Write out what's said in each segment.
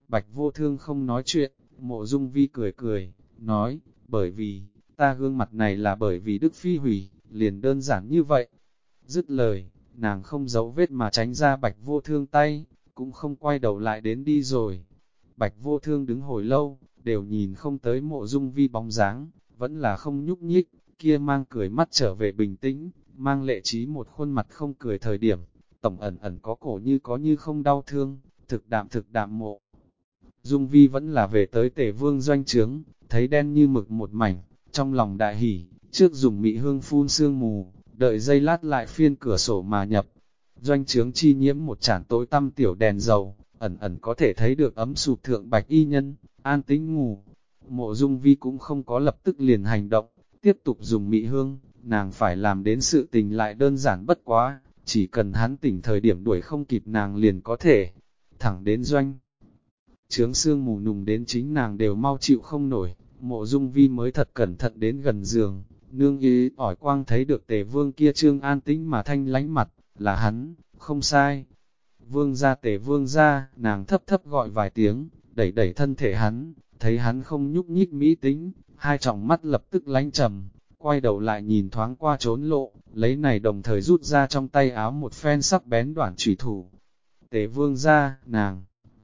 Bạch Vô Thương không nói chuyện, Mộ Dung Vi cười cười, nói, bởi vì, ta gương mặt này là bởi vì Đức Phi hủy, liền đơn giản như vậy. Dứt lời, nàng không giấu vết mà tránh ra Bạch Vô Thương tay, cũng không quay đầu lại đến đi rồi. Bạch Vô Thương đứng hồi lâu, đều nhìn không tới Mộ Dung Vi bóng dáng, vẫn là không nhúc nhích, kia mang cười mắt trở về bình tĩnh, mang lệ trí một khuôn mặt không cười thời điểm, tổng ẩn ẩn có cổ như không đau thương, thực đạm Mộ Dung Vi vẫn là về tới Tề Vương doanh trướng, thấy đen như mực một mảnh, trong lòng đại hỉ, trước dùng mị hương phun sương mù, đợi giây lát lại phiên cửa sổ mà nhập. Doanh trướng chi nhiễm một chản tối tăm tiểu đèn dầu, ẩn ẩn có thể thấy được ấm sụp thượng bạch y nhân, an tĩnh ngủ. Mộ Dung Vi cũng không có lập tức liền hành động, tiếp tục dùng mị hương, nàng phải làm đến sự tình lại đơn giản bất quá, chỉ cần hắn tỉnh thời điểm đuổi không kịp nàng liền có thể, thẳng đến doanh. Trướng sương mù nùng đến chính nàng đều mau chịu không nổi, Mộ Dung Vi mới thật cẩn thận đến gần giường, nương ý ỏi quang thấy được Tề Vương kia trương an tĩnh mà thanh lánh mặt, là hắn, không sai. Vương gia Tề Vương gia, nàng thấp thấp gọi vài tiếng, đẩy đẩy thân thể hắn, thấy hắn không nhúc nhích mỹ tính, hai tròng mắt lập tức lánh trầm, quay đầu lại nhìn thoáng qua trốn lộ, lấy này đồng thời rút ra trong tay áo một phen sắc bén đoản chủy thủ. Tề Vương gia, nàng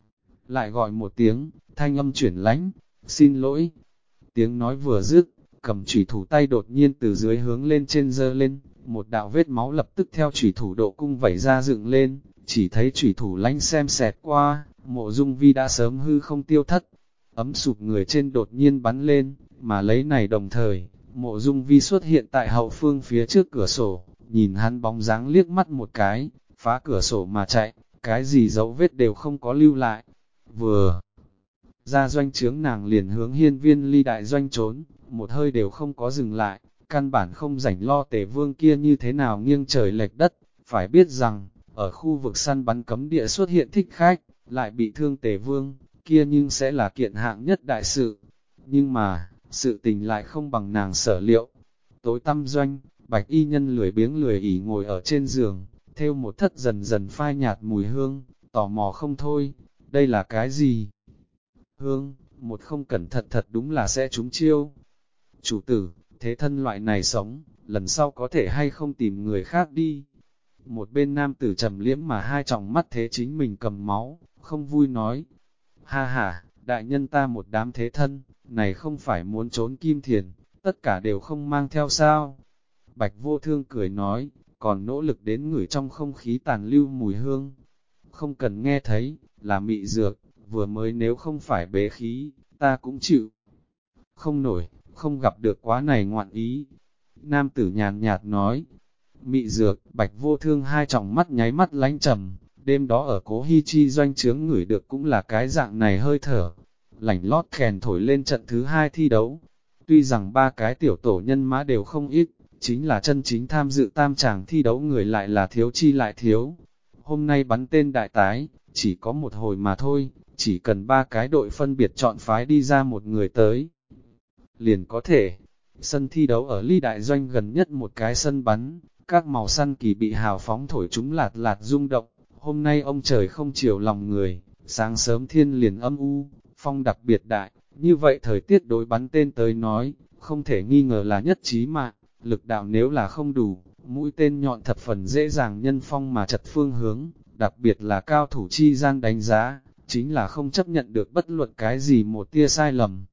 lại gọi một tiếng, thanh âm chuyển lánh, xin lỗi. Tiếng nói vừa dứt, cầm chủy thủ tay đột nhiên từ dưới hướng lên trên giơ lên, một đạo vết máu lập tức theo chủy thủ độ cung vẩy ra dựng lên, chỉ thấy chủy thủ lánh xem xẹt qua, Mộ Dung Vi đã sớm hư không tiêu thất. Ấm sụp người trên đột nhiên bắn lên, mà lấy này đồng thời, Mộ Dung Vi xuất hiện tại hậu phương phía trước cửa sổ, nhìn hắn bóng dáng liếc mắt một cái, phá cửa sổ mà chạy, cái gì dấu vết đều không có lưu lại. Vừa ra doanh trướng nàng liền hướng Hiên Viên Ly đại doanh trốn, một hơi đều không có dừng lại, căn bản không rảnh lo Tề Vương kia như thế nào nghiêng trời lệch đất, phải biết rằng, ở khu vực săn bắn cấm địa xuất hiện thích khách, lại bị thương Tề Vương, kia nhưng sẽ là kiện hạng nhất đại sự. Nhưng mà, sự tình lại không bằng nàng sở liệu. Tối tăm doanh, bạch y nhân lười biếng lười ỉ ngồi ở trên giường, theo một thất dần dần phai nhạt mùi hương, tò mò không thôi, đây là cái gì? Hương, một không cẩn thận thật đúng là sẽ trúng chiêu. Chủ tử, thế thân loại này sống, lần sau có thể hay không tìm người khác đi. Một bên nam tử trầm liễm mà hai tròng mắt thế chính mình cầm máu, không vui nói. Ha ha, đại nhân ta một đám thế thân, này không phải muốn trốn kim thiền, tất cả đều không mang theo sao. Bạch Vô Thương cười nói, còn nỗ lực đến ngửi trong không khí tàn lưu mùi hương. Không cần nghe thấy, là mị dược, vừa mới nếu không phải bế khí, ta cũng chịu. Không nổi, không gặp được quá này ngoạn ý. Nam tử nhàn nhạt nói, mị dược, Bạch Vô Thương hai tròng mắt nháy mắt lánh trầm, đêm đó ở Cố Hi Chi doanh trướng ngửi được cũng là cái dạng này hơi thở. Lảnh lót kèn thổi lên trận thứ hai thi đấu. Tuy rằng ba cái tiểu tổ nhân mã đều không ít, chính là chân chính tham dự tam tràng thi đấu người lại là thiếu chi lại thiếu. Hôm nay bắn tên đại tái, chỉ có một hồi mà thôi, chỉ cần ba cái đội phân biệt chọn phái đi ra một người tới. Liền có thể, sân thi đấu ở ly đại doanh gần nhất một cái sân bắn, các màu săn kỳ bị hào phóng thổi chúng lạt lạt rung động. Hôm nay ông trời không chiều lòng người, sáng sớm thiên liền âm u, phong đặc biệt đại, như vậy thời tiết đối bắn tên tới nói, không thể nghi ngờ là nhất trí mạng, lực đạo nếu là không đủ, mũi tên nhọn thập phần dễ dàng nhân phong mà chật phương hướng, đặc biệt là cao thủ chi gian đánh giá, chính là không chấp nhận được bất luận cái gì một tia sai lầm.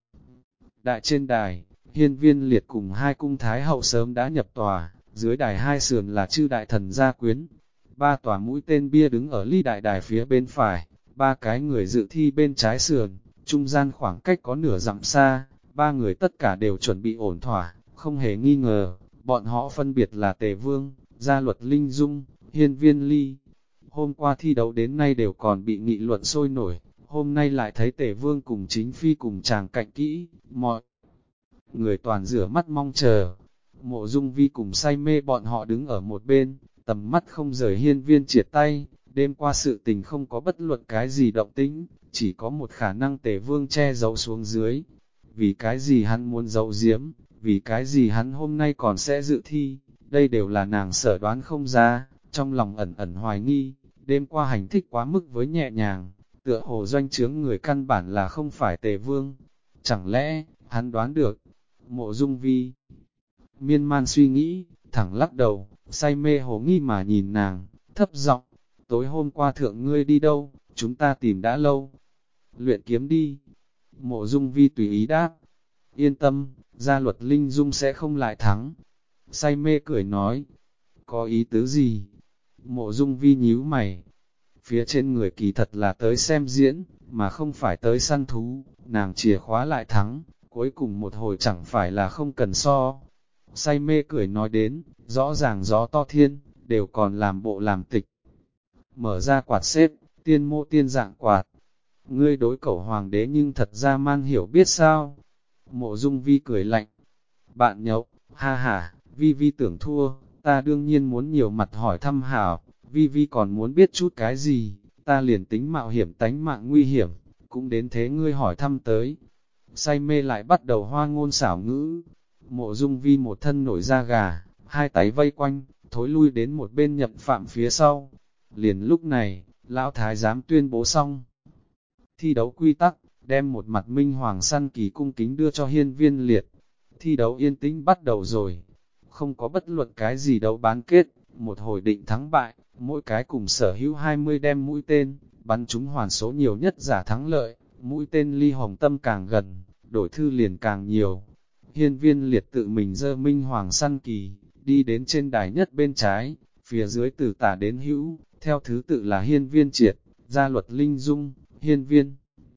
Đại trên đài, Hiên Viên Liệt cùng hai cung thái hậu sớm đã nhập tòa, dưới đài hai sườn là chư đại thần gia quyến. Ba tòa mũi tên bia đứng ở ly đại đài phía bên phải, ba cái người dự thi bên trái sườn, trung gian khoảng cách có nửa dặm xa, ba người tất cả đều chuẩn bị ổn thỏa, không hề nghi ngờ, bọn họ phân biệt là Tề Vương, Gia Luật Linh Dung, Hiên Viên Ly. Hôm qua thi đấu đến nay đều còn bị nghị luận sôi nổi, hôm nay lại thấy Tề Vương cùng chính phi cùng chàng cạnh kỹ, mọi người toàn rửa mắt mong chờ. Mộ Dung Vi cùng say mê bọn họ đứng ở một bên, tầm mắt không rời Hiên Viên Triệt tay, đêm qua sự tình không có bất luận cái gì động tĩnh, chỉ có một khả năng Tề Vương che giấu xuống dưới. Vì cái gì hắn muốn giấu giếm, vì cái gì hắn hôm nay còn sẽ dự thi, đây đều là nàng sở đoán không ra, trong lòng ẩn ẩn hoài nghi, đêm qua hành thích quá mức với nhẹ nhàng, tựa hồ doanh trướng người căn bản là không phải Tề Vương. Chẳng lẽ, hắn đoán được? Mộ Dung Vi miên man suy nghĩ, thẳng lắc đầu, say mê hồ nghi mà nhìn nàng, thấp giọng, tối hôm qua thượng ngươi đi đâu, chúng ta tìm đã lâu. Luyện kiếm đi. Mộ Dung Vi tùy ý đáp. Yên tâm, gia luật linh dung sẽ không lại thắng. Say mê cười nói. Có ý tứ gì? Mộ Dung Vi nhíu mày. Phía trên người kỳ thật là tới xem diễn, mà không phải tới săn thú. Nàng chìa khóa lại thắng, cuối cùng một hồi chẳng phải là không cần so. Say mê cười nói đến, rõ ràng gió to thiên, đều còn làm bộ làm tịch. Mở ra quạt xếp, tiên mô tiên dạng quạt. Ngươi đối cẩu hoàng đế nhưng thật ra man hiểu biết sao? Mộ Dung Vi cười lạnh. Bạn nhậu, ha ha, Vi Vi tưởng thua, ta đương nhiên muốn nhiều mặt hỏi thăm hảo, Vi Vi còn muốn biết chút cái gì, ta liền tính mạo hiểm tánh mạng nguy hiểm, cũng đến thế ngươi hỏi thăm tới. Say mê lại bắt đầu hoa ngôn xảo ngữ. Mộ Dung Vi một thân nổi da gà, hai tay vây quanh, thối lui đến một bên Nhậm Phạm phía sau. Liền lúc này, lão thái giám tuyên bố xong thi đấu quy tắc, đem một mặt minh hoàng săn kỳ cung kính đưa cho Hiên Viên Liệt. Thi đấu yên tĩnh bắt đầu rồi, không có bất luận cái gì đấu bán kết, một hồi định thắng bại, mỗi cái cùng sở hữu 20 đem mũi tên, bắn chúng hoàn số nhiều nhất giả thắng lợi, mũi tên ly hồng tâm càng gần, đổi thư liền càng nhiều. Hiên Viên Liệt tự mình dơ minh hoàng săn kỳ, đi đến trên đài nhất bên trái, phía dưới từ tả đến hữu, theo thứ tự là Hiên Viên Triệt, Gia Luật Linh Dung, Hiên Viên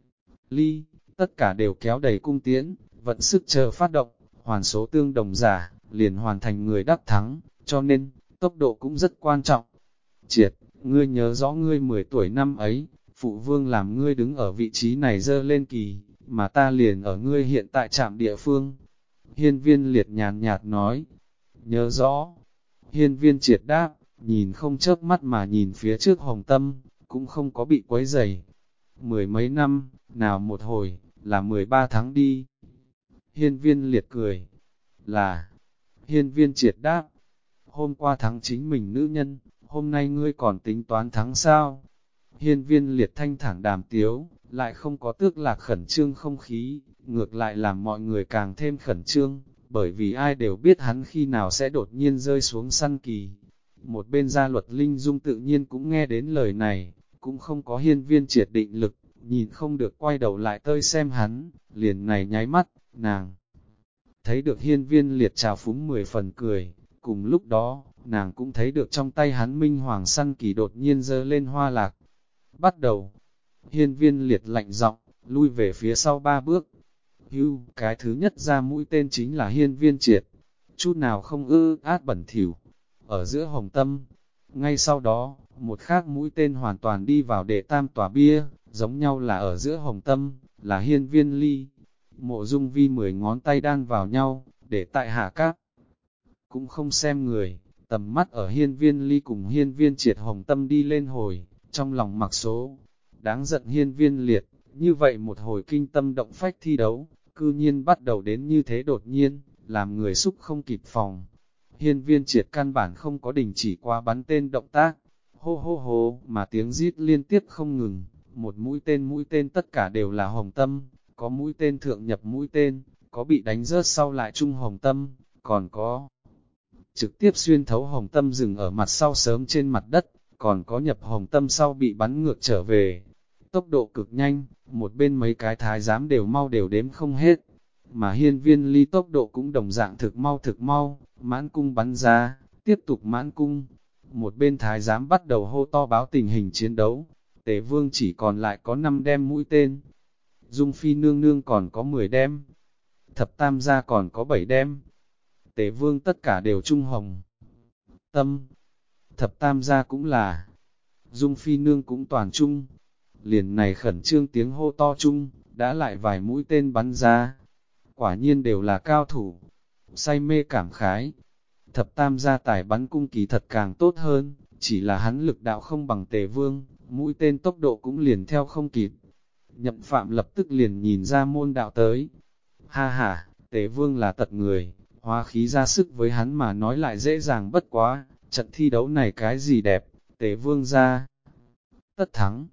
Ly, tất cả đều kéo đầy cung tiễn, vận sức chờ phát động, hoàn số tương đồng giả, liền hoàn thành người đắc thắng, cho nên, tốc độ cũng rất quan trọng. Triệt, ngươi nhớ rõ ngươi 10 tuổi năm ấy, phụ vương làm ngươi đứng ở vị trí này dơ lên kỳ, mà ta liền ở ngươi hiện tại trạm địa phương. Hiên Viên Liệt nhàn nhạt nói, nhớ rõ. Hiên Viên Triệt đáp, nhìn không chớp mắt mà nhìn phía trước Hồng Tâm, cũng không có bị quấy rầy. 10 mấy năm, nào một hồi, là 13 tháng đi. Hiên Viên Liệt cười, là, Hiên Viên Triệt đáp, hôm qua thắng chính mình nữ nhân, hôm nay ngươi còn tính toán thắng sao? Hiên Viên Liệt thanh thản đàm tiếu, lại không có tước lạc khẩn trương không khí, ngược lại làm mọi người càng thêm khẩn trương, bởi vì ai đều biết hắn khi nào sẽ đột nhiên rơi xuống săn kỳ. Một bên Gia Luật Linh Dung tự nhiên cũng nghe đến lời này, cũng không có Hiên Viên Triệt định lực, nhìn không được quay đầu lại tơi xem hắn, liền này nháy mắt, nàng thấy được Hiên Viên Liệt trào phúng 10 phần cười, cùng lúc đó, nàng cũng thấy được trong tay hắn minh hoàng săn kỳ đột nhiên dơ lên hoa lạc. Bắt đầu, Hiên Viên Liệt lạnh giọng, lui về phía sau 3 bước. Hưu, cái thứ nhất ra mũi tên chính là Hiên Viên Triệt, chút nào không át bẩn thỉu, ở giữa Hồng Tâm. Ngay sau đó, một khác mũi tên hoàn toàn đi vào đệ tam tòa bia, giống nhau là ở giữa Hồng Tâm, là Hiên Viên Ly. Mộ Dung Vi 10 ngón tay đan vào nhau, để tại hạ các. Cũng không xem người, tầm mắt ở Hiên Viên Ly cùng Hiên Viên Triệt Hồng Tâm đi lên hồi, trong lòng mặc số. Đáng giận Hiên Viên Liệt, như vậy một hồi kinh tâm động phách thi đấu, cư nhiên bắt đầu đến như thế đột nhiên, làm người xúc không kịp phòng. Hiên Viên Triệt căn bản không có đình chỉ qua bắn tên động tác, hô hô hô mà tiếng rít liên tiếp không ngừng, một mũi tên tất cả đều là Hồng Tâm, có mũi tên thượng nhập mũi tên, có bị đánh rớt sau lại trung Hồng Tâm, còn có trực tiếp xuyên thấu Hồng Tâm dừng ở mặt sau sớm trên mặt đất, còn có nhập Hồng Tâm sau bị bắn ngược trở về. Tốc độ cực nhanh, một bên mấy cái thái giám đều mau đều đếm không hết, mà Hiên Viên Ly tốc độ cũng đồng dạng thực mau, mãn cung bắn ra, tiếp tục mãn cung. Một bên thái giám bắt đầu hô to báo tình hình chiến đấu, Tề Vương chỉ còn lại có 5 đem mũi tên, Dung Phi nương nương còn có 10 đem, Thập Tam gia còn có 7 đem, Tề Vương tất cả đều trung Hồng Tâm, Thập Tam gia cũng là, Dung Phi nương cũng toàn trung. Liền này khẩn trương tiếng hô to chung, đã lại vài mũi tên bắn ra. Quả nhiên đều là cao thủ. Say mê cảm khái. Thập Tam gia tài bắn cung kỳ thật càng tốt hơn, chỉ là hắn lực đạo không bằng Tề Vương, mũi tên tốc độ cũng liền theo không kịp. Nhậm Phạm lập tức liền nhìn ra môn đạo tới. Ha ha, Tề Vương là tật người, hóa khí ra sức với hắn mà nói lại dễ dàng bất quá, trận thi đấu này cái gì đẹp, Tề Vương ra tất thắng.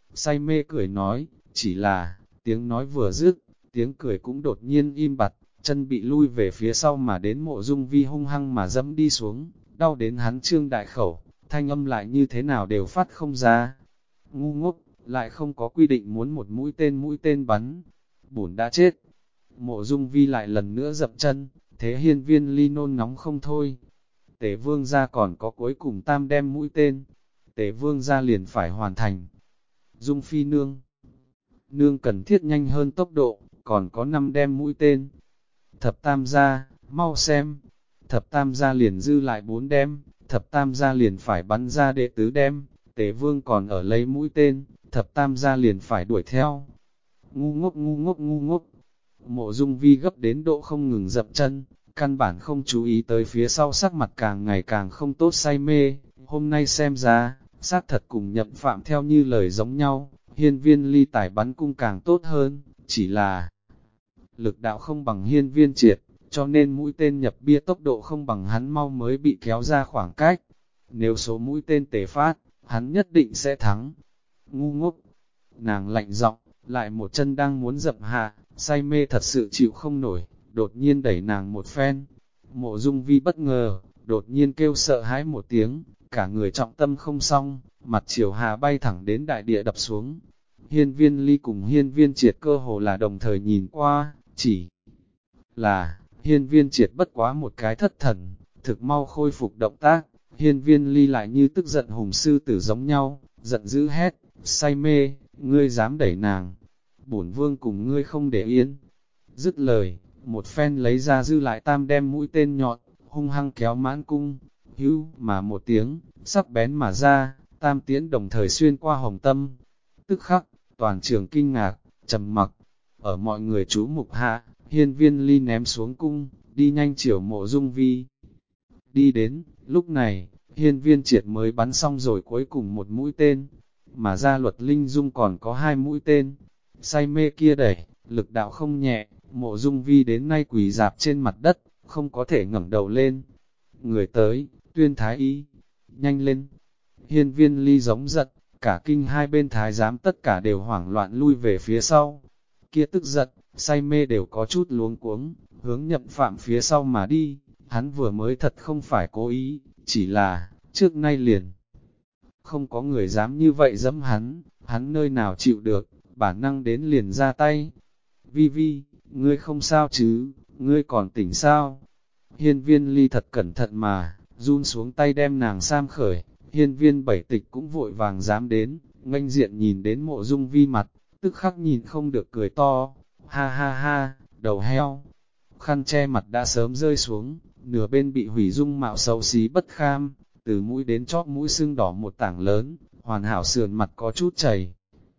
say mê cười nói, chỉ là, tiếng nói vừa dứt, tiếng cười cũng đột nhiên im bặt, chân bị lui về phía sau mà đến Mộ Dung Vi hung hăng mà dẫm đi xuống, đau đến hắn trương đại khẩu, thanh âm lại như thế nào đều phát không ra. Ngu ngốc, lại không có quy định muốn một mũi tên bắn, bổn đã chết. Mộ Dung Vi lại lần nữa dậm chân, thế Hiên Viên Ly nôn nóng không thôi. Tề Vương gia còn có cuối cùng tam đem mũi tên, Tề Vương gia liền phải hoàn thành. Dung Phi nương, nương cần thiết nhanh hơn tốc độ, còn có 5 đem mũi tên. Thập tam gia, mau xem, thập tam gia liền dư lại 4 đem, thập tam gia liền phải bắn ra đệ tứ đem, Tề Vương còn ở lấy mũi tên, thập tam gia liền phải đuổi theo. Ngu ngốc ngu ngốc ngu ngốc. Mộ Dung Vi gấp đến độ không ngừng dậm chân, căn bản không chú ý tới phía sau sắc mặt càng ngày càng không tốt say mê. Hôm nay xem ra, xác thật cùng Nhậm Phạm theo như lời giống nhau, Hiên Viên Ly tài bắn cung càng tốt hơn, chỉ là lực đạo không bằng Hiên Viên Triệt, cho nên mũi tên nhập bia tốc độ không bằng hắn mau mới bị kéo ra khoảng cách. Nếu số mũi tên tề phát, hắn nhất định sẽ thắng. Ngu ngốc, nàng lạnh giọng, lại một chân đang muốn dậm hạ, say mê thật sự chịu không nổi, đột nhiên đẩy nàng một phen. Mộ Dung Vi bất ngờ, đột nhiên kêu sợ hãi một tiếng, cả người trọng tâm không xong, mặt chiều hà bay thẳng đến đại địa đập xuống. Hiên Viên Ly cùng Hiên Viên Triệt cơ hồ là đồng thời nhìn qua, chỉ là, Hiên Viên Triệt bất quá một cái thất thần, thực mau khôi phục động tác, Hiên Viên Ly lại như tức giận hùng sư tử giống nhau, giận dữ hét, say mê, ngươi dám đẩy nàng, bổn vương cùng ngươi không để yên. Dứt lời, một phen lấy ra dư lại tam đem mũi tên nhọn, hung hăng kéo mãn cung, hữu mà một tiếng, sắc bén mà ra, tam tiễn đồng thời xuyên qua hồng tâm. Tức khắc, toàn trường kinh ngạc, trầm mặc, ở mọi người chú mục hạ, Hiên Viên Ly ném xuống cung, đi nhanh chiều Mộ Dung Vi. Đi đến, lúc này, Hiên Viên Triệt mới bắn xong rồi cuối cùng một mũi tên, mà ra Luật Linh Dung còn có 2 mũi tên. Say mê kia đẩy, lực đạo không nhẹ, Mộ Dung Vi đến nay quỳ dạp trên mặt đất, không có thể ngẩng đầu lên. Người tới, Tuyên Thái Y, nhanh lên. Hiên Viên Ly giống giận, cả kinh hai bên thái giám tất cả đều hoảng loạn lui về phía sau. Kia tức giận, say mê đều có chút luống cuống, hướng Nhậm Phạm phía sau mà đi. Hắn vừa mới thật không phải cố ý, chỉ là, trước nay liền. Không có người dám như vậy dẫm hắn nơi nào chịu được, bản năng đến liền ra tay. Vi Vi, ngươi không sao chứ, ngươi còn tỉnh sao? Hiên Viên Ly thật cẩn thận mà, run xuống tay đem nàng sam khởi, Hiên Viên Bảy Tịch cũng vội vàng dám đến, nghênh diện nhìn đến Mộ Dung Vi mặt, tức khắc nhìn không được cười to, ha ha ha, đầu heo. Khăn che mặt đã sớm rơi xuống, nửa bên bị hủy dung mạo xấu xí bất kham, từ mũi đến chóp mũi sưng đỏ một tảng lớn, hoàn hảo sườn mặt có chút chảy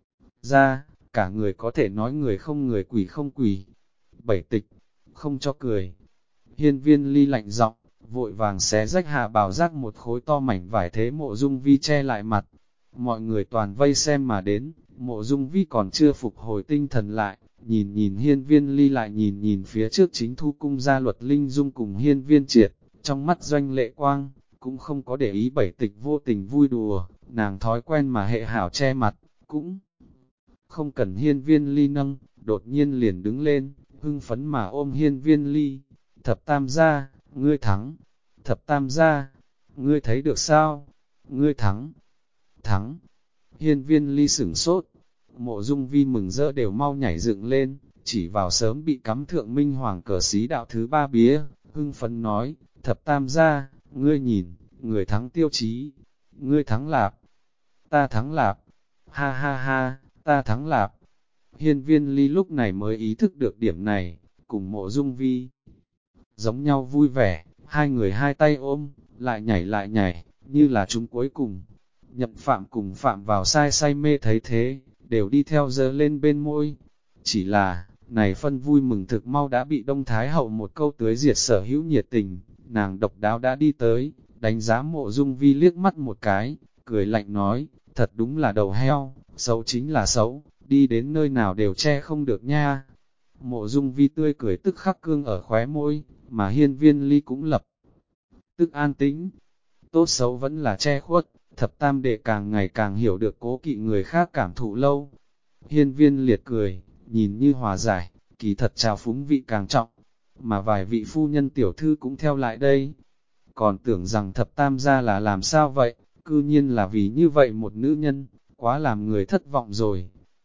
ra, cả người có thể nói người không người quỷ không quỷ. Bảy Tịch, không cho cười. Hiên Viên Ly lạnh giọng, vội vàng xé rách hạ bào giác một khối to mảnh vải thế Mộ Dung Vi che lại mặt. Mọi người toàn vây xem mà đến, Mộ Dung Vi còn chưa phục hồi tinh thần lại, nhìn nhìn Hiên Viên Ly lại nhìn nhìn phía trước chính thu cung gia Luật Linh Dung cùng Hiên Viên Triệt, trong mắt doanh lệ quang, cũng không có để ý Bảy Tịch vô tình vui đùa, nàng thói quen mà hệ hảo che mặt, cũng không cần Hiên Viên Ly nâng, đột nhiên liền đứng lên, hưng phấn mà ôm Hiên Viên Ly. Thập tam gia, ngươi thắng. Thập tam gia, ngươi thấy được sao? Ngươi thắng. Thắng. Hiên Viên Ly sửng sốt. Mộ Dung Vi mừng rỡ đều mau nhảy dựng lên, chỉ vào sớm bị cắm thượng minh hoàng cờ xí đạo thứ 3 bía, hưng phấn nói, thập tam gia, ngươi nhìn, người thắng tiêu chí. Ngươi thắng lạp. Ta thắng lạp. Ha ha ha, ta thắng lạp. Hiên Viên Ly lúc này mới ý thức được điểm này, cùng Mộ Dung Vi giống nhau vui vẻ, hai người hai tay ôm, lại nhảy, như là chúng cuối cùng. Nhậm Phạm cùng Phạm vào sai say mê thấy thế, đều đi theo dơ lên bên môi. Chỉ là, này phân vui mừng thực mau đã bị Đông Thái Hậu một câu tưới diệt sở hữu nhiệt tình, nàng độc đáo đã đi tới, đánh giá Mộ Dung Vi liếc mắt một cái, cười lạnh nói, thật đúng là đầu heo, xấu chính là xấu, đi đến nơi nào đều che không được nha. Mộ Dung Vi tươi cười tức khắc cương ở khóe môi, mà Hiên Viên Ly cũng lập tức an tĩnh. Tốt xấu vẫn là che khuất, thập tam đệ càng ngày càng hiểu được cố kỵ người khác cảm thụ lâu. Hiên Viên Liệt cười, nhìn như hòa giải, kỳ thật trào phúng vị càng trọng, mà vài vị phu nhân tiểu thư cũng theo lại đây. Còn tưởng rằng thập tam gia là làm sao vậy, cư nhiên là vì như vậy một nữ nhân, quá làm người thất vọng rồi.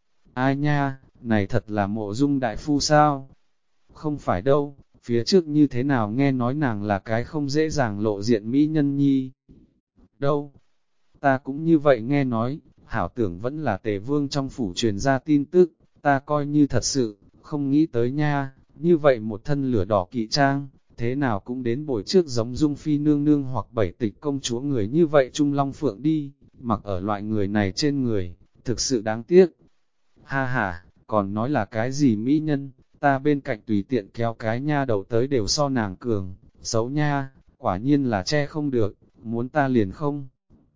Ai nha, này thật là Mộ Dung đại phu sao? Không phải đâu, phía trước như thế nào nghe nói nàng là cái không dễ dàng lộ diện mỹ nhân nhi. Đâu? Ta cũng như vậy nghe nói, hảo tưởng vẫn là Tề Vương trong phủ truyền ra tin tức, ta coi như thật sự, không nghĩ tới nha, như vậy một thân lửa đỏ kỵ trang, thế nào cũng đến bồi trước giống Dung Phi nương nương hoặc bảy tịch công chúa người như vậy Trung Long Phượng đi, mặc ở loại người này trên người, thực sự đáng tiếc. Ha ha, còn nói là cái gì mỹ nhân, ta bên cạnh tùy tiện kéo cái nha đầu tới đều so nàng cường, xấu nha, quả nhiên là che không được, muốn ta liền không.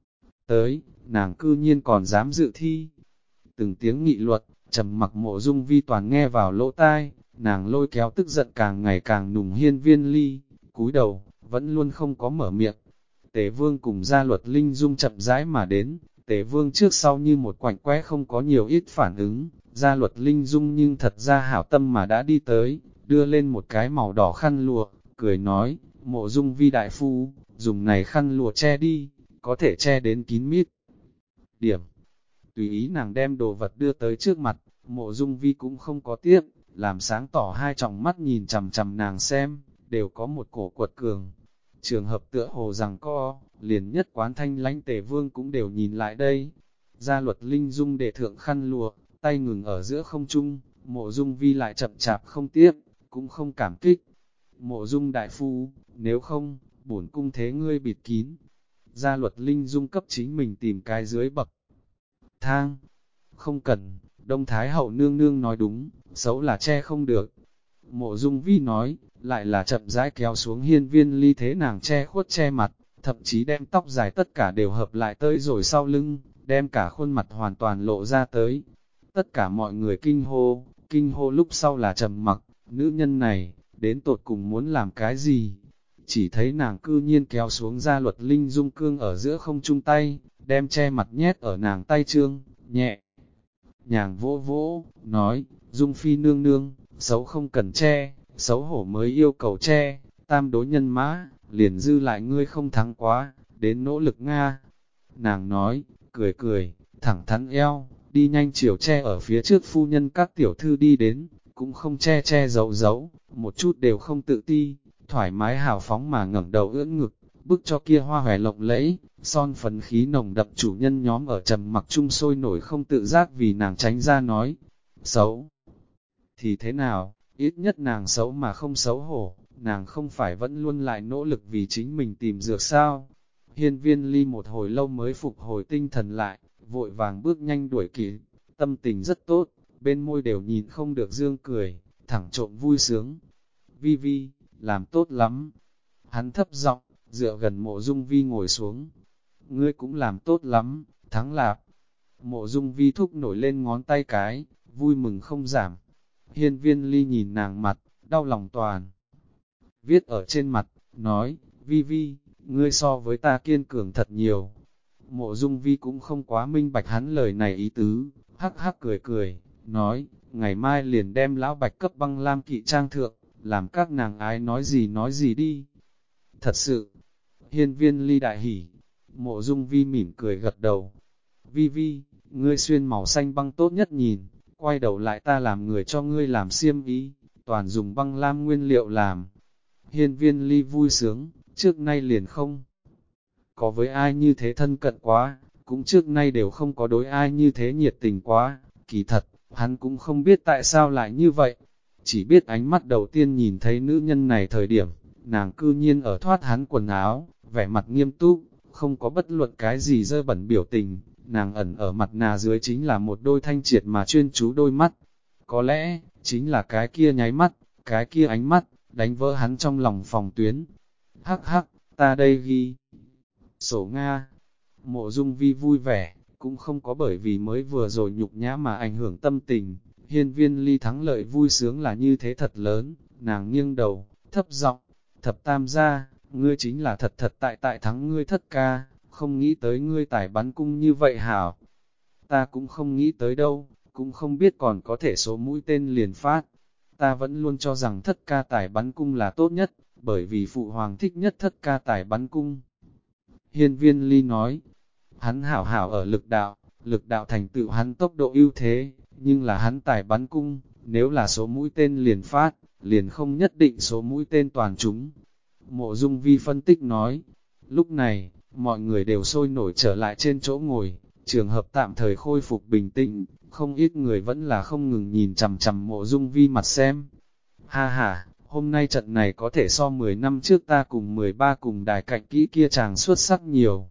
Tới, nàng cư nhiên còn dám dự thi. Từng tiếng nghị luật, trầm mặc Mộ Dung Vi toàn nghe vào lỗ tai, nàng lôi kéo tức giận càng ngày càng nùng Hiên Viên Ly, cúi đầu, vẫn luôn không có mở miệng. Tề Vương cùng Gia Luật Linh Dung chậm rãi mà đến, Tề Vương trước sau như một quạnh quẽ không có nhiều ít phản ứng, Gia Luật Linh Dung nhưng thật ra hảo tâm mà đã đi tới, đưa lên một cái màu đỏ khăn lụa, cười nói, Mộ Dung Vi đại phu, dùng này khăn lụa che đi, có thể che đến kín mít. Điểm, tùy ý nàng đem đồ vật đưa tới trước mặt, Mộ Dung Vi cũng không có tiếp, làm sáng tỏ hai tròng mắt nhìn chằm chằm nàng xem, đều có một cổ quật cường. Trường hợp tựa hồ rằng liền nhất quán thanh lãnh Tề Vương cũng đều nhìn lại đây. Gia Luật Linh Dung để thượng khăn lụa, tay ngừng ở giữa không trung, Mộ Dung Vi lại chậm chạp không tiếp, cũng không cảm kích. Mộ Dung đại phu, nếu không, bổn cung thế ngươi bịt kín. Gia Luật Linh Dung cấp chính mình tìm cái dưới bậc thang. Không cần, Đông Thái hậu nương nương nói đúng, xấu là che không được. Mộ Dung Vi nói, lại là chậm rãi kéo xuống Hiên Viên Ly thế nàng che khuất che mặt, thậm chí đem tóc dài tất cả đều hợp lại tới rồi sau lưng, đem cả khuôn mặt hoàn toàn lộ ra tới. Tất cả mọi người kinh hô lúc sau là trầm mặc, nữ nhân này, đến tột cùng muốn làm cái gì? Chỉ thấy nàng cư nhiên kéo xuống Gia Luật Linh Dung cương ở giữa không chung tay, đem che mặt nhét ở nàng tay trương, nhẹ. Nhàng vỗ vỗ, nói, Dung Phi nương nương, xấu không cần che, xấu hổ mới yêu cầu che, tam đối nhân mã, liền dư lại ngươi không thắng quá, đến nỗ lực Nga. Nàng nói, cười cười, thẳng thắn eo, đi nhanh chiều che ở phía trước phu nhân các tiểu thư đi đến, cũng không che giấu giấu, một chút đều không tự ti, thoải mái hào phóng mà ngẩng đầu ưỡn ngực, bức cho kia hoa hòe lộng lẫy, son phấn khí nồng đậm chủ nhân nhóm ở trầm mặc chung sôi nổi không tự giác vì nàng tránh ra nói, xấu. Thì thế nào, ít nhất nàng xấu mà không xấu hổ, nàng không phải vẫn luôn lại nỗ lực vì chính mình tìm dược sao. Hiên Viên Ly một hồi lâu mới phục hồi tinh thần lại, vội vàng bước nhanh đuổi kịp, tâm tình rất tốt, bên môi đều nhìn không được dương cười, thẳng trộm vui sướng. Vi Vi, làm tốt lắm. Hắn thấp giọng, dựa gần Mộ Dung Vi ngồi xuống. Ngươi cũng làm tốt lắm, thắng lạp. Mộ Dung Vi thúc nổi lên ngón tay cái, vui mừng không giảm. Hiên Viên Ly nhìn nàng mặt, đau lòng toàn. Viết ở trên mặt, nói, Vi Vi, ngươi so với ta kiên cường thật nhiều. Mộ Dung Vi cũng không quá minh bạch hắn lời này ý tứ, hắc hắc cười cười, nói, ngày mai liền đem lão bạch cấp băng lam kỵ trang thượng, làm các nàng ái nói gì đi. Thật sự, Hiên Viên Ly đại hỉ, Mộ Dung Vi mỉm cười gật đầu. Vi Vi, ngươi xuyên màu xanh băng tốt nhất nhìn, quay đầu lại ta làm người cho ngươi làm xiêm y, toàn dùng băng lam nguyên liệu làm. Hiên Viên Ly vui sướng, trước nay liền không có với ai như thế thân cận quá, cũng trước nay đều không có đối ai như thế nhiệt tình quá, kỳ thật, hắn cũng không biết tại sao lại như vậy, chỉ biết ánh mắt đầu tiên nhìn thấy nữ nhân này thời điểm, nàng cư nhiên ở thoát hắn quần áo, vẻ mặt nghiêm túc, không có bất luận cái gì dơ bẩn biểu tình, nàng ẩn ở mặt nà dưới chính là một đôi thanh triệt mà chuyên chú đôi mắt, có lẽ, chính là cái kia nháy mắt, cái kia ánh mắt, đánh vỡ hắn trong lòng phòng tuyến. Hắc hắc, ta đây ghi sổ Nga. Mộ Dung Vi vui vẻ, cũng không có bởi vì mới vừa rồi nhục nhã mà ảnh hưởng tâm tình. Hiên Viên Ly thắng lợi vui sướng là như thế thật lớn, nàng nghiêng đầu, thấp giọng, thập tam gia, ngươi chính là thật thật tại tại thắng ngươi thất ca, không nghĩ tới ngươi tài bắn cung như vậy hảo. Ta cũng không nghĩ tới đâu, cũng không biết còn có thể số mũi tên liền phát. Ta vẫn luôn cho rằng thất ca tài bắn cung là tốt nhất, bởi vì phụ hoàng thích nhất thất ca tài bắn cung. Hiên Viên Ly nói, hắn hảo hảo ở lực đạo thành tựu hắn tốc độ ưu thế, nhưng là hắn tài bắn cung, nếu là số mũi tên liền phát, liền không nhất định số mũi tên toàn trúng. Mộ Dung Vi phân tích nói, lúc này, mọi người đều sôi nổi trở lại trên chỗ ngồi, trường hợp tạm thời khôi phục bình tĩnh, không ít người vẫn là không ngừng nhìn chằm chằm Mộ Dung Vi mặt xem. Ha ha, hôm nay trận này có thể so 10 năm trước ta cùng 13 cùng đài cạnh kỹ kia chàng xuất sắc nhiều.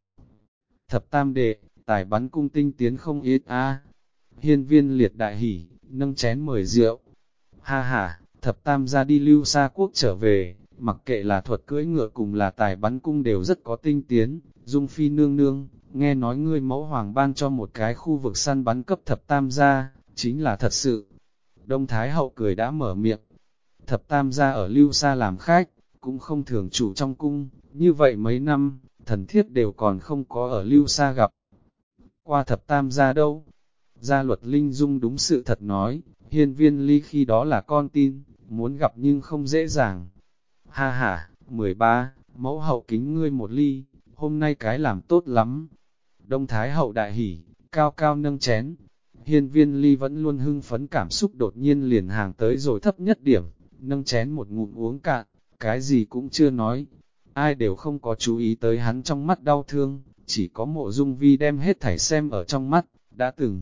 Thập tam đệ, tài bắn cung tinh tiến không ít a. Hiên Viên Liệt đại hỉ, nâng chén mời rượu. Ha ha, thập tam ra đi Lưu Sa Quốc trở về, mặc kệ là thuật cưỡi ngựa cùng là tài bắn cung đều rất có tinh tiến. Dung Phi nương nương, nghe nói ngươi mẫu hoàng ban cho một cái khu vực săn bắn cấp thập tam gia, chính là thật sự. Đông Thái Hậu cười đã mở miệng. Thập tam gia ở Lưu Sa làm khách, cũng không thường chủ trong cung, như vậy mấy năm, thần thiếp đều còn không có ở Lưu Sa gặp. Qua thập tam gia đâu? Gia Luật Linh Dung đúng sự thật nói, Hiên Viên Ly khi đó là con tin, muốn gặp nhưng không dễ dàng. Ha ha, 13, mẫu hậu kính ngươi một ly, hôm nay cái làm tốt lắm. Đông Thái Hậu đại hỉ, cao cao nâng chén. Hiên Viên Ly vẫn luôn hưng phấn cảm xúc đột nhiên liền hàng tới rồi thấp nhất điểm, nâng chén một ngụm uống cạn, cái gì cũng chưa nói. Ai đều không có chú ý tới hắn trong mắt đau thương, chỉ có Mộ Dung Vi đem hết thảy xem ở trong mắt, đã từng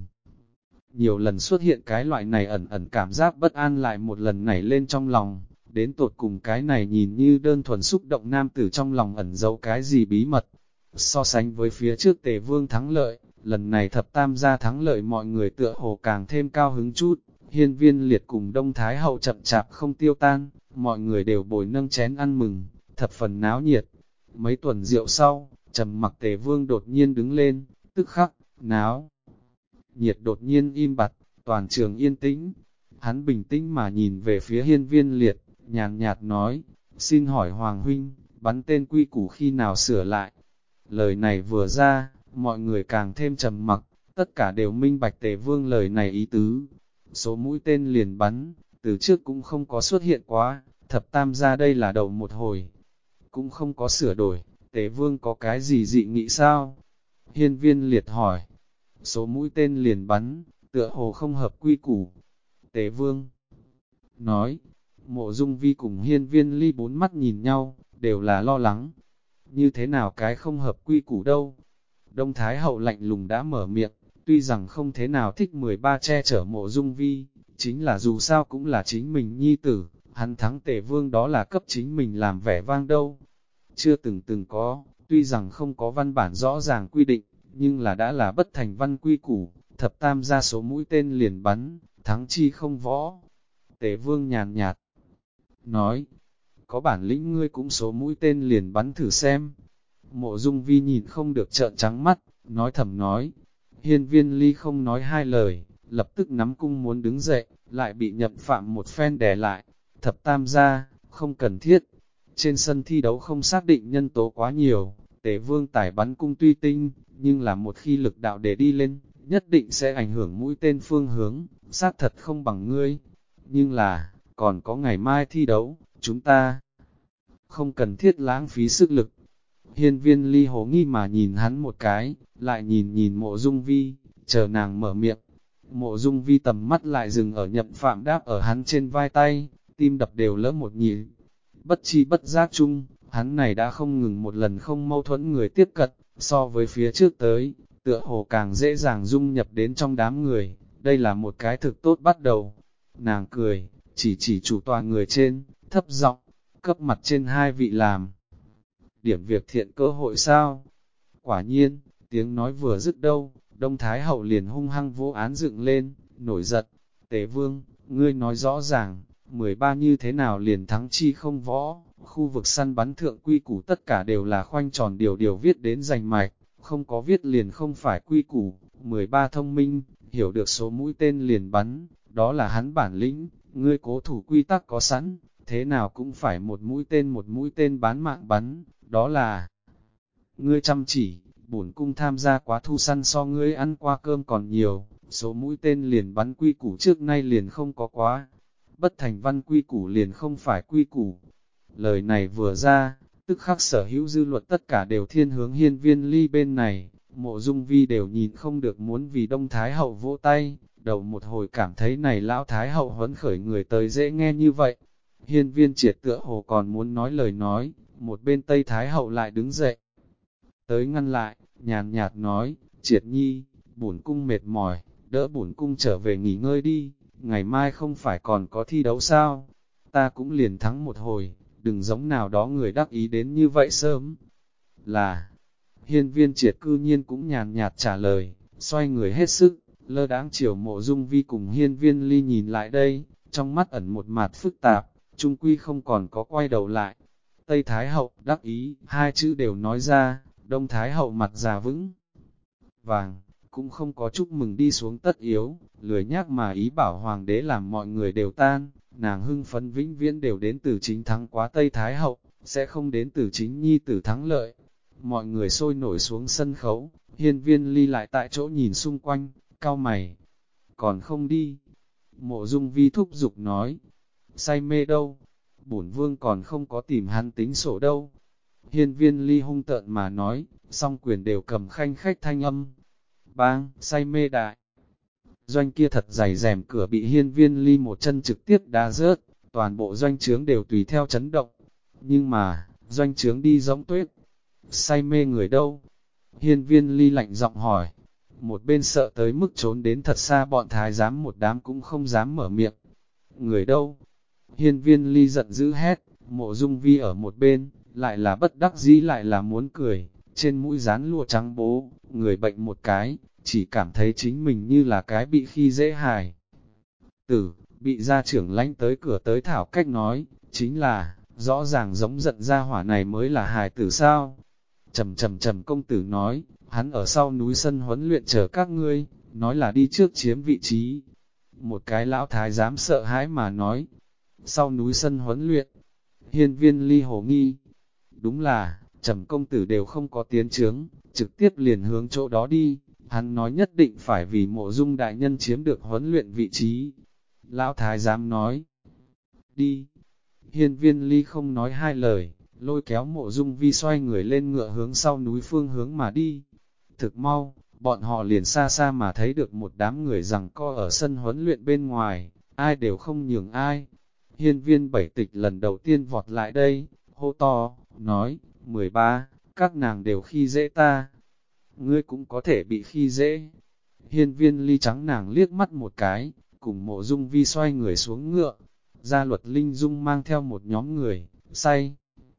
nhiều lần xuất hiện cái loại này ẩn ẩn cảm giác bất an lại một lần nảy lên trong lòng, đến tột cùng cái này nhìn như đơn thuần xúc động nam tử trong lòng ẩn giấu cái gì bí mật. So sánh với phía trước Tề Vương thắng lợi, lần này thập tam gia thắng lợi mọi người tựa hồ càng thêm cao hứng chút, Hiên Viên Liệt cùng Đông Thái Hậu chậm chạp không tiêu tan, mọi người đều bồi nâng chén ăn mừng, thập phần náo nhiệt. Mấy tuần rượu sau, trầm mặc Tề Vương đột nhiên đứng lên, tức khắc, náo nhiệt đột nhiên im bặt, toàn trường yên tĩnh. Hắn bình tĩnh mà nhìn về phía Hiên Viên Liệt, nhàn nhạt nói, xin hỏi Hoàng huynh, bắn tên quy củ khi nào sửa lại. Lời này vừa ra, mọi người càng thêm trầm mặc, tất cả đều minh bạch Tề Vương lời này ý tứ. Số mũi tên liền bắn, từ trước cũng không có xuất hiện quá, thập tam gia đây là đầu một hồi. Cũng không có sửa đổi, Tề Vương có cái gì dị nghị sao? Hiên Viên Liệt hỏi, số mũi tên liền bắn, tựa hồ không hợp quy củ. Tề Vương nói, Mộ Dung Vi cùng Hiên Viên Ly bốn mắt nhìn nhau, đều là lo lắng. Như thế nào cái không hợp quy củ đâu? Đông Thái Hậu lạnh lùng đã mở miệng, tuy rằng không thế nào thích 13 che chở Mộ Dung Vi, chính là dù sao cũng là chính mình nhi tử, hắn thắng Tề Vương đó là cấp chính mình làm vẻ vang đâu. Chưa từng có, tuy rằng không có văn bản rõ ràng quy định, nhưng là đã là bất thành văn quy củ, thập tam gia số mũi tên liền bắn, thắng chi không võ. Tề Vương nhàn nhạt nói, có bản lĩnh ngươi cũng số mũi tên liền bắn thử xem. Mộ Dung Vi nhìn không được trợn trắng mắt, nói thầm nói. Hiên Viên Ly không nói hai lời, lập tức nắm cung muốn đứng dậy, lại bị Nhậm Phạm một phen đè lại. Thập tam gia, không cần thiết. Trên sân thi đấu không xác định nhân tố quá nhiều, Tề Vương tải bắn cung tuy tinh, nhưng là một khi lực đạo để đi lên, nhất định sẽ ảnh hưởng mũi tên phương hướng, xác thật không bằng ngươi. Nhưng là, còn có ngày mai thi đấu, chúng ta không cần thiết lãng phí sức lực. Hiên Viên Ly hố nghi mà nhìn hắn một cái, lại nhìn Mộ Dung Vi, chờ nàng mở miệng. Mộ Dung Vi tầm mắt lại dừng ở Nhậm Phạm đáp ở hắn trên vai tay, tim đập đều lỡ một nhịp. Bất chi bất giác chung, hắn này đã không ngừng một lần không mâu thuẫn người tiếp cận, so với phía trước tới, tựa hồ càng dễ dàng dung nhập đến trong đám người, đây là một cái thực tốt bắt đầu. Nàng cười, chỉ chủ tòa người trên, thấp giọng, cấp mặt trên hai vị làm. Điểm việc thiện cơ hội sao? Quả nhiên, tiếng nói vừa dứt đâu, Đông Thái Hậu liền hung hăng vô án dựng lên, nổi giận. Tề Vương, ngươi nói rõ ràng, 13 như thế nào liền thắng chi không võ, khu vực săn bắn thượng quy củ tất cả đều là khoanh tròn điều viết đến rành mạch, không có viết liền không phải quy củ. 13 thông minh, hiểu được số mũi tên liền bắn, đó là hắn bản lĩnh, ngươi cố thủ quy tắc có sẵn, thế nào cũng phải một mũi tên bán mạng bắn, đó là ngươi chăm chỉ, bổn cung tham gia quá thu săn so ngươi ăn qua cơm còn nhiều, số mũi tên liền bắn quy củ trước nay liền không có quá, bất thành văn quy củ liền không phải quy củ. Lời này vừa ra, tức khắc sở hữu dư luật tất cả đều thiên hướng Hiên Viên Ly bên này, Mộ Dung Vi đều nhìn không được muốn vì Đông Thái Hậu vỗ tay, đầu một hồi cảm thấy này lão Thái Hậu huấn khởi người tới dễ nghe như vậy. Hiên Viên Triệt tựa hồ còn muốn nói lời nói, một bên Tây Thái Hậu lại đứng dậy, tới ngăn lại, nhàn nhạt nói, Triệt Nhi, bổn cung mệt mỏi, đỡ bổn cung trở về nghỉ ngơi đi, ngày mai không phải còn có thi đấu sao, ta cũng liền thắng một hồi, đừng giống nào đó người đắc ý đến như vậy sớm. Là, Hiên Viên Triệt cư nhiên cũng nhàn nhạt trả lời, xoay người hết sức, lơ đãng chiều Mộ Dung Vi cùng Hiên Viên Ly nhìn lại đây, trong mắt ẩn một mặt phức tạp, chung quy không còn có quay đầu lại. Tây Thái Hậu đắc ý, hai chữ đều nói ra, Đông Thái Hậu mặt già vững vàng, cũng không có chúc mừng đi xuống tất yếu, lười nhác mà ý bảo Hoàng đế làm mọi người đều tan, nàng hưng phấn vĩnh viễn đều đến từ chính thắng quá Tây Thái Hậu, sẽ không đến từ chính nhi tử thắng lợi. Mọi người sôi nổi xuống sân khấu, Hiên Viên Ly lại tại chỗ nhìn xung quanh, cau mày, còn không đi. Mộ Dung Vi thúc giục nói, say mê đâu, bổn vương còn không có tìm hắn tính sổ đâu. Hiên Viên Ly hung tợn mà nói, song quyền đều cầm khanh khách thanh âm. Bang, say mê đại. Doanh kia thật dày rèm cửa bị Hiên Viên Ly một chân trực tiếp đá rớt, toàn bộ doanh trướng đều tùy theo chấn động. Nhưng mà, doanh trướng đi giống tuyết. Say mê người đâu? Hiên Viên Ly lạnh giọng hỏi. Một bên sợ tới mức trốn đến thật xa bọn thái giám một đám cũng không dám mở miệng. Người đâu? Hiên Viên Ly giận dữ hét, Mộ Dung Vi ở một bên, lại là bất đắc dĩ lại là muốn cười, trên mũi dán lụa trắng bố, người bệnh một cái, chỉ cảm thấy chính mình như là cái bị khi dễ hài. Tử, bị gia trưởng lãnh tới cửa tới thảo cách nói, chính là, rõ ràng giống giận gia hỏa này mới là hài tử sao? Trầm công tử nói, hắn ở sau núi sân huấn luyện chờ các ngươi, nói là đi trước chiếm vị trí. Một cái lão thái dám sợ hãi mà nói, sau núi sân huấn luyện, Hiên Viên Ly hồ nghi. Đúng là, Trầm công tử đều không có tiến chướng, trực tiếp liền hướng chỗ đó đi, hắn nói nhất định phải vì Mộ Dung đại nhân chiếm được huấn luyện vị trí. Lão thái giám nói, đi. Hiên Viên Ly không nói hai lời, lôi kéo Mộ Dung Vi xoay người lên ngựa hướng sau núi phương hướng mà đi. Thực mau, bọn họ liền xa xa mà thấy được một đám người rằng co ở sân huấn luyện bên ngoài, ai đều không nhường ai. Hiên Viên Bảy Tịch lần đầu tiên vọt lại đây, hô to, nói, 13, các nàng đều khi dễ ta. Ngươi cũng có thể bị khi dễ. Hiên Viên Ly trắng nàng liếc mắt một cái, cùng Mộ Dung Vi xoay người xuống ngựa. Gia Luật Linh Dung mang theo một nhóm người, say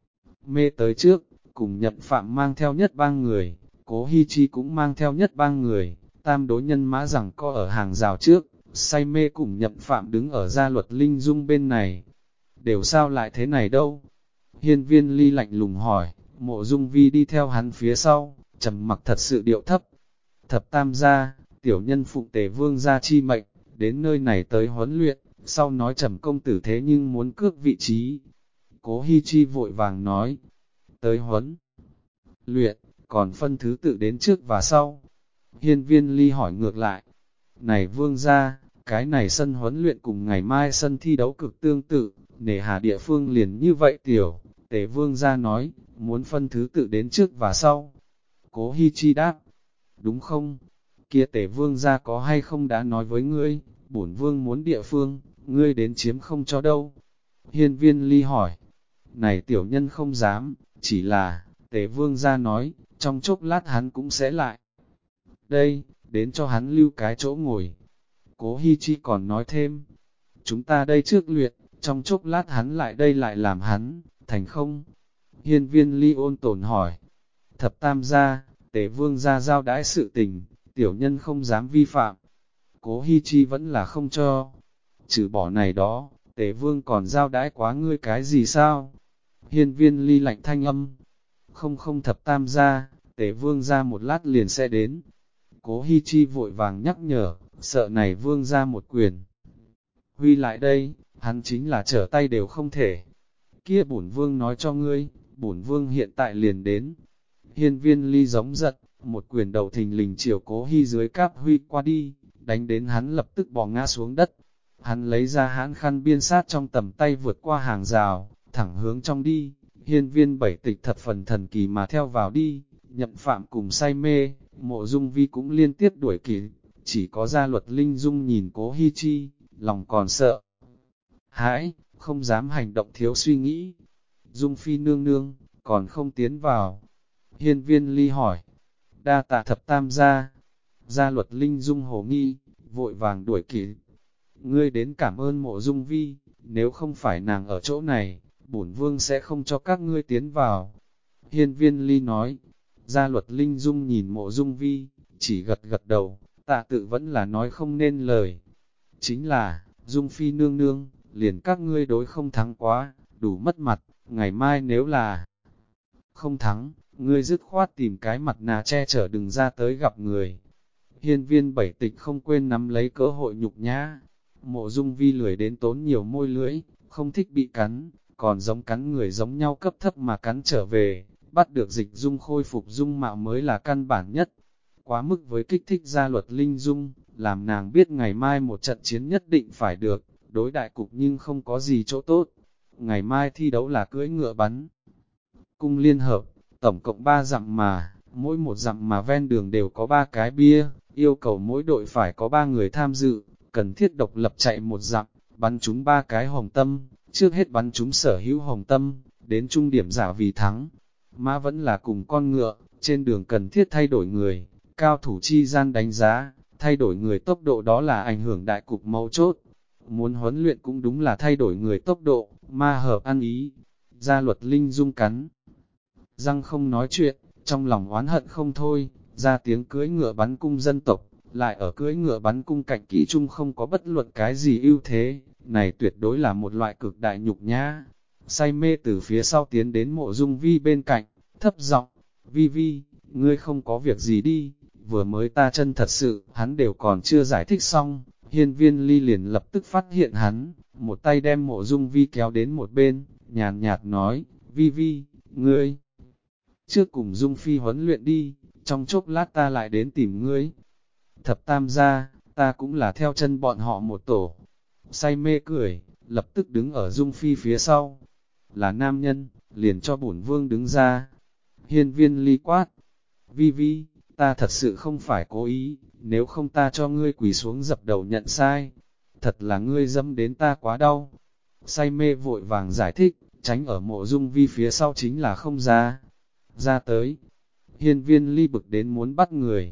mê tới trước, cùng Nhậm Phạm mang theo nhất bang người, Cố Hi Chi cũng mang theo nhất bang người, tam đối nhân mã rằng co ở hàng rào trước, say mê cùng Nhậm Phạm đứng ở Gia Luật Linh Dung bên này. Đều sao lại thế này đâu? Hiên Viên Ly lạnh lùng hỏi, Mộ Dung Vi đi theo hắn phía sau, trầm mặc thật sự điệu thấp. Thập tam gia, tiểu nhân phụng Tề Vương gia chi mệnh, đến nơi này tới huấn luyện, sau nói Trầm công tử thế nhưng muốn cướp vị trí. Cố Hi Chi vội vàng nói, tới huấn luyện, còn phân thứ tự đến trước và sau. Hiên Viên Ly hỏi ngược lại, này Vương gia, cái này sân huấn luyện cùng ngày mai sân thi đấu cực tương tự, nề hà địa phương liền như vậy tiểu. Tề Vương gia nói, muốn phân thứ tự đến trước và sau. Cố Hi Chi đáp, đúng không? Kia Tề Vương gia có hay không đã nói với ngươi, bổn vương muốn địa phương, ngươi đến chiếm không cho đâu. Hiên Viên Ly hỏi, này tiểu nhân không dám, chỉ là, Tề Vương gia nói, trong chốc lát hắn cũng sẽ lại. Đây, đến cho hắn lưu cái chỗ ngồi. Cố Hi Chi còn nói thêm, chúng ta đây trước luyện, trong chốc lát hắn lại đây lại làm hắn, thành không? Hiên Viên Ly ôn tồn hỏi, thập tam gia, Tề Vương gia giao đãi sự tình, tiểu nhân không dám vi phạm. Cố Hi Chi vẫn là không cho. Trừ bỏ này đó, Tề Vương còn giao đãi quá ngươi cái gì sao? Hiên Viên Ly lạnh thanh âm. Không thập tam gia, Tề Vương gia một lát liền sẽ đến. Cố Hi Chi vội vàng nhắc nhở, sợ này Vương gia một quyền. Huy lại đây, hắn chính là trở tay đều không thể. Kia bổn Vương nói cho ngươi, bổn Vương hiện tại liền đến. Hiên Viên Ly giống giận, một quyền đầu thình lình chiều Cố Hy dưới cáp huy qua đi, đánh đến hắn lập tức bò ngã xuống đất. Hắn lấy ra hãn khăn biên sát trong tầm tay vượt qua hàng rào, thẳng hướng trong đi, Hiên Viên Bảy Tịch thập phần thần kỳ mà theo vào đi, Nhậm Phạm cùng say mê, Mộ Dung Vi cũng liên tiếp đuổi kịp, chỉ có Gia Luật Linh Dung nhìn Cố Hi Chi, lòng còn sợ hãi, không dám hành động thiếu suy nghĩ. Dung Phi nương nương, còn không tiến vào. Hiên Viên Ly hỏi, đa tạ thập tam gia. Gia Luật Linh Dung hồ nghi, vội vàng đuổi kịp. Ngươi đến cảm ơn Mộ Dung Vi, nếu không phải nàng ở chỗ này, bổn vương sẽ không cho các ngươi tiến vào. Hiên Viên Ly nói, Gia Luật Linh Dung nhìn Mộ Dung Vi, chỉ gật gật đầu, tạ tự vẫn là nói không nên lời. Chính là, Dung Phi nương nương, liền các ngươi đối không thắng quá, đủ mất mặt, ngày mai nếu là không thắng, ngươi dứt khoát tìm cái mặt nạ che chở đừng ra tới gặp người. Hiên Viên Bảy Tịch không quên nắm lấy cơ hội nhục nhã. Mộ Dung Vi lười đến tốn nhiều môi lưỡi, không thích bị cắn, còn giống cắn người giống nhau cấp thấp mà cắn trở về, bắt được Dịch Dung khôi phục dung mạo mới là căn bản nhất. Quá mức với kích thích Gia Luật Linh Dung, làm nàng biết ngày mai một trận chiến nhất định phải được, đối đại cục nhưng không có gì chỗ tốt. Ngày mai thi đấu là cưỡi ngựa bắn cung liên hợp, tổng cộng 3 dặm mà, mỗi một dặm mà ven đường đều có 3 cái bia, yêu cầu mỗi đội phải có 3 người tham dự, cần thiết độc lập chạy một dặm, bắn trúng 3 cái hồng tâm, trước hết bắn trúng sở hữu hồng tâm, đến trung điểm giả vì thắng. Mã vẫn là cùng con ngựa, trên đường cần thiết thay đổi người, cao thủ chi gian đánh giá, thay đổi người tốc độ đó là ảnh hưởng đại cục mấu chốt. Muốn huấn luyện cũng đúng là thay đổi người tốc độ, ma hợp ăn ý. Gia Luật Linh Dung cắn răng không nói chuyện, trong lòng oán hận không thôi, ra tiếng cưỡi ngựa bắn cung dân tộc, lại ở cưỡi ngựa bắn cung cạnh kỹ trung không có bất luận cái gì ưu thế, này tuyệt đối là một loại cực đại nhục nhã. Say mê từ phía sau tiến đến Mộ Dung Vi bên cạnh, thấp giọng, Vi Vi, ngươi không có việc gì đi, vừa mới ta chân thật sự, hắn đều còn chưa giải thích xong, Hiên Viên Ly liền lập tức phát hiện hắn, một tay đem Mộ Dung Vi kéo đến một bên, nhàn nhạt nói, Vi Vi, ngươi trước cùng Dung Phi huấn luyện đi, trong chốc lát ta lại đến tìm ngươi. Thập tam gia, ta cũng là theo chân bọn họ một tổ. Say mê cười, lập tức đứng ở Dung Phi phía sau. Là nam nhân, liền cho bổn vương đứng ra. Hiên Viên Ly quát. Vi Vi, ta thật sự không phải cố ý, nếu không ta cho ngươi quỳ xuống dập đầu nhận sai. Thật là ngươi dâm đến ta quá đau. Say mê vội vàng giải thích, tránh ở Mộ Dung Vi phía sau chính là không ra. Ra tới, Hiên Viên Ly bực đến muốn bắt người.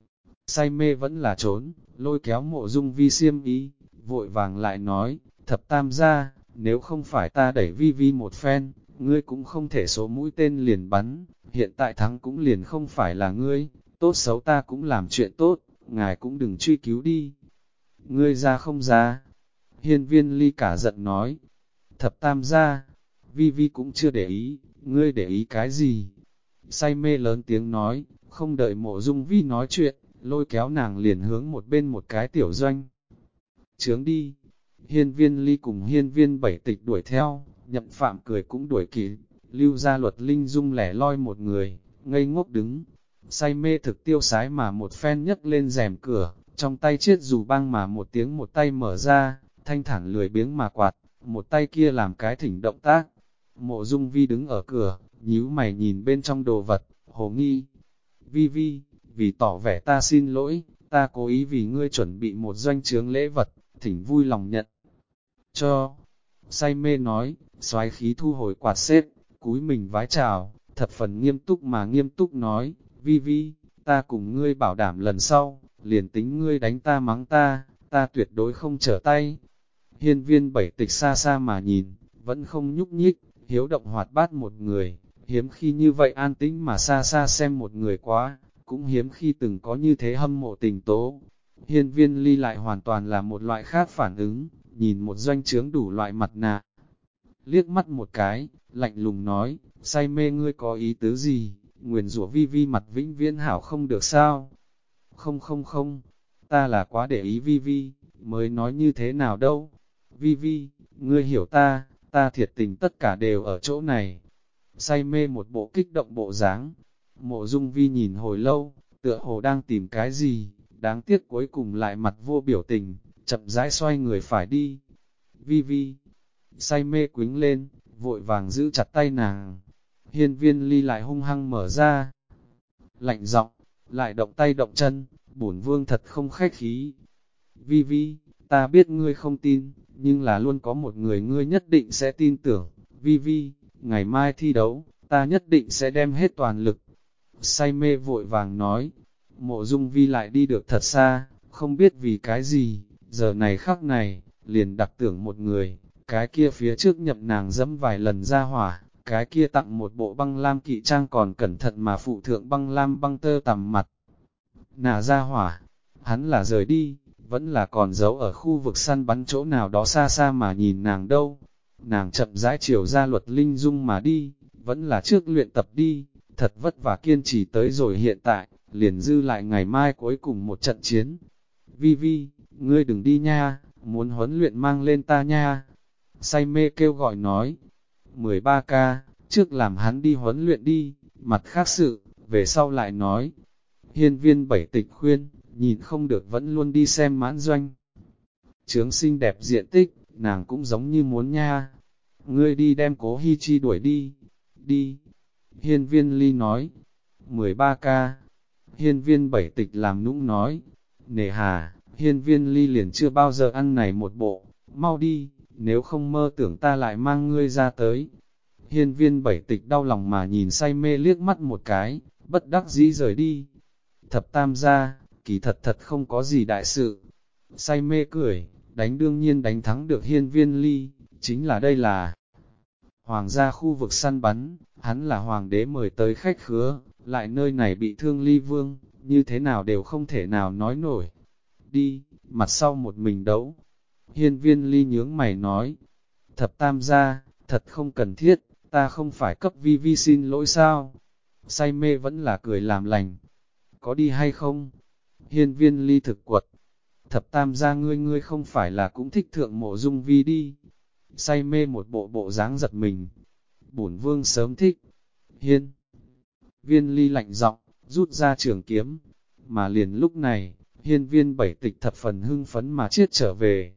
Say mê vẫn là trốn, lôi kéo Mộ Dung Vi xiêm ý, vội vàng lại nói, thập tam gia, nếu không phải ta đẩy Vi Vi một phen, ngươi cũng không thể số mũi tên liền bắn, hiện tại thắng cũng liền không phải là ngươi, tốt xấu ta cũng làm chuyện tốt, ngài cũng đừng truy cứu đi. Ngươi ra không ra? Hiên Viên Ly cả giận nói, thập tam gia, Vi Vi cũng chưa để ý, ngươi để ý cái gì? Say mê lớn tiếng nói, không đợi Mộ Dung Vi nói chuyện, lôi kéo nàng liền hướng một bên một cái tiểu doanh. Chướng đi, Hiên Viên Ly cùng Hiên Viên Bảy Tịch đuổi theo, Nhậm Phạm cười cũng đuổi kịp, lưu Gia Luật Linh Dung lẻ loi một người, ngây ngốc đứng. Say mê thực tiêu sái mà một phen nhấc lên rèm cửa, trong tay chiết dù băng mà một tiếng một tay mở ra, thanh thản lười biếng mà quạt, một tay kia làm cái thỉnh động tác. Mộ Dung Vi đứng ở cửa, nhíu mày nhìn bên trong đồ vật, hồ nghi. Vi Vi, vì tỏ vẻ ta xin lỗi, ta cố ý vì ngươi chuẩn bị một doanh chướng lễ vật, thỉnh vui lòng nhận. Cho, say mê nói, xoái khí thu hồi quạt xếp, cúi mình vái chào, thập phần nghiêm túc nói, Vi Vi, ta cùng ngươi bảo đảm lần sau, liền tính ngươi đánh ta mắng ta, ta tuyệt đối không trở tay. Hiên Viên Bảy Tịch xa xa mà nhìn, vẫn không nhúc nhích, hiếu động hoạt bát một người, hiếm khi như vậy an tĩnh mà xa xa xem một người quá, cũng hiếm khi từng có như thế hâm mộ tình tố. Hiên Viên Ly lại hoàn toàn là một loại khác phản ứng, nhìn một doanh trướng đủ loại mặt nạ. Liếc mắt một cái, lạnh lùng nói, say mê ngươi có ý tứ gì, nguyền rủa Vi Vi mặt vĩnh viễn hảo không được sao? Không, ta là quá để ý Vi Vi, mới nói như thế nào đâu. Vi Vi, ngươi hiểu ta thiệt tình tất cả đều ở chỗ này. Say mê một bộ kích động bộ dáng. Mộ Dung Vi nhìn hồi lâu, tựa hồ đang tìm cái gì, đáng tiếc cuối cùng lại mặt vô biểu tình, chậm rãi xoay người phải đi. Vi Vi, say mê quính lên, vội vàng giữ chặt tay nàng. Hiên Viên Ly lại hung hăng mở ra, lạnh giọng, lại động tay động chân, bổn vương thật không khách khí. Vi Vi, ta biết ngươi không tin, nhưng là luôn có một người ngươi nhất định sẽ tin tưởng. Vi Vi, ngày mai thi đấu, ta nhất định sẽ đem hết toàn lực. Say mê vội vàng nói, Mộ Dung Vi lại đi được thật xa, không biết vì cái gì, giờ này khắc này, liền đặc tưởng một người, cái kia phía trước nhậm nàng dẫm vài lần ra hỏa, cái kia tặng một bộ băng lam kỵ trang còn cẩn thận mà phụ thượng băng lam băng tơ tằm mặt. Nà ra hỏa, hắn là rời đi, vẫn là còn giấu ở khu vực săn bắn chỗ nào đó xa xa mà nhìn nàng đâu. Nàng chậm rãi chiều ra luật linh dung mà đi, vẫn là trước luyện tập đi, thật vất vả kiên trì tới rồi hiện tại, liền dư lại ngày mai cuối cùng một trận chiến. Vi Vi, ngươi đừng đi nha, muốn huấn luyện mang lên ta nha. Say mê kêu gọi nói, 13K, trước làm hắn đi huấn luyện đi, mặt khác sự, về sau lại nói. Hiên Viên Bảy Tịch khuyên, nhìn không được vẫn luôn đi xem mãn doanh. Chướng xinh đẹp diện tích, nàng cũng giống như muốn nha. Ngươi đi đem Cố Hi Chi đuổi đi, đi. Hiên Viên Ly nói, 13K. Hiên Viên Bảy Tịch làm nũng nói, nề hà, Hiên Viên Ly liền chưa bao giờ ăn này một bộ, mau đi, nếu không mơ tưởng ta lại mang ngươi ra tới. Hiên Viên Bảy Tịch đau lòng mà nhìn say mê liếc mắt một cái, bất đắc dĩ rời đi. Thập tam gia, kỳ thật thật không có gì đại sự. Say mê cười, đánh đương nhiên đánh thắng được Hiên Viên Ly, chính là đây là hoàng gia khu vực săn bắn, hắn là hoàng đế mời tới khách khứa, lại nơi này bị thương Ly Vương, như thế nào đều không thể nào nói nổi. Đi, mặt sau một mình đấu. Hiên Viên Ly nhướng mày nói, thập tam gia, thật không cần thiết, ta không phải cấp Vi Vi xin lỗi sao? Say mê vẫn là cười làm lành. Có đi hay không? Hiên Viên Ly thực quật. Thập tam gia ngươi không phải là cũng thích thượng Mộ Dung Vi đi. Say mê một bộ bộ dáng giật mình. Bổn vương sớm thích. Hiên Viên Ly lạnh giọng, rút ra trường kiếm. Mà liền lúc này, Hiên Viên Bảy Tịch thập phần hưng phấn mà chiết trở về.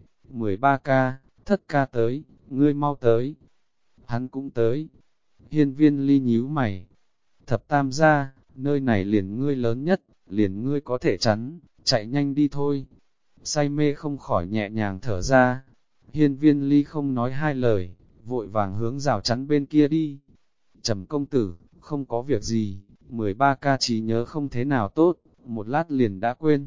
13K, thất ca tới, ngươi mau tới. Hắn cũng tới. Hiên Viên Ly nhíu mày. Thập tam gia, nơi này liền ngươi lớn nhất, liền ngươi có thể chắn, chạy nhanh đi thôi. Say mê không khỏi nhẹ nhàng thở ra. Hiên Viên Ly không nói hai lời, vội vàng hướng rào chắn bên kia đi. Trầm công tử, không có việc gì, 13K trí nhớ không thế nào tốt, một lát liền đã quên.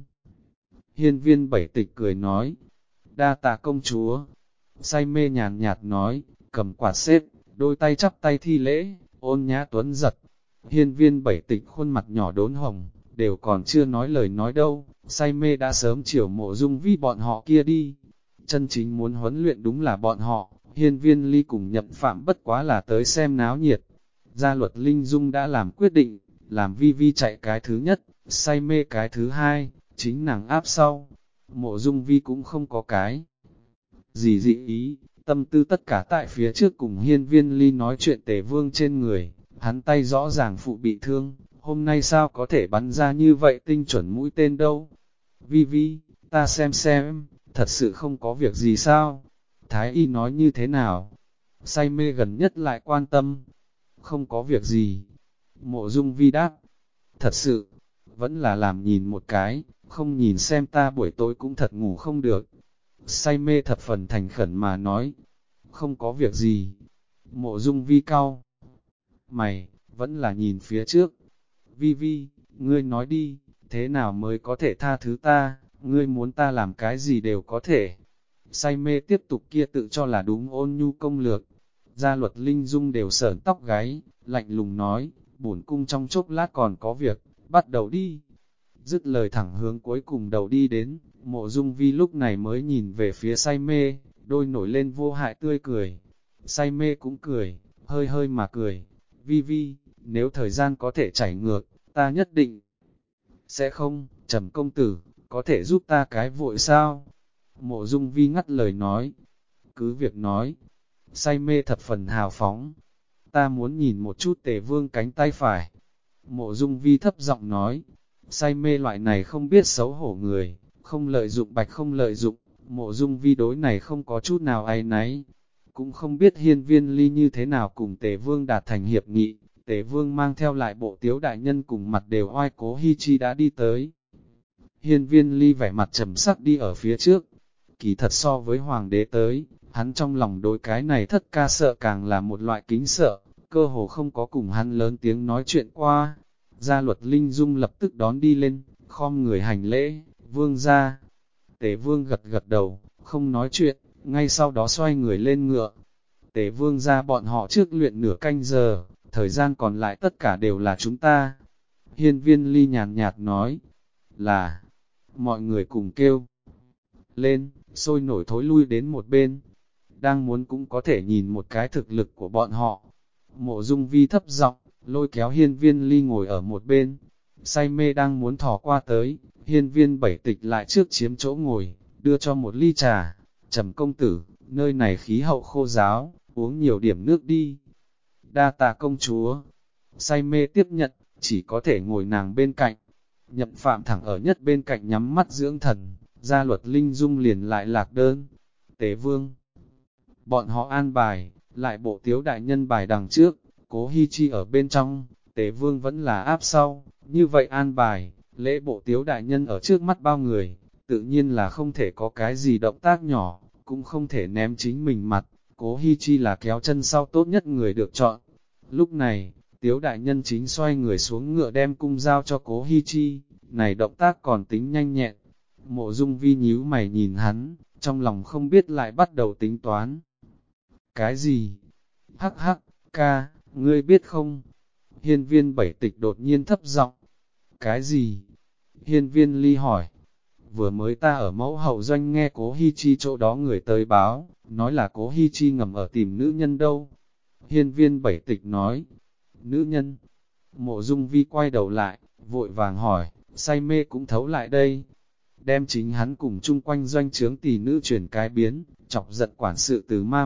Hiên Viên Bảy Tịch cười nói, đa tạ công chúa. Say mê nhàn nhạt nói, cầm quạt xếp, đôi tay chắp tay thi lễ, ôn nhã tuấn giật. Hiên Viên Bảy Tịch khuôn mặt nhỏ đốn hồng, đều còn chưa nói lời nói đâu, say mê đã sớm chiều Mộ Dung Vi bọn họ kia đi. Chân chính muốn huấn luyện đúng là bọn họ, Hiên Viên Ly cùng Nhậm Phạm bất quá là tới xem náo nhiệt. Gia luật Linh Dung đã làm quyết định, làm Vi Vi chạy cái thứ nhất, say mê cái thứ hai, chính nàng áp sau. Mộ Dung Vi cũng không có cái gì dị ý, tâm tư tất cả tại phía trước cùng Hiên Viên Ly nói chuyện Tề Vương trên người, hắn tay rõ ràng phụ bị thương, hôm nay sao có thể bắn ra như vậy tinh chuẩn mũi tên đâu. Vi Vi, ta xem, thật sự không có việc gì sao? Thái y nói như thế nào? Say mê gần nhất lại quan tâm. Không có việc gì. Mộ Dung Vi đáp. Thật sự, vẫn là làm nhìn một cái, không nhìn xem ta buổi tối cũng thật ngủ không được. Say mê thập phần thành khẩn mà nói. Không có việc gì. Mộ Dung Vi cau mày, vẫn là nhìn phía trước. Vi Vi, ngươi nói đi, thế nào mới có thể tha thứ ta, ngươi muốn ta làm cái gì đều có thể. Say mê tiếp tục kia tự cho là đúng ôn nhu công lược. Gia luật Linh Dung đều sởn tóc gáy, lạnh lùng nói, bổn cung trong chốc lát còn có việc, bắt đầu đi. Dứt lời thẳng hướng cuối cùng đầu đi đến, Mộ Dung Vi lúc này mới nhìn về phía say mê, đôi nổi lên vô hại tươi cười. Say mê cũng cười, hơi hơi mà cười. Vi Vi, nếu thời gian có thể chảy ngược, ta nhất định sẽ không. Trầm công tử, có thể giúp ta cái vội sao? Mộ Dung Vi ngắt lời nói. Cứ việc nói. Say mê thập phần hào phóng. Ta muốn nhìn một chút Tề Vương cánh tay phải. Mộ Dung Vi thấp giọng nói, say mê loại này không biết xấu hổ người, không lợi dụng bạch không lợi dụng, Mộ Dung Vi đối này không có chút nào áy náy. Cũng không biết Hiên Viên Ly như thế nào cùng Tề Vương đạt thành hiệp nghị, Tề Vương mang theo lại bộ tiếu đại nhân cùng mặt đều oai Cố Hi Chi đã đi tới. Hiên Viên Ly vẻ mặt trầm sắc đi ở phía trước, kỳ thật so với Hoàng đế tới, hắn trong lòng đối cái này thất ca sợ càng là một loại kính sợ, cơ hồ không có cùng hắn lớn tiếng nói chuyện qua. Gia Luật Linh Dung lập tức đón đi lên, khom người hành lễ, vương ra. Tề Vương gật gật đầu, không nói chuyện, ngay sau đó xoay người lên ngựa. Tề Vương ra bọn họ trước luyện nửa canh giờ, thời gian còn lại tất cả đều là chúng ta. Hiên Viên Ly nhàn nhạt nói, là, mọi người cùng kêu lên, sôi nổi thối lui đến một bên. Đang muốn cũng có thể nhìn một cái thực lực của bọn họ. Mộ Dung Vi thấp giọng, lôi kéo Hiên Viên Ly ngồi ở một bên. Say mê đang muốn thò qua tới, Hiên Viên Bảy Tịch lại trước chiếm chỗ ngồi, đưa cho một ly trà. Trầm công tử, nơi này khí hậu khô ráo, uống nhiều điểm nước đi. Đa tạ công chúa. Say mê tiếp nhận, chỉ có thể ngồi nàng bên cạnh. Nhậm Phạm thẳng ở nhất bên cạnh nhắm mắt dưỡng thần, Gia Luật Linh Dung liền lại lạc đơn. Tế Vương, bọn họ an bài, lại bộ tiếu đại nhân bài đằng trước, Cố Hi Chi ở bên trong, Tế Vương vẫn là áp sau, như vậy an bài, lễ bộ tiếu đại nhân ở trước mắt bao người, tự nhiên là không thể có cái gì động tác nhỏ, cũng không thể ném chính mình mặt, Cố Hi Chi là kéo chân sau tốt nhất người được chọn. Lúc này, tiếu đại nhân chính xoay người xuống ngựa đem cung giao cho Cố Hi Chi, này động tác còn tính nhanh nhẹn. Mộ Dung Vi nhíu mày nhìn hắn, trong lòng không biết lại bắt đầu tính toán. Cái gì? Hắc hắc, ca, ngươi biết không? Hiên Viên Bảy Tịch đột nhiên thấp giọng. Cái gì? Hiên Viên Ly hỏi. Vừa mới ta ở mẫu hậu doanh nghe Cố Hi Chi chỗ đó người tới báo, nói là Cố Hi Chi ngầm ở tìm nữ nhân đâu. Hiên Viên Bảy Tịch nói. Nữ nhân? Mộ Dung Vi quay đầu lại, vội vàng hỏi, say mê cũng thấu lại đây. Đem chính hắn cùng chung quanh doanh trướng tỷ nữ chuyển cái biến, chọc giận quản sự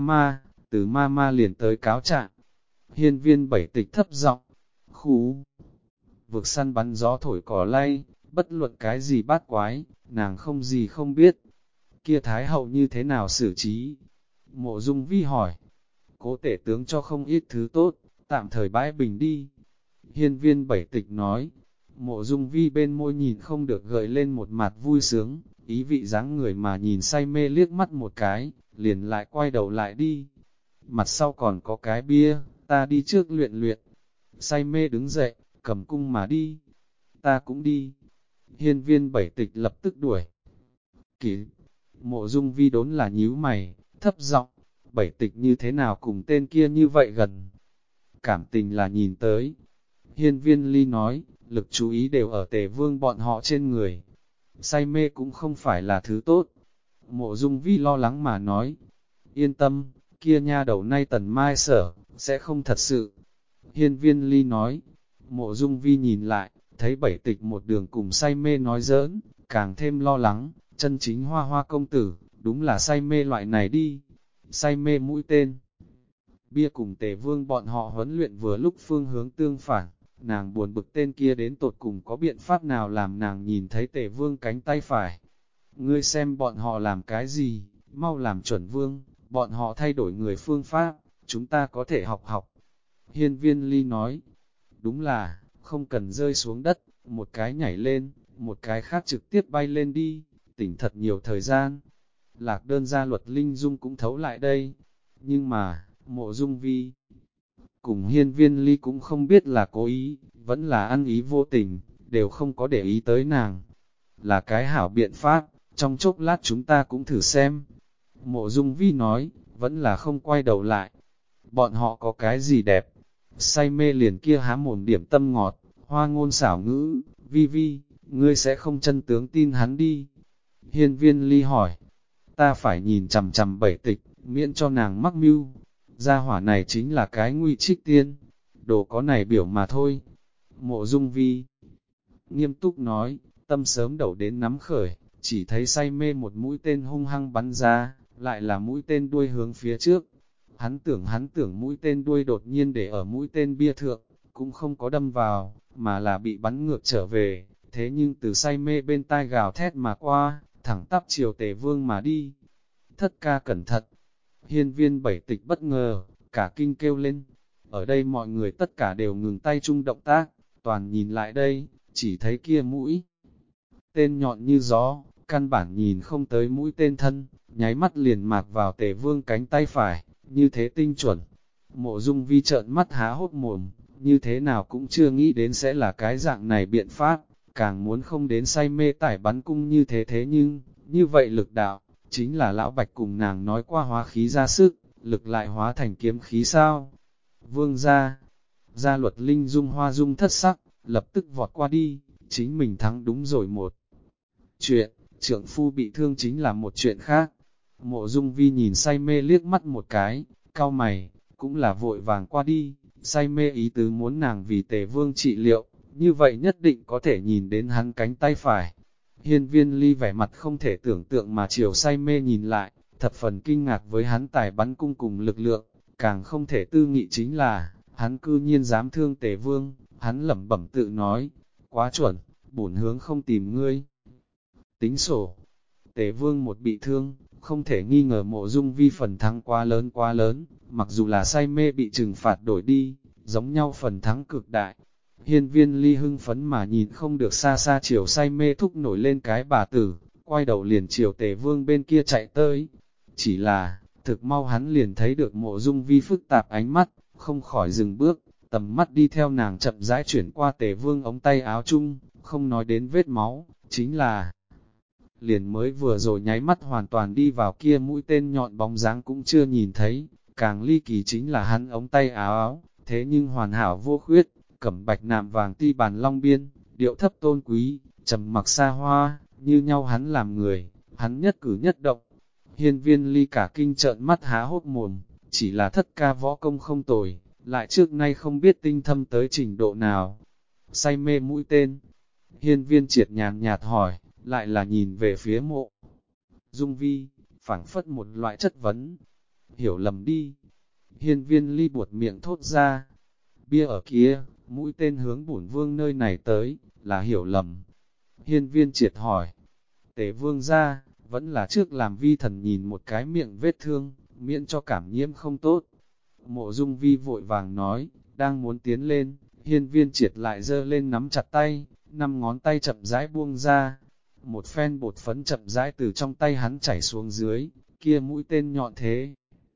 từ ma liền tới cáo trạng. Hiên Viên Bảy Tịch thấp giọng, khu vực săn bắn gió thổi cỏ lay, bất luận cái gì bát quái, nàng không gì không biết. Kia Thái hậu như thế nào xử trí? Mộ Dung Vi hỏi. Cố tể tướng cho không ít thứ tốt, tạm thời bãi bình đi. Hiên Viên Bảy Tịch nói. Mộ Dung Vi bên môi nhìn không được gợi lên một mặt vui sướng, ý vị dáng người mà nhìn say mê liếc mắt một cái, liền lại quay đầu lại đi. Mặt sau còn có cái bia, ta đi trước luyện luyện. Say mê đứng dậy, cầm cung mà đi. Ta cũng đi. Hiên Viên Bảy Tịch lập tức đuổi. Kỷ, Mộ Dung Vi đốn là nhíu mày, thấp giọng, Bảy Tịch như thế nào cùng tên kia như vậy gần. Cảm tình là nhìn tới. Hiên Viên Ly nói, lực chú ý đều ở Tề Vương bọn họ trên người. Say mê cũng không phải là thứ tốt. Mộ Dung Vi lo lắng mà nói, yên tâm, kia nha đầu nay Tần Mai Sở, sẽ không thật sự. Hiên Viên Ly nói, Mộ Dung Vi nhìn lại, thấy Bảy Tịch một đường cùng say mê nói giỡn, càng thêm lo lắng, chân chính Hoa Hoa công tử, đúng là say mê loại này đi. Say mê mũi tên. Bia cùng Tề Vương bọn họ huấn luyện vừa lúc phương hướng tương phản, nàng buồn bực tên kia đến tột cùng có biện pháp nào làm nàng nhìn thấy Tề Vương cánh tay phải. Ngươi xem bọn họ làm cái gì, mau làm chuẩn vương, bọn họ thay đổi người phương pháp, chúng ta có thể học học. Hiên Viên Ly nói, đúng là, không cần rơi xuống đất, một cái nhảy lên, một cái khác trực tiếp bay lên đi, tỉnh thật nhiều thời gian. Lạc Đơn Gia Luật Linh Dung cũng thấu lại đây, nhưng mà, Mộ Dung Vi cùng Hiên Viên Ly cũng không biết là cố ý, vẫn là ăn ý vô tình, đều không có để ý tới nàng. Là cái hảo biện pháp, trong chốc lát chúng ta cũng thử xem. Mộ Dung Vi nói, vẫn là không quay đầu lại. Bọn họ có cái gì đẹp? Say mê liền kia há mồm điểm tâm ngọt, hoa ngôn xảo ngữ, Vi Vi, ngươi sẽ không chân tướng tin hắn đi. Hiên Viên Ly hỏi, ta phải nhìn chằm chằm Bảy Tịch, miễn cho nàng mắc mưu. Gia hỏa này chính là cái nguy trích tiên, đồ có này biểu mà thôi. Mộ Dung Vi nghiêm túc nói, tâm sớm đầu đến nắm khởi, chỉ thấy say mê một mũi tên hung hăng bắn ra, lại là mũi tên đuôi hướng phía trước. Hắn tưởng mũi tên đuôi đột nhiên để ở mũi tên bia thượng, cũng không có đâm vào, mà là bị bắn ngược trở về, thế nhưng từ say mê bên tai gào thét mà qua, thẳng tắp chiều Tề Vương mà đi. Thất ca cẩn thận, hiên viên bảy tịch bất ngờ, cả kinh kêu lên. Ở đây mọi người tất cả đều ngừng tay chung động tác, toàn nhìn lại đây, chỉ thấy kia mũi tên nhọn như gió, căn bản nhìn không tới mũi tên thân, nháy mắt liền mạc vào Tề Vương cánh tay phải, như thế tinh chuẩn. Mộ Dung Vi trợn mắt há hốc mồm, như thế nào cũng chưa nghĩ đến sẽ là cái dạng này biện pháp, càng muốn không đến say mê tải bắn cung như thế nhưng, như vậy lực đạo, chính là lão Bạch cùng nàng nói qua hóa khí ra sức, lực lại hóa thành kiếm khí sao. Vương gia luật linh dung hoa dung thất sắc, lập tức vọt qua đi, chính mình thắng đúng rồi một chuyện, trượng phu bị thương chính là một chuyện khác. Mộ Dung Vi nhìn say mê liếc mắt một cái, cau mày, cũng là vội vàng qua đi, say mê ý tứ muốn nàng vì Tề Vương trị liệu, như vậy nhất định có thể nhìn đến hắn cánh tay phải. Hiên viên ly vẻ mặt không thể tưởng tượng mà chiều say mê nhìn lại, thập phần kinh ngạc với hắn tài bắn cung cùng lực lượng, càng không thể tư nghị chính là, hắn cư nhiên dám thương Tề Vương, hắn lẩm bẩm tự nói, quá chuẩn, bổn hướng không tìm ngươi. Tính sổ, Tề Vương một bị thương, không thể nghi ngờ Mộ Dung Vi phần thắng quá lớn, mặc dù là say mê bị trừng phạt đổi đi, giống nhau phần thắng cực đại. Hiên viên ly hưng phấn mà nhìn không được xa xa chiều say mê thúc nổi lên cái bà tử, quay đầu liền chiều Tề Vương bên kia chạy tới. Chỉ là, thực mau hắn liền thấy được Mộ Dung Vi phức tạp ánh mắt, không khỏi dừng bước, tầm mắt đi theo nàng chậm rãi chuyển qua Tề Vương ống tay áo chung, không nói đến vết máu, chính là liền mới vừa rồi nháy mắt hoàn toàn đi vào kia mũi tên nhọn bóng dáng cũng chưa nhìn thấy, càng ly kỳ chính là hắn ống tay áo, thế nhưng hoàn hảo vô khuyết, cẩm bạch nạm vàng ti bàn long biên, điệu thấp tôn quý, trầm mặc xa hoa, như nhau hắn làm người, hắn nhất cử nhất động. Hiên viên ly cả kinh trợn mắt há hốt mồm, chỉ là thất ca võ công không tồi, lại trước nay không biết tinh thâm tới trình độ nào. Say mê mũi tên, hiên viên triệt nhàn nhạt hỏi, lại là nhìn về phía Mộ Dung Vi, phảng phất một loại chất vấn. Hiểu lầm đi. Hiên viên ly buột miệng thốt ra. Bia ở kia, mũi tên hướng bổn vương nơi này tới, là hiểu lầm. Hiên viên triệt hỏi. Tề vương ra, vẫn là trước làm vi thần nhìn một cái miệng vết thương, miễn cho cảm nhiễm không tốt. Mộ Dung Vi vội vàng nói, đang muốn tiến lên, hiên viên triệt lại giơ lên nắm chặt tay, 5 ngón tay chậm rãi buông ra. Một phen bột phấn chậm rãi từ trong tay hắn chảy xuống dưới, kia mũi tên nhọn thế.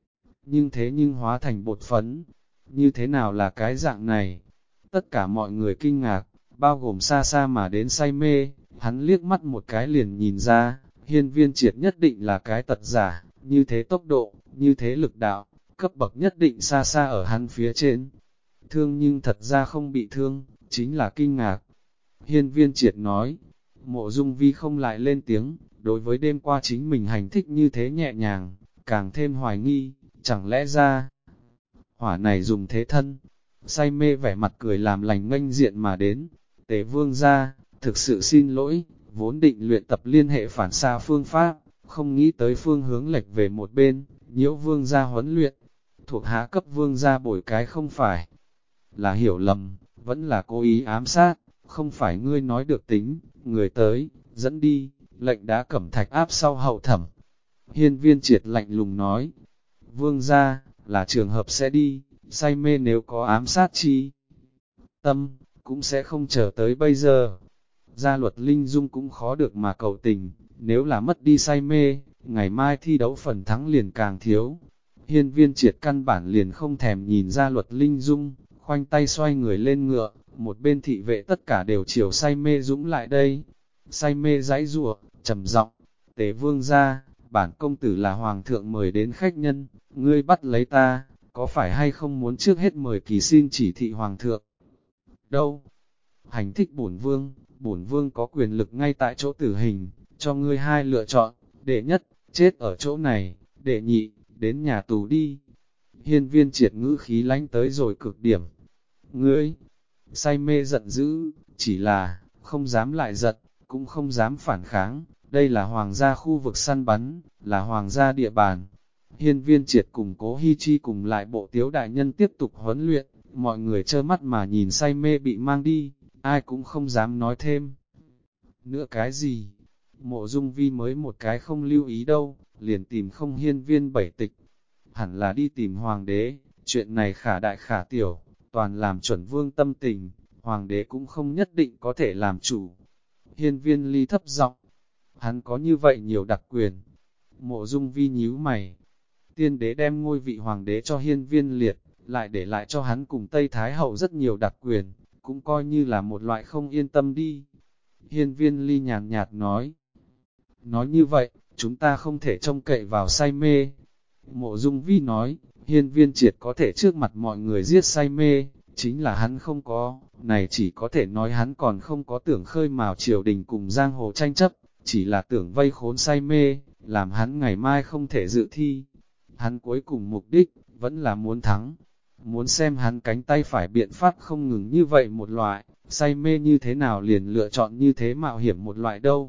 Nhưng hóa thành bột phấn, như thế nào là cái dạng này? Tất cả mọi người kinh ngạc, bao gồm xa xa mà đến say mê, hắn liếc mắt một cái liền nhìn ra, hiên viên triệt nhất định là cái tật giả, như thế tốc độ, như thế lực đạo, cấp bậc nhất định xa xa ở hắn phía trên. Thương nhưng thật ra không bị thương, chính là kinh ngạc. Hiên viên triệt nói, Mộ Dung Vi không lại lên tiếng, đối với đêm qua chính mình hành thích như thế nhẹ nhàng, càng thêm hoài nghi, chẳng lẽ ra hỏa này dùng thế thân. Say mê vẻ mặt cười làm lành nghênh diện mà đến, Tề vương ra, thực sự xin lỗi, vốn định luyện tập liên hệ phản xa phương pháp, không nghĩ tới phương hướng lệch về một bên, nhiễu vương ra huấn luyện, thuộc hạ cấp vương ra bổi cái không phải, là hiểu lầm, vẫn là cố ý ám sát, không phải ngươi nói được tính, người tới, dẫn đi, lệnh đá cẩm thạch áp sau hậu thẩm. Hiên viên triệt lạnh lùng nói, vương ra, là trường hợp sẽ đi, say mê nếu có ám sát chi tâm, cũng sẽ không chờ tới bây giờ. Gia luật linh dung cũng khó được mà cầu tình, nếu là mất đi say mê, ngày mai thi đấu phần thắng liền càng thiếu. Hiên viên triệt căn bản liền không thèm nhìn gia luật linh dung, khoanh tay xoay người lên ngựa, một bên thị vệ tất cả đều chiều say mê dũng lại đây. Say mê giãy giụa, trầm giọng, Tề vương ra, bản công tử là hoàng thượng mời đến khách nhân, ngươi bắt lấy ta, có phải hay không muốn trước hết mời kỳ xin chỉ thị hoàng thượng? Đâu? Hành thích bổn vương có quyền lực ngay tại chỗ tử hình, cho ngươi hai lựa chọn, đệ nhất, chết ở chỗ này, đệ nhị, đến nhà tù đi. Hiên viên triệt ngữ khí lánh tới rồi cực điểm. Ngươi, say mê giận dữ, chỉ là, không dám lại giận, cũng không dám phản kháng, đây là hoàng gia khu vực săn bắn, là hoàng gia địa bàn. Hiên viên triệt cùng Cố Hi Chi cùng lại bộ tiếu đại nhân tiếp tục huấn luyện, mọi người trơ mắt mà nhìn say mê bị mang đi, ai cũng không dám nói thêm. Nữa cái gì? Mộ Dung Vi mới một cái không lưu ý đâu, liền tìm không hiên viên bảy tịch. Hẳn là đi tìm hoàng đế, chuyện này khả đại khả tiểu, toàn làm chuẩn vương tâm tình, hoàng đế cũng không nhất định có thể làm chủ. Hiên viên ly thấp giọng, hắn có như vậy nhiều đặc quyền. Mộ Dung Vi nhíu mày, tiên đế đem ngôi vị hoàng đế cho hiên viên liệt, lại để lại cho hắn cùng Tây Thái Hậu rất nhiều đặc quyền, cũng coi như là một loại không yên tâm đi. Hiên viên ly nhàn nhạt nói, như vậy, chúng ta không thể trông cậy vào say mê. Mộ Dung Vi nói, hiên viên triệt có thể trước mặt mọi người giết say mê, chính là hắn không có, này chỉ có thể nói hắn còn không có tưởng khơi mào triều đình cùng giang hồ tranh chấp, chỉ là tưởng vây khốn say mê, làm hắn ngày mai không thể dự thi. Hắn cuối cùng mục đích, vẫn là muốn thắng, muốn xem hắn cánh tay phải biện pháp không ngừng như vậy một loại, say mê như thế nào liền lựa chọn như thế mạo hiểm một loại đâu.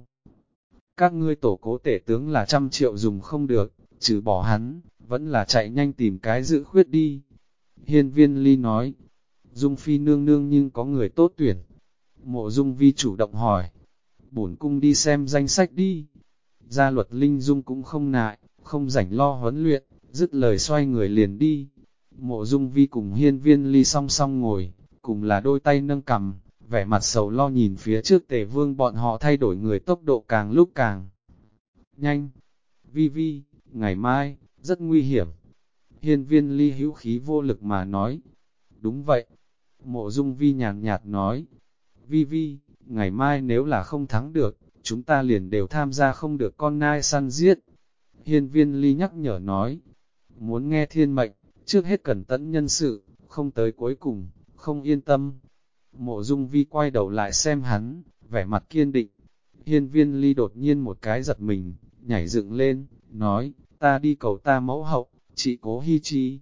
Các ngươi tổ cố tể tướng là 100 triệu dùng không được, trừ bỏ hắn, vẫn là chạy nhanh tìm cái dự khuyết đi. Hiên viên ly nói, Dung Phi nương nương nhưng có người tốt tuyển. Mộ Dung Vi chủ động hỏi, bổn cung đi xem danh sách đi. Gia Luật Linh Dung cũng không nại, không rảnh lo huấn luyện, dứt lời xoay người liền đi. Mộ Dung Vi cùng hiên viên ly song song ngồi, cùng là đôi tay nâng cằm, vẻ mặt sầu lo nhìn phía trước Tề Vương bọn họ thay đổi người tốc độ càng lúc càng nhanh. Vi Vi, ngày mai, rất nguy hiểm. Hiên viên ly hữu khí vô lực mà nói. Đúng vậy. Mộ Dung Vi nhàn nhạt nói. Vi Vi, ngày mai nếu là không thắng được, chúng ta liền đều tham gia không được con nai săn giết. Hiên viên ly nhắc nhở nói. Muốn nghe thiên mệnh, trước hết cần tận nhân sự, không tới cuối cùng, không yên tâm. Mộ Dung Vi quay đầu lại xem hắn, vẻ mặt kiên định. Hiên viên ly đột nhiên một cái giật mình, nhảy dựng lên, nói, ta đi cầu ta mẫu hậu, chị Cố Hi Chi.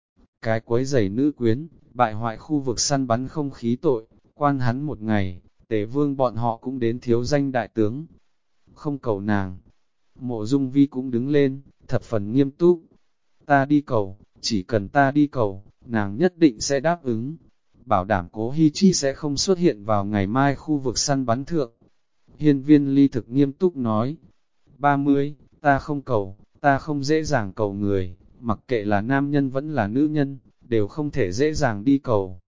Cái quấy giày nữ quyến, bại hoại khu vực săn bắn không khí tội, quan hắn một ngày, Tề Vương bọn họ cũng đến thiếu danh đại tướng. Không cầu nàng. Mộ Dung Vi cũng đứng lên, thập phần nghiêm túc. Ta đi cầu, chỉ cần ta đi cầu, nàng nhất định sẽ đáp ứng. Bảo đảm Cố Hi Chi sẽ không xuất hiện vào ngày mai khu vực săn bắn thượng. Hiên viên ly thực nghiêm túc nói. 30, ta không cầu, ta không dễ dàng cầu người, mặc kệ là nam nhân vẫn là nữ nhân, đều không thể dễ dàng đi cầu.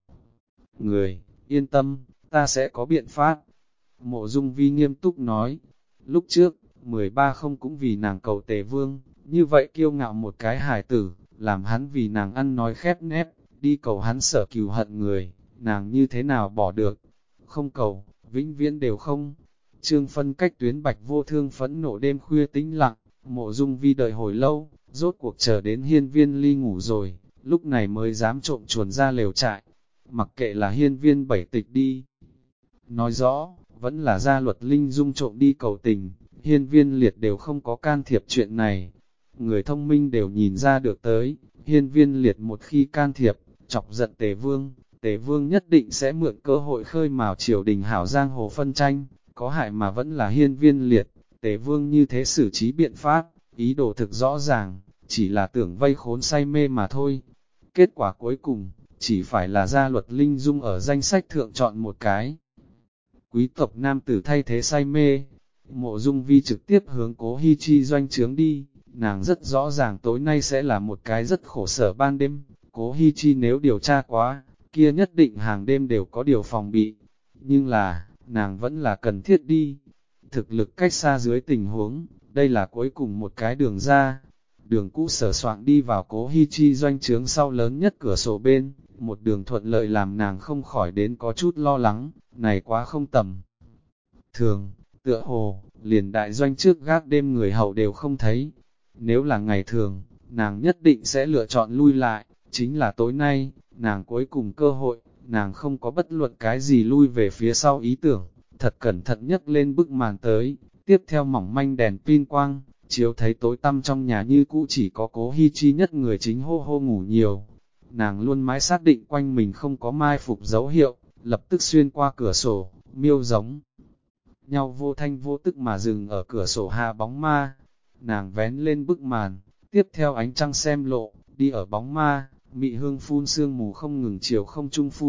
Người, yên tâm, ta sẽ có biện pháp. Mộ Dung Vi nghiêm túc nói. Lúc trước, 13 không cũng vì nàng cầu Tề Vương, như vậy kiêu ngạo một cái hài tử, làm hắn vì nàng ăn nói khép nép, đi cầu hắn sở cừu hận người, nàng như thế nào bỏ được. Không cầu, vĩnh viễn đều không. Trương phân cách tuyến bạch vô thương phẫn nộ đêm khuya tĩnh lặng, Mộ Dung Vi đợi hồi lâu, rốt cuộc chờ đến hiên viên ly ngủ rồi, lúc này mới dám trộm chuồn ra lều trại. Mặc kệ là hiên viên bảy tịch đi. Nói rõ, vẫn là Gia Luật Linh Dung trộm đi cầu tình, hiên viên liệt đều không có can thiệp chuyện này. Người thông minh đều nhìn ra được tới, hiên viên liệt một khi can thiệp, chọc giận Tề Vương nhất định sẽ mượn cơ hội khơi mào triều đình hảo giang hồ phân tranh, có hại mà vẫn là hiên viên liệt. Tề Vương như thế xử trí biện pháp, ý đồ thực rõ ràng, chỉ là tưởng vây khốn say mê mà thôi. Kết quả cuối cùng, chỉ phải là Gia Luật Linh Dung ở danh sách thượng chọn một cái. Quý tộc nam tử thay thế say mê, Mộ Dung Vi trực tiếp hướng Cố Hi Chi doanh trướng đi, nàng rất rõ ràng tối nay sẽ là một cái rất khổ sở ban đêm. Cố Hi Chi nếu điều tra quá, kia nhất định hàng đêm đều có điều phòng bị, nhưng là, nàng vẫn là cần thiết đi. Thực lực cách xa dưới tình huống, đây là cuối cùng một cái đường ra. Đường cũ sở soạn đi vào Cố Hi Chi doanh trướng sau lớn nhất cửa sổ bên, một đường thuận lợi làm nàng không khỏi đến có chút lo lắng, này quá không tầm thường, tựa hồ, liền đại doanh trước gác đêm người hầu đều không thấy. Nếu là ngày thường, nàng nhất định sẽ lựa chọn lui lại, chính là tối nay, nàng cuối cùng cơ hội, nàng không có bất luận cái gì lui về phía sau ý tưởng, thật cẩn thận nhấc lên bức màn tới, tiếp theo mỏng manh đèn pin quang, chiếu thấy tối tăm trong nhà như cũ chỉ có Cố Hi Chi nhất người chính hô hô ngủ nhiều. Nàng luôn mãi xác định quanh mình không có mai phục dấu hiệu, lập tức xuyên qua cửa sổ, miêu giống nhau vô thanh vô tức mà dừng ở cửa sổ hạ bóng ma. Nàng vén lên bức màn, tiếp theo ánh trăng xem lộ, đi ở bóng ma, mị hương phun sương mù không ngừng chiều không trung phun,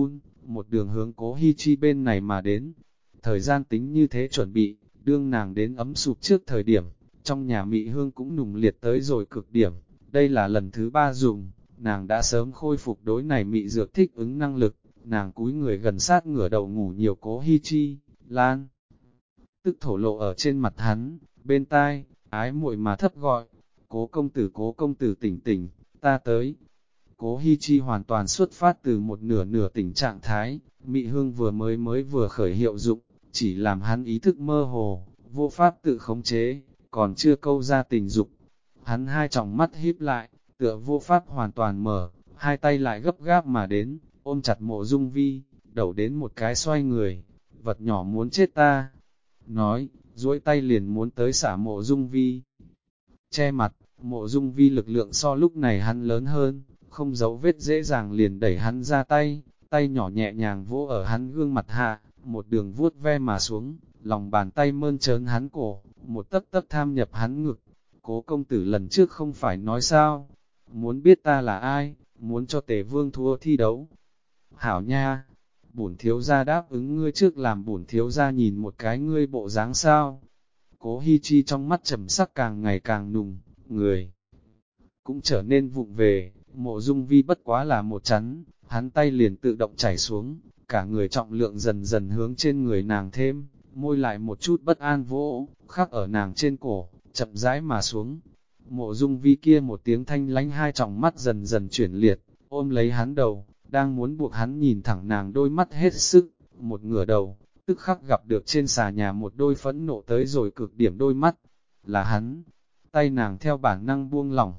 một đường hướng Cố Hi Chi bên này mà đến. Thời gian tính như thế chuẩn bị, đương nàng đến ấm sụp trước thời điểm, trong nhà mị hương cũng nùng liệt tới rồi cực điểm. Đây là lần thứ 3 dùng, nàng đã sớm khôi phục đối này mị dược thích ứng năng lực, nàng cúi người gần sát ngửa đầu ngủ nhiều Cố Hi Chi, Lan. Tức thổ lộ ở trên mặt hắn, bên tai, ái muội mà thấp gọi, Cố công tử tỉnh tỉnh, ta tới. Cố Hi Chi hoàn toàn xuất phát từ một nửa tỉnh trạng thái, mị hương vừa khởi hiệu dụng, chỉ làm hắn ý thức mơ hồ, vô pháp tự khống chế, còn chưa câu ra tình dục. Hắn hai tròng mắt híp lại, tựa vô pháp hoàn toàn mở, hai tay lại gấp gáp mà đến, ôm chặt Mộ Dung Vi, đầu đến một cái xoay người, vật nhỏ muốn chết ta. Nói, duỗi tay liền muốn tới xả Mộ Dung Vi. Che mặt, Mộ Dung Vi lực lượng so lúc này hắn lớn hơn, không giấu vết dễ dàng liền đẩy hắn ra tay, tay nhỏ nhẹ nhàng vỗ ở hắn gương mặt hạ, một đường vuốt ve mà xuống, lòng bàn tay mơn trớn hắn cổ, một tấc tấc tham nhập hắn ngực. Cố công tử lần trước không phải nói sao, muốn biết ta là ai, muốn cho Tề Vương thua thi đấu. Hảo nha, bổn thiếu gia đáp ứng ngươi trước làm bổn thiếu gia nhìn một cái ngươi bộ dáng sao. Cố Hi Chi trong mắt trầm sắc càng ngày càng nùng, người cũng trở nên vụng về. Mộ Dung Vi bất quá là một chắn, hắn tay liền tự động chảy xuống, cả người trọng lượng dần dần hướng trên người nàng thêm, môi lại một chút bất an vỗ, khắc ở nàng trên cổ, chậm rãi mà xuống. Mộ Dung Vi kia một tiếng thanh lánh, hai tròng mắt dần dần chuyển liệt, ôm lấy hắn đầu, đang muốn buộc hắn nhìn thẳng nàng đôi mắt hết sức, một ngửa đầu, tức khắc gặp được trên xà nhà một đôi phẫn nộ tới rồi cực điểm đôi mắt, là hắn. Tay nàng theo bản năng buông lỏng.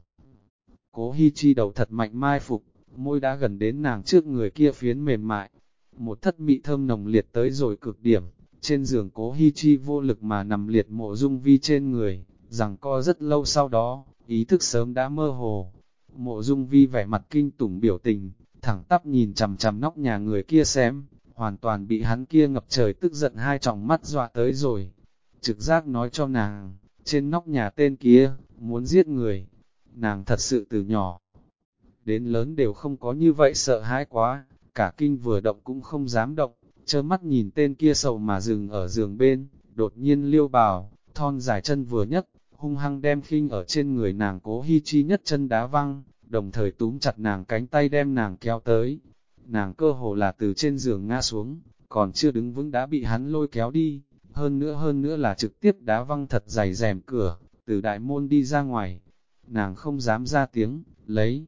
Cố Hi Chi đầu thật mạnh mai phục, môi đã gần đến nàng trước người kia phiến mềm mại. Một thất mị thơm nồng liệt tới rồi cực điểm, trên giường Cố Hi Chi vô lực mà nằm liệt Mộ Dung Vi trên người, rằng co rất lâu sau đó, ý thức sớm đã mơ hồ. Mộ Dung Vi vẻ mặt kinh tủng biểu tình, thẳng tắp nhìn chằm chằm nóc nhà người kia xem, hoàn toàn bị hắn kia ngập trời tức giận hai tròng mắt dọa tới rồi. Trực giác nói cho nàng, trên nóc nhà tên kia, muốn giết người. Nàng thật sự từ nhỏ đến lớn đều không có như vậy sợ hãi quá, cả kinh vừa động cũng không dám động, trơ mắt nhìn tên kia sầu mà dừng ở giường bên, đột nhiên liêu bào, thon dài chân vừa nhấc, hung hăng đem khinh ở trên người nàng Cố Hi Chi nhất chân đá văng, đồng thời túm chặt nàng cánh tay đem nàng kéo tới. Nàng cơ hồ là từ trên giường ngã xuống, còn chưa đứng vững đã bị hắn lôi kéo đi, hơn nữa là trực tiếp đá văng thật dày rèm cửa, từ đại môn đi ra ngoài. Nàng không dám ra tiếng, lấy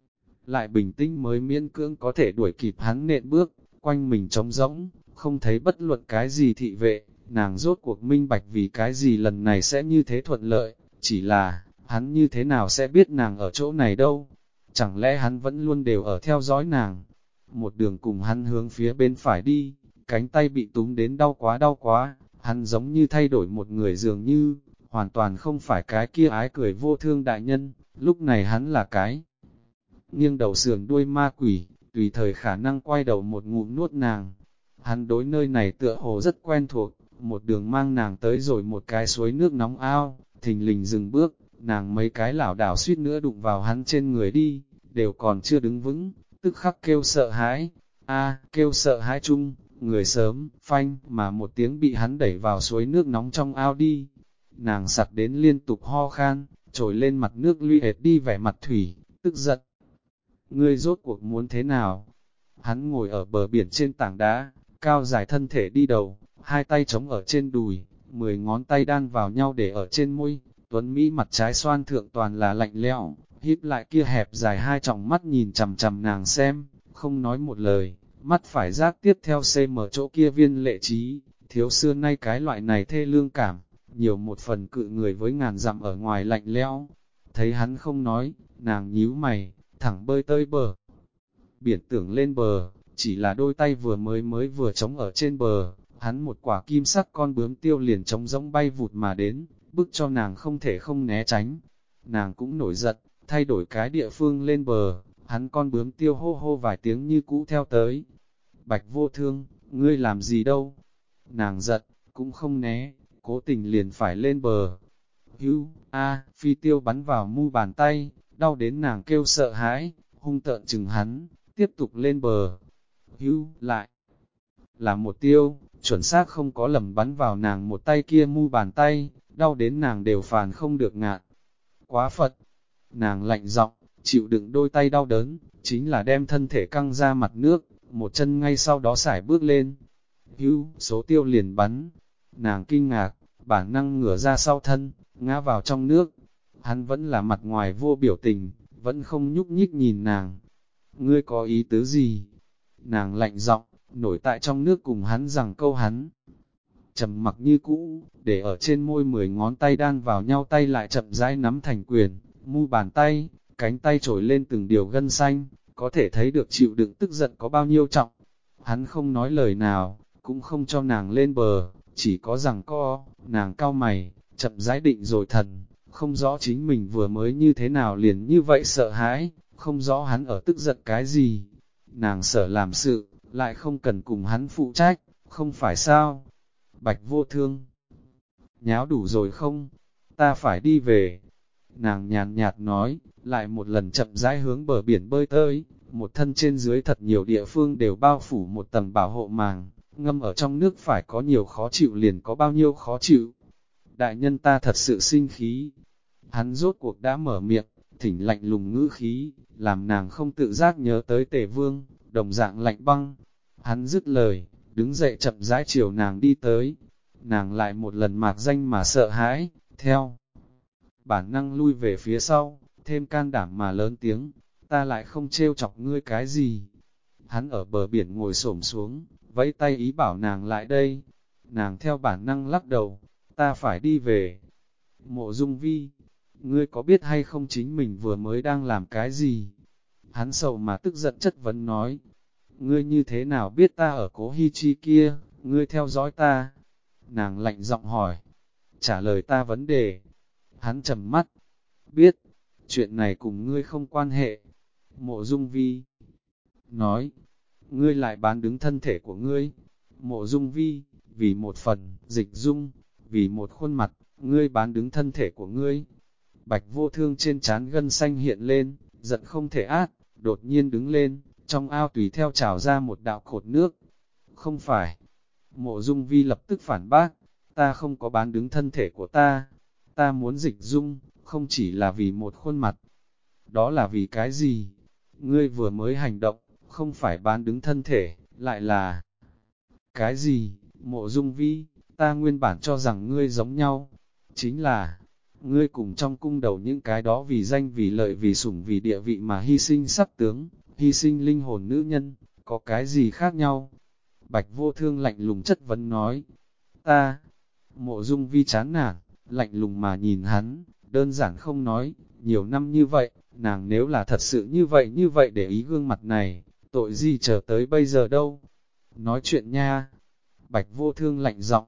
lại bình tĩnh mới miễn cưỡng có thể đuổi kịp hắn nện bước, quanh mình trống rỗng, không thấy bất luận cái gì thị vệ, nàng rốt cuộc minh bạch vì cái gì lần này sẽ như thế thuận lợi, chỉ là, hắn như thế nào sẽ biết nàng ở chỗ này đâu, chẳng lẽ hắn vẫn luôn đều ở theo dõi nàng, một đường cùng hắn hướng phía bên phải đi, cánh tay bị túm đến đau quá, hắn giống như thay đổi một người dường như, hoàn toàn không phải cái kia ái cười vô thương đại nhân, lúc này hắn là cái nghiêng đầu sườn đuôi ma quỷ, tùy thời khả năng quay đầu một ngụm nuốt nàng. Hắn đối nơi này tựa hồ rất quen thuộc, một đường mang nàng tới rồi một cái suối nước nóng ao, thình lình dừng bước, nàng mấy cái lảo đảo suýt nữa đụng vào hắn trên người đi, đều còn chưa đứng vững, tức khắc kêu sợ hãi, kêu sợ hãi chung, người sớm, phanh, mà một tiếng bị hắn đẩy vào suối nước nóng trong ao đi. Nàng sặc đến liên tục ho khan, trồi lên mặt nước lụy hệt đi vẻ mặt thủy, tức giận. Ngươi rốt cuộc muốn thế nào? Hắn ngồi ở bờ biển trên tảng đá, cao dài thân thể đi đầu, hai tay chống ở trên đùi, 10 ngón tay đan vào nhau để ở trên môi, tuấn Mỹ mặt trái xoan thượng toàn là lạnh lẽo, híp lại kia hẹp dài hai tròng mắt nhìn chằm chằm nàng xem, không nói một lời, mắt phải giác tiếp theo xem ở chỗ kia viên lệ trí, thiếu xưa nay cái loại này thê lương cảm, nhiều một phần cự người với ngàn dặm ở ngoài lạnh lẽo. Thấy hắn không nói, nàng nhíu mày, thẳng bơi tới bờ. Biển tưởng lên bờ, chỉ là đôi tay vừa chống ở trên bờ, hắn một quả kim sắc con bướm tiêu liền trống rỗng bay vụt mà đến, bức cho nàng không thể không né tránh. Nàng cũng nổi giận, thay đổi cái địa phương lên bờ, hắn con bướm tiêu hô hô vài tiếng như cũ theo tới. Bạch vô thương, ngươi làm gì đâu? Nàng giận, cũng không né, cố tình liền phải lên bờ. Phi tiêu bắn vào mu bàn tay, đau đến nàng kêu sợ hãi, hung tợn chừng hắn, tiếp tục lên bờ. hưu, lại là một tiêu, chuẩn xác không có lầm bắn vào nàng một tay kia mu bàn tay, đau đến nàng đều phàn không được ngạn. Quá Phật! Nàng lạnh giọng, chịu đựng đôi tay đau đớn, chính là đem thân thể căng ra mặt nước, một chân ngay sau đó xải bước lên. Hưu, số tiêu liền bắn. Nàng kinh ngạc, bản năng ngửa ra sau thân, ngã vào trong nước. Hắn vẫn là mặt ngoài vô biểu tình, vẫn không nhúc nhích nhìn nàng. Ngươi có ý tứ gì? Nàng lạnh giọng, nổi tại trong nước cùng hắn rằng câu hắn. Trầm mặc như cũ, để ở trên môi 10 ngón tay đan vào nhau tay lại chậm rãi nắm thành quyền, mu bàn tay, cánh tay trồi lên từng điều gân xanh, có thể thấy được chịu đựng tức giận có bao nhiêu trọng. Hắn không nói lời nào, cũng không cho nàng lên bờ, chỉ có rằng co, nàng cau mày, chậm rãi định rồi thần, không rõ chính mình vừa mới như thế nào liền như vậy sợ hãi, không rõ hắn ở tức giận cái gì. Nàng sợ làm sự, lại không cần cùng hắn phụ trách, không phải sao? Bạch Vô Thương, nháo đủ rồi không? Ta phải đi về. Nàng nhàn nhạt nói, lại một lần chậm rãi hướng bờ biển bơi tới, một thân trên dưới thật nhiều địa phương đều bao phủ một tầng bảo hộ màng, ngâm ở trong nước phải có nhiều khó chịu liền có bao nhiêu khó chịu. Đại nhân ta thật sự sinh khí. Hắn rốt cuộc đã mở miệng, thỉnh lạnh lùng ngữ khí, làm nàng không tự giác nhớ tới Tề Vương, đồng dạng lạnh băng. Hắn dứt lời, đứng dậy chậm rãi chiều nàng đi tới. Nàng lại một lần mạc danh mà sợ hãi, theo bản năng lui về phía sau, thêm can đảm mà lớn tiếng, ta lại không trêu chọc ngươi cái gì. Hắn ở bờ biển ngồi xổm xuống, vẫy tay ý bảo nàng lại đây. Nàng theo bản năng lắc đầu, ta phải đi về. Mộ Dung Vi, ngươi có biết hay không chính mình vừa mới đang làm cái gì? Hắn sầu mà tức giận chất vấn nói, ngươi như thế nào biết ta ở Cố Hi Chi kia, ngươi theo dõi ta? Nàng lạnh giọng hỏi, trả lời ta vấn đề. Hắn trầm mắt, biết, chuyện này cùng ngươi không quan hệ. Mộ Dung Vi nói, ngươi lại bán đứng thân thể của ngươi. Mộ Dung Vi, vì một phần, Dịch Dung, vì một khuôn mặt, ngươi bán đứng thân thể của ngươi. Bạch Vô Thương trên trán gân xanh hiện lên, giận không thể át, đột nhiên đứng lên, trong ao tùy theo trào ra một đạo cột nước. Không phải. Mộ Dung Vi lập tức phản bác, ta không có bán đứng thân thể của ta. Ta muốn Dịch Dung, không chỉ là vì một khuôn mặt. Đó là vì cái gì? Ngươi vừa mới hành động, không phải bán đứng thân thể, lại là cái gì? Mộ Dung Vi, ta nguyên bản cho rằng ngươi giống nhau. Chính là, ngươi cùng trong cung đầu những cái đó vì danh vì lợi vì sủng vì địa vị mà hy sinh sắc tướng, hy sinh linh hồn nữ nhân, có cái gì khác nhau? Bạch Vô Thương lạnh lùng chất vấn nói, ta, Mộ Dung Vi chán nản, lạnh lùng mà nhìn hắn, đơn giản không nói, nhiều năm như vậy, nàng nếu là thật sự như vậy để ý gương mặt này, tội gì chờ tới bây giờ đâu? Nói chuyện nha, Bạch Vô Thương lạnh giọng,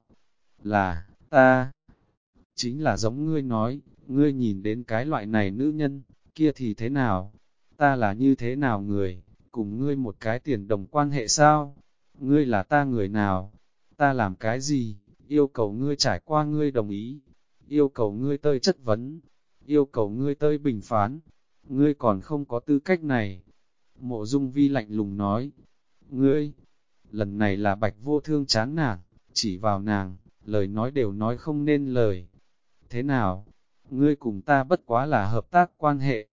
là, ta, chính là giống ngươi nói, ngươi nhìn đến cái loại này nữ nhân, kia thì thế nào? Ta là như thế nào người, cùng ngươi một cái tiền đồng quan hệ sao? Ngươi là ta người nào? Ta làm cái gì? Yêu cầu ngươi trải qua ngươi đồng ý, yêu cầu ngươi tơi chất vấn, yêu cầu ngươi tơi bình phán, ngươi còn không có tư cách này. Mộ Dung Vi lạnh lùng nói, ngươi, lần này là Bạch Vô Thương chán nản, chỉ vào nàng, lời nói đều nói không nên lời. Thế nào? Ngươi cùng ta bất quá là hợp tác quan hệ.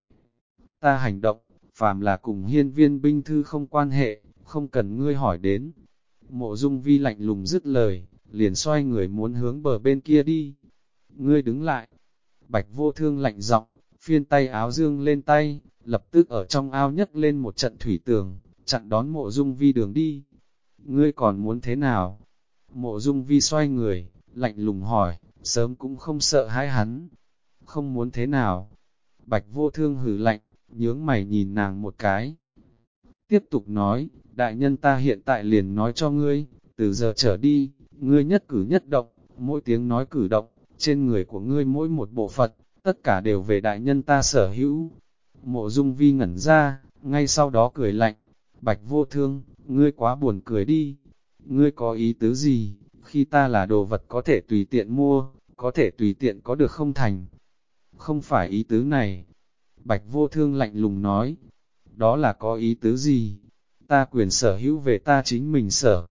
Ta hành động, phàm là cùng hiên viên binh thư không quan hệ, không cần ngươi hỏi đến. Mộ Dung Vi lạnh lùng dứt lời, liền xoay người muốn hướng bờ bên kia đi. Ngươi đứng lại. Bạch Vô Thương lạnh giọng, phiên tay áo dương lên tay, lập tức ở trong ao nhấc lên một trận thủy tường, chặn đón Mộ Dung Vi đường đi. Ngươi còn muốn thế nào? Mộ Dung Vi xoay người, lạnh lùng hỏi, sớm cũng không sợ hãi hắn. Không muốn thế nào? Bạch Vô Thương hừ lạnh, nhướng mày nhìn nàng một cái. Tiếp tục nói, đại nhân ta hiện tại liền nói cho ngươi, từ giờ trở đi, ngươi nhất cử nhất động, mỗi tiếng nói cử động, trên người của ngươi mỗi một bộ phận, tất cả đều về đại nhân ta sở hữu. Mộ Dung Vi ngẩn ra, ngay sau đó cười lạnh, Bạch Vô Thương, ngươi quá buồn cười đi, ngươi có ý tứ gì, khi ta là đồ vật có thể tùy tiện mua, có thể tùy tiện có được không thành. Không phải ý tứ này. Bạch Vô Thương lạnh lùng nói, đó là có ý tứ gì? ta quyền sở hữu về ta chính mình sở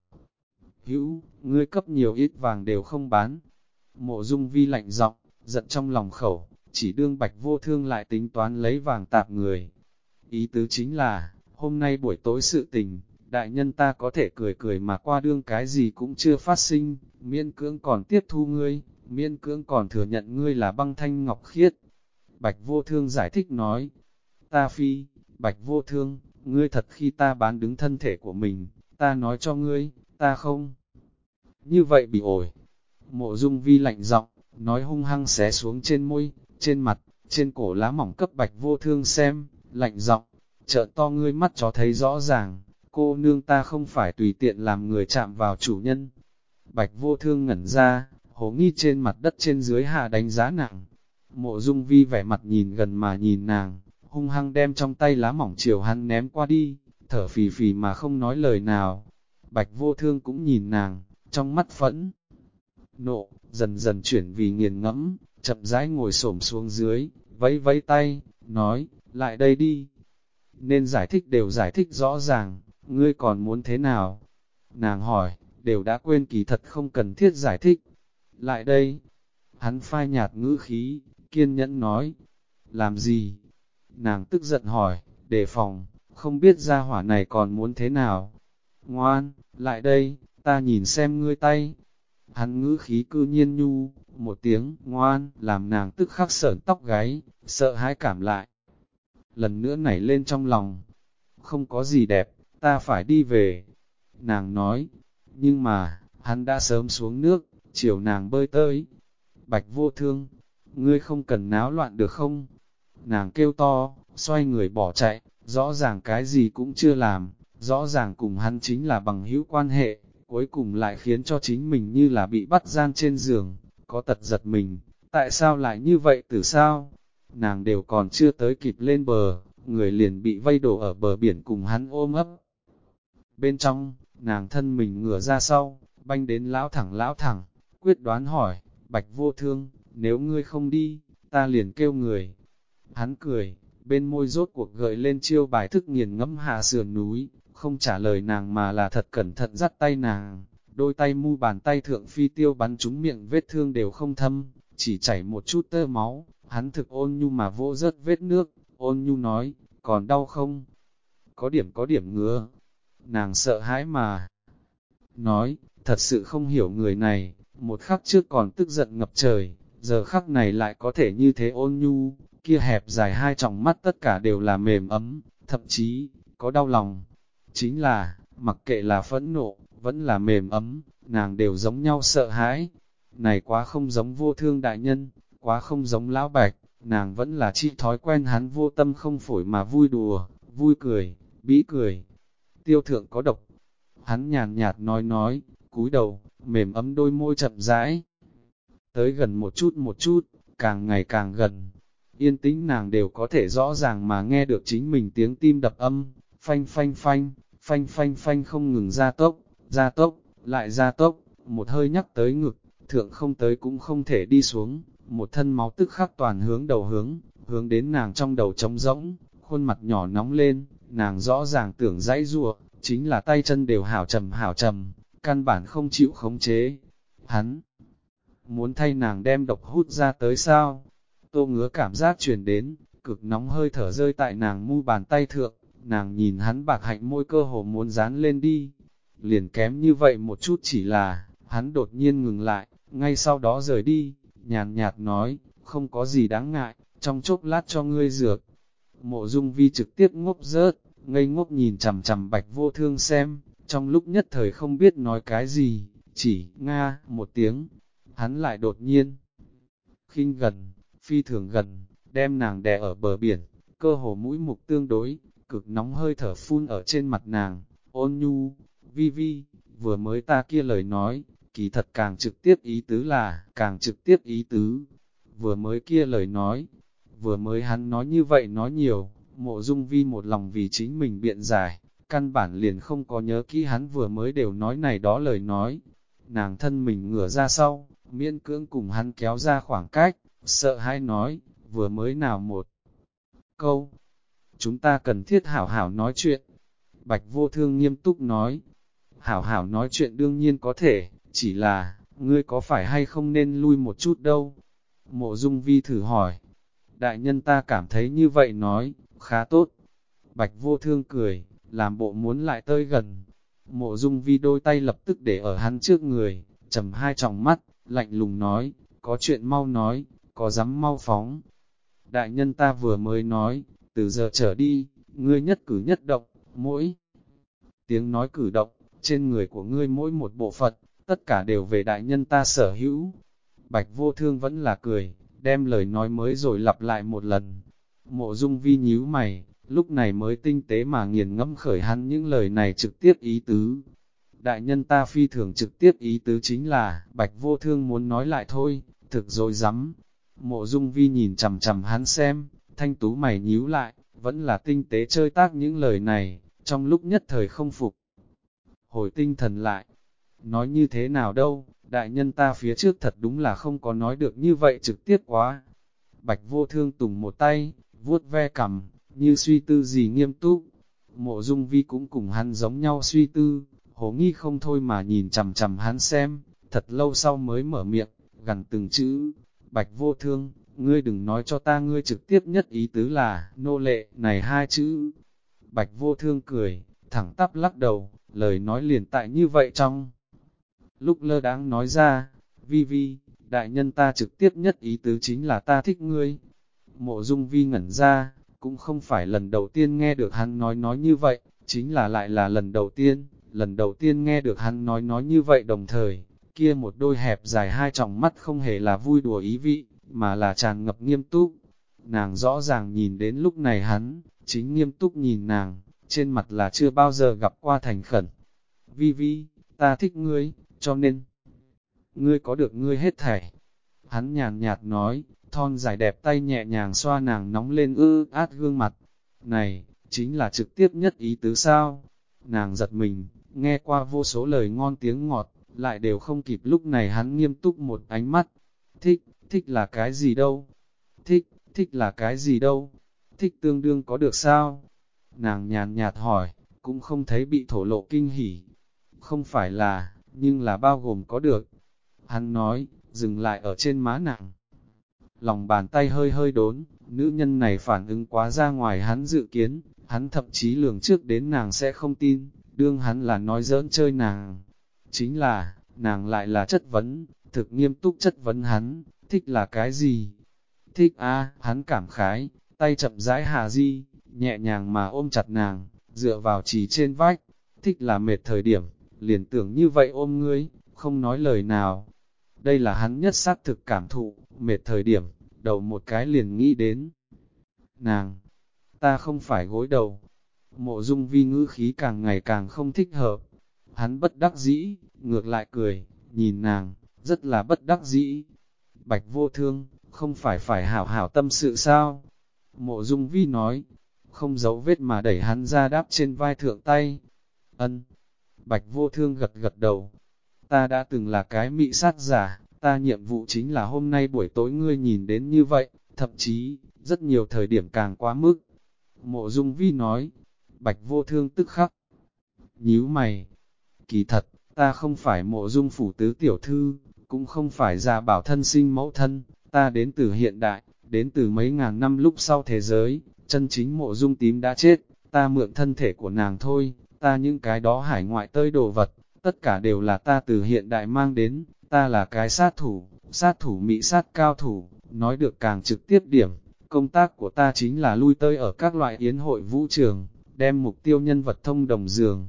hữu, ngươi cấp nhiều ít vàng đều không bán. Mộ Dung Vi lạnh giọng, giận trong lòng khẩu, chỉ đương Bạch Vô Thương lại tính toán lấy vàng tạp người. Ý tứ chính là, hôm nay buổi tối sự tình, đại nhân ta có thể cười cười mà qua đương cái gì cũng chưa phát sinh, miễn cưỡng còn tiếp thu ngươi, miễn cưỡng còn thừa nhận ngươi là băng thanh ngọc khiết. Bạch Vô Thương giải thích nói, ta phi, Bạch Vô Thương, ngươi thật khi ta bán đứng thân thể của mình, ta nói cho ngươi, ta không. Như vậy bị ổi. Mộ Dung Vi lạnh giọng, nói hung hăng xé xuống trên môi, trên mặt, trên cổ lá mỏng cấp Bạch Vô Thương xem, lạnh giọng, trợn to ngươi mắt chó thấy rõ ràng, cô nương ta không phải tùy tiện làm người chạm vào chủ nhân. Bạch Vô Thương ngẩn ra, hồ nghi trên mặt đất trên dưới hạ đánh giá nàng. Mộ Dung Vi vẻ mặt nhìn gần mà nhìn nàng, hung hăng đem trong tay lá mỏng chiều hắn ném qua đi, thở phì phì mà không nói lời nào. Bạch Vô Thương cũng nhìn nàng, trong mắt phẫn nộ, dần dần chuyển vì nghiền ngẫm, chậm rãi ngồi xổm xuống dưới, vẫy vẫy tay, nói, lại đây đi. Nên giải thích đều giải thích rõ ràng, ngươi còn muốn thế nào? Nàng hỏi, đều đã quên kỳ thật không cần thiết giải thích. Lại đây, hắn phai nhạt ngữ khí, kiên nhẫn nói, làm gì? Nàng tức giận hỏi, đề phòng, không biết ra hỏa này còn muốn thế nào? Ngoan, lại đây, ta nhìn xem ngươi tay. Hắn ngữ khí cư nhiên nhu, một tiếng ngoan, làm nàng tức khắc sởn tóc gáy, sợ hãi cảm lại. Lần nữa nảy lên trong lòng, không có gì đẹp, ta phải đi về. Nàng nói, nhưng mà, hắn đã sớm xuống nước, chiều nàng bơi tới. Bạch Vô Thương, ngươi không cần náo loạn được không? Nàng kêu to, xoay người bỏ chạy, rõ ràng cái gì cũng chưa làm, rõ ràng cùng hắn chính là bằng hữu quan hệ, cuối cùng lại khiến cho chính mình như là bị bắt gian trên giường, có tật giật mình, tại sao lại như vậy từ sao? Nàng đều còn chưa tới kịp lên bờ, người liền bị vây đổ ở bờ biển cùng hắn ôm ấp. Bên trong, nàng thân mình ngửa ra sau, banh đến lão thẳng, quyết đoán hỏi, Bạch Vô Thương, nếu ngươi không đi, ta liền kêu người. Hắn cười, bên môi rốt cuộc gợi lên chiêu bài thức nghiền ngẫm hạ sườn núi, không trả lời nàng mà là thật cẩn thận dắt tay nàng, đôi tay mu bàn tay thượng phi tiêu bắn trúng miệng vết thương đều không thâm, chỉ chảy một chút tơ máu, hắn thực ôn nhu mà vỗ rớt vết nước, ôn nhu nói, còn đau không? Có điểm ngứa. Nàng sợ hãi mà nói, thật sự không hiểu người này, một khắc trước còn tức giận ngập trời, giờ khắc này lại có thể như thế ôn nhu, kia hẹp dài hai tròng mắt tất cả đều là mềm ấm, thậm chí, có đau lòng. Chính là, mặc kệ là phẫn nộ, vẫn là mềm ấm, nàng đều giống nhau sợ hãi. Này quá không giống Vô Thương đại nhân, quá không giống lão Bạch, nàng vẫn là chi thói quen hắn vô tâm không phổi mà vui đùa, vui cười, bĩ cười. Tiêu thượng có độc. Hắn nhàn nhạt nói, cúi đầu, mềm ấm đôi môi chậm rãi. Tới gần một chút, càng ngày càng gần. Yên tĩnh nàng đều có thể rõ ràng mà nghe được chính mình tiếng tim đập âm, phanh phanh phanh, phanh phanh phanh không ngừng ra tốc, lại ra tốc, một hơi nhắc tới ngực, thượng không tới cũng không thể đi xuống, một thân máu tức khắc toàn hướng đầu hướng đến nàng trong đầu trống rỗng, khuôn mặt nhỏ nóng lên, nàng rõ ràng tưởng dãy rùa, chính là tay chân đều hảo trầm, căn bản không chịu khống chế. Hắn muốn thay nàng đem độc hút ra tới sao? Tô ngứa cảm giác truyền đến, cực nóng hơi thở rơi tại nàng mu bàn tay thượng, nàng nhìn hắn bạc hạnh môi cơ hồ muốn dán lên đi. Liền kém như vậy một chút chỉ là, hắn đột nhiên ngừng lại, ngay sau đó rời đi, nhàn nhạt nói, không có gì đáng ngại, trong chốc lát cho ngươi dược. Mộ Dung Vi trực tiếp ngốc rớt, ngây ngốc nhìn chằm chằm Bạch Vô Thương xem, trong lúc nhất thời không biết nói cái gì, chỉ nga một tiếng, hắn lại đột nhiên khinh gần, phi thường gần, đem nàng đè ở bờ biển, cơ hồ mũi mục tương đối, cực nóng hơi thở phun ở trên mặt nàng, ôn nhu, Vi Vi, vừa mới ta kia lời nói, kỳ thật càng trực tiếp ý tứ là, càng trực tiếp ý tứ, vừa mới kia lời nói, vừa mới hắn nói như vậy nói nhiều, Mộ Dung Vi một lòng vì chính mình biện giải, căn bản liền không có nhớ kỹ hắn vừa mới đều nói này đó lời nói. Nàng thân mình ngửa ra sau, miễn cưỡng cùng hắn kéo ra khoảng cách, sợ hãi nói, vừa mới nào một câu, chúng ta cần thiết hảo hảo nói chuyện. Bạch Vô Thương nghiêm túc nói, hảo hảo nói chuyện đương nhiên có thể, chỉ là, ngươi có phải hay không nên lui một chút đâu? Mộ Dung Vi thử hỏi, đại nhân ta cảm thấy như vậy nói, khá tốt. Bạch Vô Thương cười, làm bộ muốn lại tới gần. Mộ Dung Vi đôi tay lập tức để ở hắn trước người, trầm hai tròng mắt, lạnh lùng nói, có chuyện mau nói, có dám mau phóng. Đại nhân ta vừa mới nói, từ giờ trở đi, ngươi nhất cử nhất động, mỗi tiếng nói cử động, trên người của ngươi mỗi một bộ phận, tất cả đều về đại nhân ta sở hữu. Bạch Vô Thương vẫn là cười, đem lời nói mới rồi lặp lại một lần. Mộ Dung Vi nhíu mày, lúc này mới tinh tế mà nghiền ngẫm khởi hắn những lời này trực tiếp ý tứ. Đại nhân ta phi thường trực tiếp ý tứ chính là, Bạch Vô Thương muốn nói lại thôi, thực dối rắm. Mộ Dung Vi nhìn chằm chằm hắn xem, thanh tú mày nhíu lại, vẫn là tinh tế chơi tác những lời này, trong lúc nhất thời không phục. Hồi tinh thần lại, nói như thế nào đâu, đại nhân ta phía trước thật đúng là không có nói được như vậy trực tiếp quá. Bạch Vô Thương tùng một tay, vuốt ve cằm, như suy tư gì nghiêm túc. Mộ Dung Vi cũng cùng hắn giống nhau suy tư, hồ nghi không thôi mà nhìn chằm chằm hắn xem, thật lâu sau mới mở miệng, gần từng chữ, Bạch Vô Thương, ngươi đừng nói cho ta ngươi trực tiếp nhất ý tứ là, nô lệ, này hai chữ. Bạch Vô Thương cười, thẳng tắp lắc đầu, lời nói liền tại như vậy trong. Lúc lơ đáng nói ra, Vi Vi, đại nhân ta trực tiếp nhất ý tứ chính là ta thích ngươi. Mộ Dung Vi ngẩn ra, cũng không phải lần đầu tiên nghe được hắn nói như vậy, chính là lại là lần đầu tiên nghe được hắn nói như vậy đồng thời, kia một đôi hẹp dài hai tròng mắt không hề là vui đùa ý vị, mà là tràn ngập nghiêm túc. Nàng rõ ràng nhìn đến lúc này hắn, chính nghiêm túc nhìn nàng, trên mặt là chưa bao giờ gặp qua thành khẩn. Vi Vi, ta thích ngươi, cho nên, ngươi có được ngươi hết thảy. Hắn nhàn nhạt nói, thon dài đẹp tay nhẹ nhàng xoa nàng nóng lên át gương mặt. Này, chính là trực tiếp nhất ý tứ sao? Nàng giật mình, nghe qua vô số lời ngon tiếng ngọt, lại đều không kịp lúc này hắn nghiêm túc một ánh mắt. Thích, thích là cái gì đâu? Thích là cái gì đâu? Thích tương đương có được sao? Nàng nhàn nhạt hỏi, cũng không thấy bị thổ lộ kinh hỉ. Không phải là, nhưng là bao gồm có được. Hắn nói, dừng lại ở trên má nàng. Lòng bàn tay hơi hơi đốn, nữ nhân này phản ứng quá ra ngoài hắn dự kiến, hắn thậm chí lường trước đến nàng sẽ không tin, đương hắn là nói giỡn chơi nàng. Chính là, nàng lại là chất vấn, thực nghiêm túc chất vấn hắn, thích là cái gì? Thích hắn cảm khái, tay chậm rãi hạ di, nhẹ nhàng mà ôm chặt nàng, dựa vào chỉ trên vách, thích là mệt thời điểm, liền tưởng như vậy ôm ngươi, không nói lời nào. Đây là hắn nhất xác thực cảm thụ, mệt thời điểm, đầu một cái liền nghĩ đến. Nàng, ta không phải gối đầu. Mộ Dung Vi ngữ khí càng ngày càng không thích hợp. Hắn bất đắc dĩ, ngược lại cười, nhìn nàng, rất là bất đắc dĩ. Bạch Vô Thương, không phải hảo hảo tâm sự sao? Mộ Dung Vi nói, không giấu vết mà đẩy hắn ra đáp trên vai thượng tay. Ân. Bạch Vô Thương gật gật đầu. Ta đã từng là cái mị sát giả, ta nhiệm vụ chính là hôm nay buổi tối ngươi nhìn đến như vậy, thậm chí, rất nhiều thời điểm càng quá mức. Mộ Dung Vi nói, Bạch Vô Thương tức khắc. Nhíu mày, kỳ thật, ta không phải Mộ Dung phủ tứ tiểu thư, cũng không phải Gia Bảo thân sinh mẫu thân, ta đến từ hiện đại, đến từ mấy ngàn năm lúc sau thế giới, chân chính Mộ Dung tím đã chết, ta mượn thân thể của nàng thôi, ta những cái đó hải ngoại tơi đồ vật, tất cả đều là ta từ hiện đại mang đến, ta là cái sát thủ mỹ sát cao thủ, nói được càng trực tiếp điểm, công tác của ta chính là lui tơi ở các loại yến hội vũ trường, đem mục tiêu nhân vật thông đồng giường.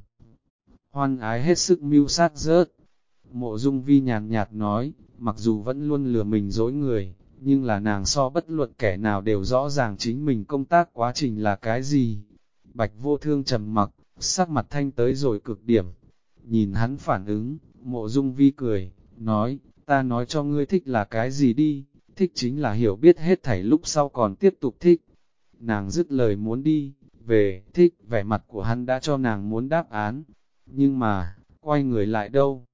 Hoan ái hết sức mưu sát rớt. Mộ Dung Vi nhàn nhạt nói, mặc dù vẫn luôn lừa mình dối người, nhưng là nàng so bất luận kẻ nào đều rõ ràng chính mình công tác quá trình là cái gì. Bạch Vô Thương trầm mặc, sắc mặt thanh tới rồi cực điểm. Nhìn hắn phản ứng, Mộ Dung Vi cười, nói, ta nói cho ngươi thích là cái gì đi, thích chính là hiểu biết hết thảy lúc sau còn tiếp tục thích. Nàng dứt lời muốn đi, về, thích, vẻ mặt của hắn đã cho nàng muốn đáp án, nhưng mà, quay người lại đâu?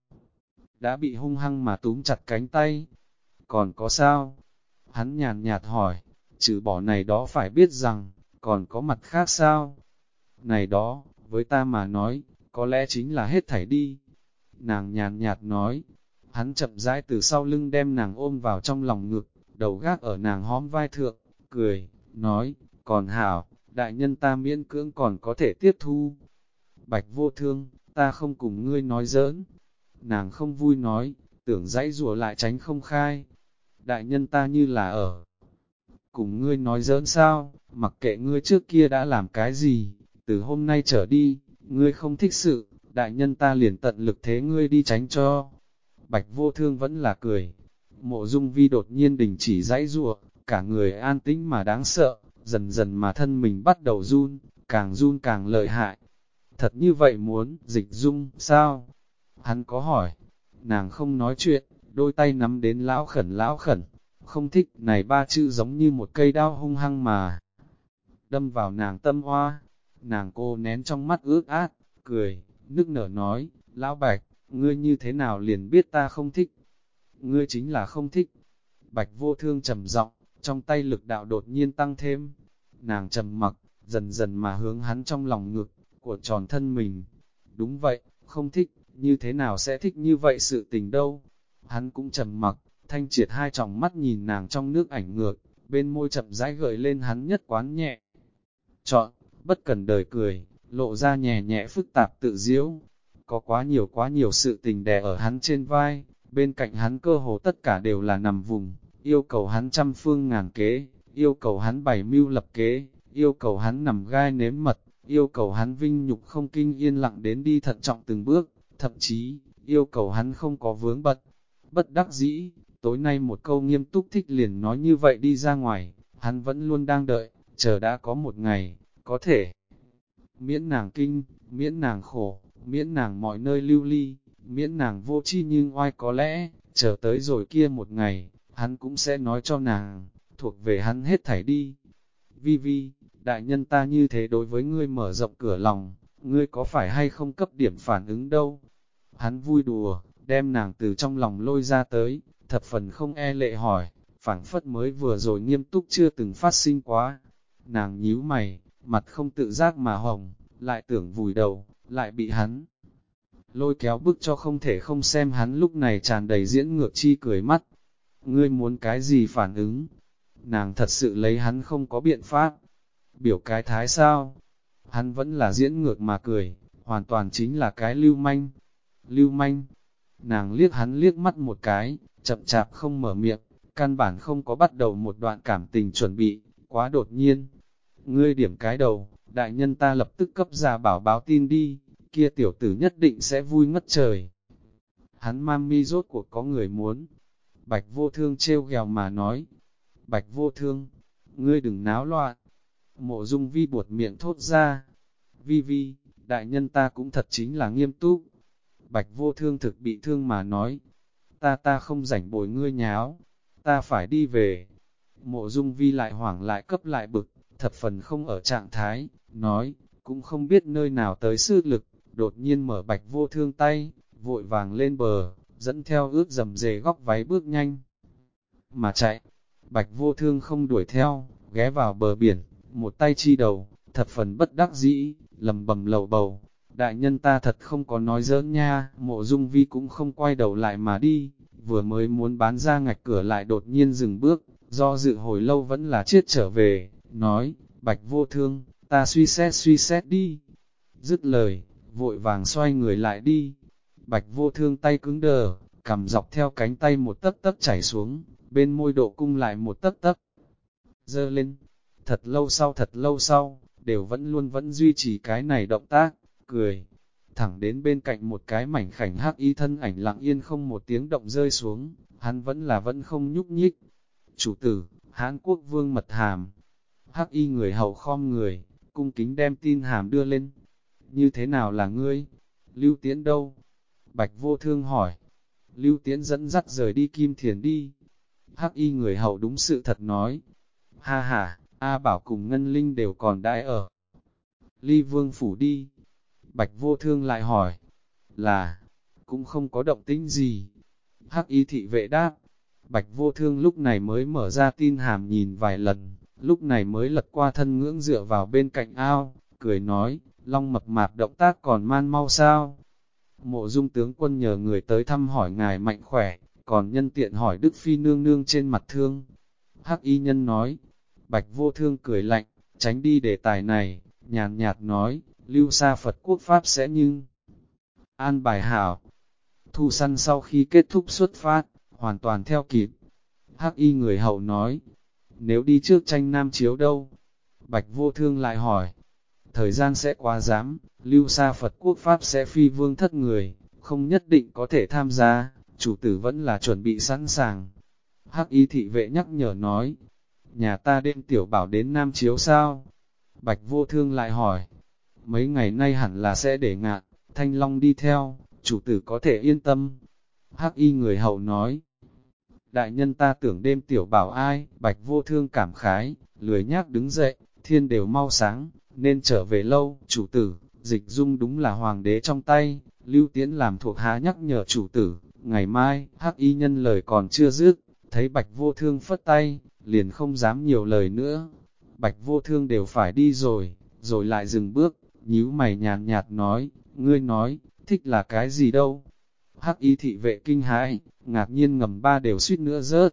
Đã bị hung hăng mà túm chặt cánh tay. Còn có sao? Hắn nhàn nhạt hỏi, trừ bỏ này đó phải biết rằng, còn có mặt khác sao? Này đó, với ta mà nói, có lẽ chính là hết thảy đi. Nàng nhàn nhạt nói, hắn chậm rãi từ sau lưng đem nàng ôm vào trong lòng ngực, đầu gác ở nàng hóm vai thượng, cười, nói, còn hảo, đại nhân ta miễn cưỡng còn có thể tiếp thu. Bạch Vô Thương, ta không cùng ngươi nói giỡn. Nàng không vui nói, tưởng dãy rủa lại tránh không khai. Đại nhân ta như là ở cùng ngươi nói giỡn sao, mặc kệ ngươi trước kia đã làm cái gì, từ hôm nay trở đi, ngươi không thích sự, đại nhân ta liền tận lực thế ngươi đi tránh cho. Bạch Vô Thương vẫn là cười. Mộ Dung Vi đột nhiên đình chỉ dãy rủa, cả người an tĩnh mà đáng sợ, dần dần mà thân mình bắt đầu run càng lợi hại. Thật như vậy muốn, Dịch Dung, sao? Hắn có hỏi. Nàng không nói chuyện, đôi tay nắm đến lão khẩn, không thích, này ba chữ giống như một cây đao hung hăng mà đâm vào nàng tâm hoa. Nàng cô nén trong mắt ướt át, cười, nức nở nói, lão Bạch, ngươi như thế nào liền biết ta không thích? Ngươi chính là không thích. Bạch Vô Thương trầm giọng, trong tay lực đạo đột nhiên tăng thêm. Nàng trầm mặc, dần dần mà hướng hắn trong lòng ngực, của tròn thân mình. Đúng vậy, không thích, như thế nào sẽ thích như vậy sự tình đâu? Hắn cũng trầm mặc, thanh triệt hai tròng mắt nhìn nàng trong nước ảnh ngược, bên môi chậm rãi gợi lên hắn nhất quán nhẹ. Chọn, bất cần đời cười, lộ ra nhẹ nhẹ phức tạp tự diễu. Có quá nhiều sự tình đè ở hắn trên vai, bên cạnh hắn cơ hồ tất cả đều là nằm vùng, yêu cầu hắn trăm phương ngàn kế, yêu cầu hắn bày mưu lập kế, yêu cầu hắn nằm gai nếm mật, yêu cầu hắn vinh nhục không kinh yên lặng đến đi thận trọng từng bước, thậm chí, yêu cầu hắn không có vướng bận. Bất đắc dĩ, tối nay một câu nghiêm túc thích liền nói như vậy đi ra ngoài, hắn vẫn luôn đang đợi, chờ đã có một ngày, có thể miễn nàng kinh, miễn nàng khổ, miễn nàng mọi nơi lưu ly, miễn nàng vô chi nhưng oai có lẽ, chờ tới rồi kia một ngày, hắn cũng sẽ nói cho nàng, thuộc về hắn hết thảy đi. Vi Vi, đại nhân ta như thế đối với ngươi mở rộng cửa lòng, ngươi có phải hay không cấp điểm phản ứng đâu? Hắn vui đùa, đem nàng từ trong lòng lôi ra tới, thập phần không e lệ hỏi, phảng phất mới vừa rồi nghiêm túc chưa từng phát sinh quá. Nàng nhíu mày, mặt không tự giác mà hồng, lại tưởng vùi đầu, lại bị hắn lôi kéo bức cho không thể không xem hắn lúc này tràn đầy diễn ngược chi cười mắt. Ngươi muốn cái gì phản ứng? Nàng thật sự lấy hắn không có biện pháp. Biểu cái thái sao? Hắn vẫn là diễn ngược mà cười, hoàn toàn chính là cái lưu manh. Lưu manh. Nàng liếc hắn liếc mắt một cái, chậm chạp không mở miệng, căn bản không có bắt đầu một đoạn cảm tình chuẩn bị, quá đột nhiên. Ngươi điểm cái đầu, đại nhân ta lập tức cấp ra bảo báo tin đi, kia tiểu tử nhất định sẽ vui ngất trời. Hắn mami rốt cuộc có người muốn. Bạch Vô Thương trêu ghèo mà nói. Bạch Vô Thương, ngươi đừng náo loạn. Mộ Dung Vi buột miệng thốt ra. Vi Vi, đại nhân ta cũng thật chính là nghiêm túc. Bạch Vô Thương thực bị thương mà nói. Ta không rảnh bồi ngươi nháo. Ta phải đi về. Mộ Dung Vi lại hoảng lại cấp lại bực, thập phần không ở trạng thái, nói, cũng không biết nơi nào tới sức lực, đột nhiên mở Bạch Vô Thương tay, vội vàng lên bờ, dẫn theo ướt dầm dề góc váy bước nhanh. Mà chạy, Bạch Vô Thương không đuổi theo, ghé vào bờ biển, một tay chi đầu, thập phần bất đắc dĩ, lầm bầm lầu bầu. Đại nhân ta thật không có nói giỡn nha, Mộ Dung Vi cũng không quay đầu lại mà đi, vừa mới muốn bán ra ngạch cửa lại đột nhiên dừng bước, do dự hồi lâu vẫn là chết trở về, nói, Bạch Vô Thương, ta suy xét đi. Dứt lời, vội vàng xoay người lại đi. Bạch Vô Thương tay cứng đờ, cầm dọc theo cánh tay một tấc tấc chảy xuống, bên môi độ cung lại một tấc tấc dơ lên. Thật lâu sau, đều vẫn duy trì cái này động tác, cười. Thẳng đến bên cạnh một cái mảnh khảnh hắc y thân ảnh lặng yên không một tiếng động rơi xuống, hắn vẫn không nhúc nhích. Chủ tử, Hán Quốc vương Mật Hàm. Hắc y người hầu khom người, cung kính đem tin hàm đưa lên. Như thế nào là ngươi? Lưu Tiễn đâu? Bạch Vô Thương hỏi. Lưu Tiễn dẫn dắt rời đi Kim Thiền đi. Hắc y người hầu đúng sự thật nói. Ha ha, A Bảo cùng Ngân Linh đều còn đãi ở Ly Vương phủ đi. Bạch Vô Thương lại hỏi. Là, cũng không có động tĩnh gì. Hắc y thị vệ đáp. Bạch Vô Thương lúc này mới mở ra tin hàm nhìn vài lần, lúc này mới lật qua thân ngưỡng dựa vào bên cạnh ao, cười nói, Long mập mạp động tác còn man mau sao? Mộ Dung tướng quân nhờ người tới thăm hỏi ngài mạnh khỏe, còn nhân tiện hỏi Đức Phi nương nương trên mặt thương. Hắc y nhân nói, Bạch Vô Thương cười lạnh, tránh đi đề tài này, nhàn nhạt nói, lưu xa Phật quốc pháp sẽ nhưng an bài hảo. Thu săn sau khi kết thúc xuất phát, hoàn toàn theo kịp. Hắc y người hậu nói, nếu đi trước tranh nam chiếu đâu? Bạch Vô Thương lại hỏi, thời gian sẽ quá dám, lưu xa Phật quốc pháp sẽ phi vương thất người, không nhất định có thể tham gia, chủ tử vẫn là chuẩn bị sẵn sàng. Hắc y thị vệ nhắc nhở nói, nhà ta đêm tiểu bảo đến nam chiếu sao? Bạch Vô Thương lại hỏi, mấy ngày nay hẳn là sẽ để Ngạn, Thanh Long đi theo, chủ tử có thể yên tâm. Hắc y người hậu nói, đại nhân ta tưởng đêm tiểu bảo ai? Bạch Vô Thương cảm khái, lười nhác đứng dậy, thiên đều mau sáng, nên trở về lâu. Chủ tử, Dịch Dung đúng là hoàng đế trong tay, Lưu Tiễn làm thuộc hạ nhắc nhở chủ tử, ngày mai. Hắc y nhân lời còn chưa dứt, thấy Bạch Vô Thương phất tay, liền không dám nhiều lời nữa. Bạch Vô Thương đều phải đi rồi lại dừng bước, nhíu mày nhàn nhạt nói, ngươi nói, thích là cái gì đâu? Hắc y thị vệ kinh hãi, ngạc nhiên ngầm ba đều suýt nữa rớt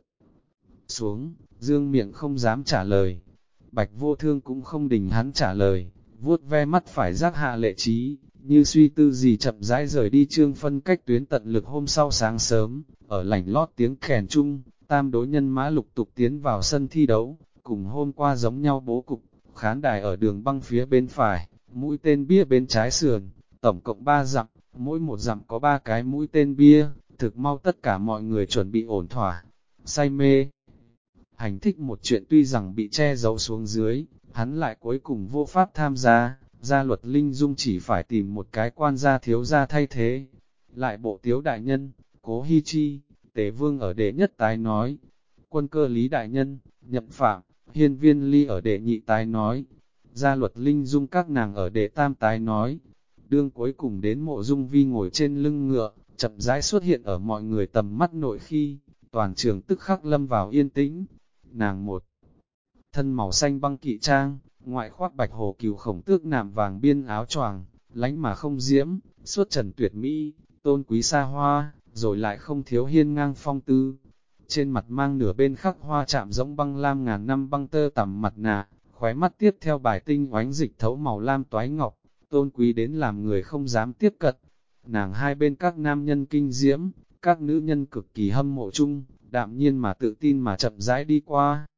xuống, dương miệng không dám trả lời. Bạch Vô Thương cũng không đình hắn trả lời, vuốt ve mắt phải giác hạ lệ trí, như suy tư gì chậm rãi rời đi. Trương phân cách tuyến tận lực hôm sau sáng sớm, ở lảnh lót tiếng kèn chung, tam đối nhân mã lục tục tiến vào sân thi đấu, cùng hôm qua giống nhau bố cục, khán đài ở đường băng phía bên phải, mũi tên bia bên trái sườn, tổng cộng 3 dặm, mỗi một dặm có 3 cái mũi tên bia, thực mau tất cả mọi người chuẩn bị ổn thỏa, say mê. Hành thích một chuyện tuy rằng bị che giấu xuống dưới, hắn lại cuối cùng vô pháp tham gia, gia luật Linh Dung chỉ phải tìm một cái quan gia thiếu gia thay thế. Lại bộ tiếu đại nhân, Cố Hi Chi, Tề Vương ở đệ nhất tái nói, Quân Cơ Lý đại nhân, Nhậm Phạm, Hiên Viên Ly ở đệ nhị tái nói, gia luật Linh Dung các nàng ở đệ tam tái nói. Đương cuối cùng đến Mộ Dung Vi ngồi trên lưng ngựa, chậm rãi xuất hiện ở mọi người tầm mắt nội khi, toàn trường tức khắc lâm vào yên tĩnh. Nàng một thân màu xanh băng kỵ trang, ngoại khoác bạch hồ cừu khổng tước nạm vàng biên áo choàng, lánh mà không diễm, suốt trần tuyệt mỹ, tôn quý xa hoa, rồi lại không thiếu hiên ngang phong tư. Trên mặt mang nửa bên khắc hoa chạm giống băng lam ngàn năm băng tơ tằm mặt nạ, khóe mắt tiếp theo bài tinh oánh dịch thấu màu lam toái ngọc, tôn quý đến làm người không dám tiếp cận. Nàng hai bên các nam nhân kinh diễm, các nữ nhân cực kỳ hâm mộ chung, đạm nhiên mà tự tin mà chậm rãi đi qua.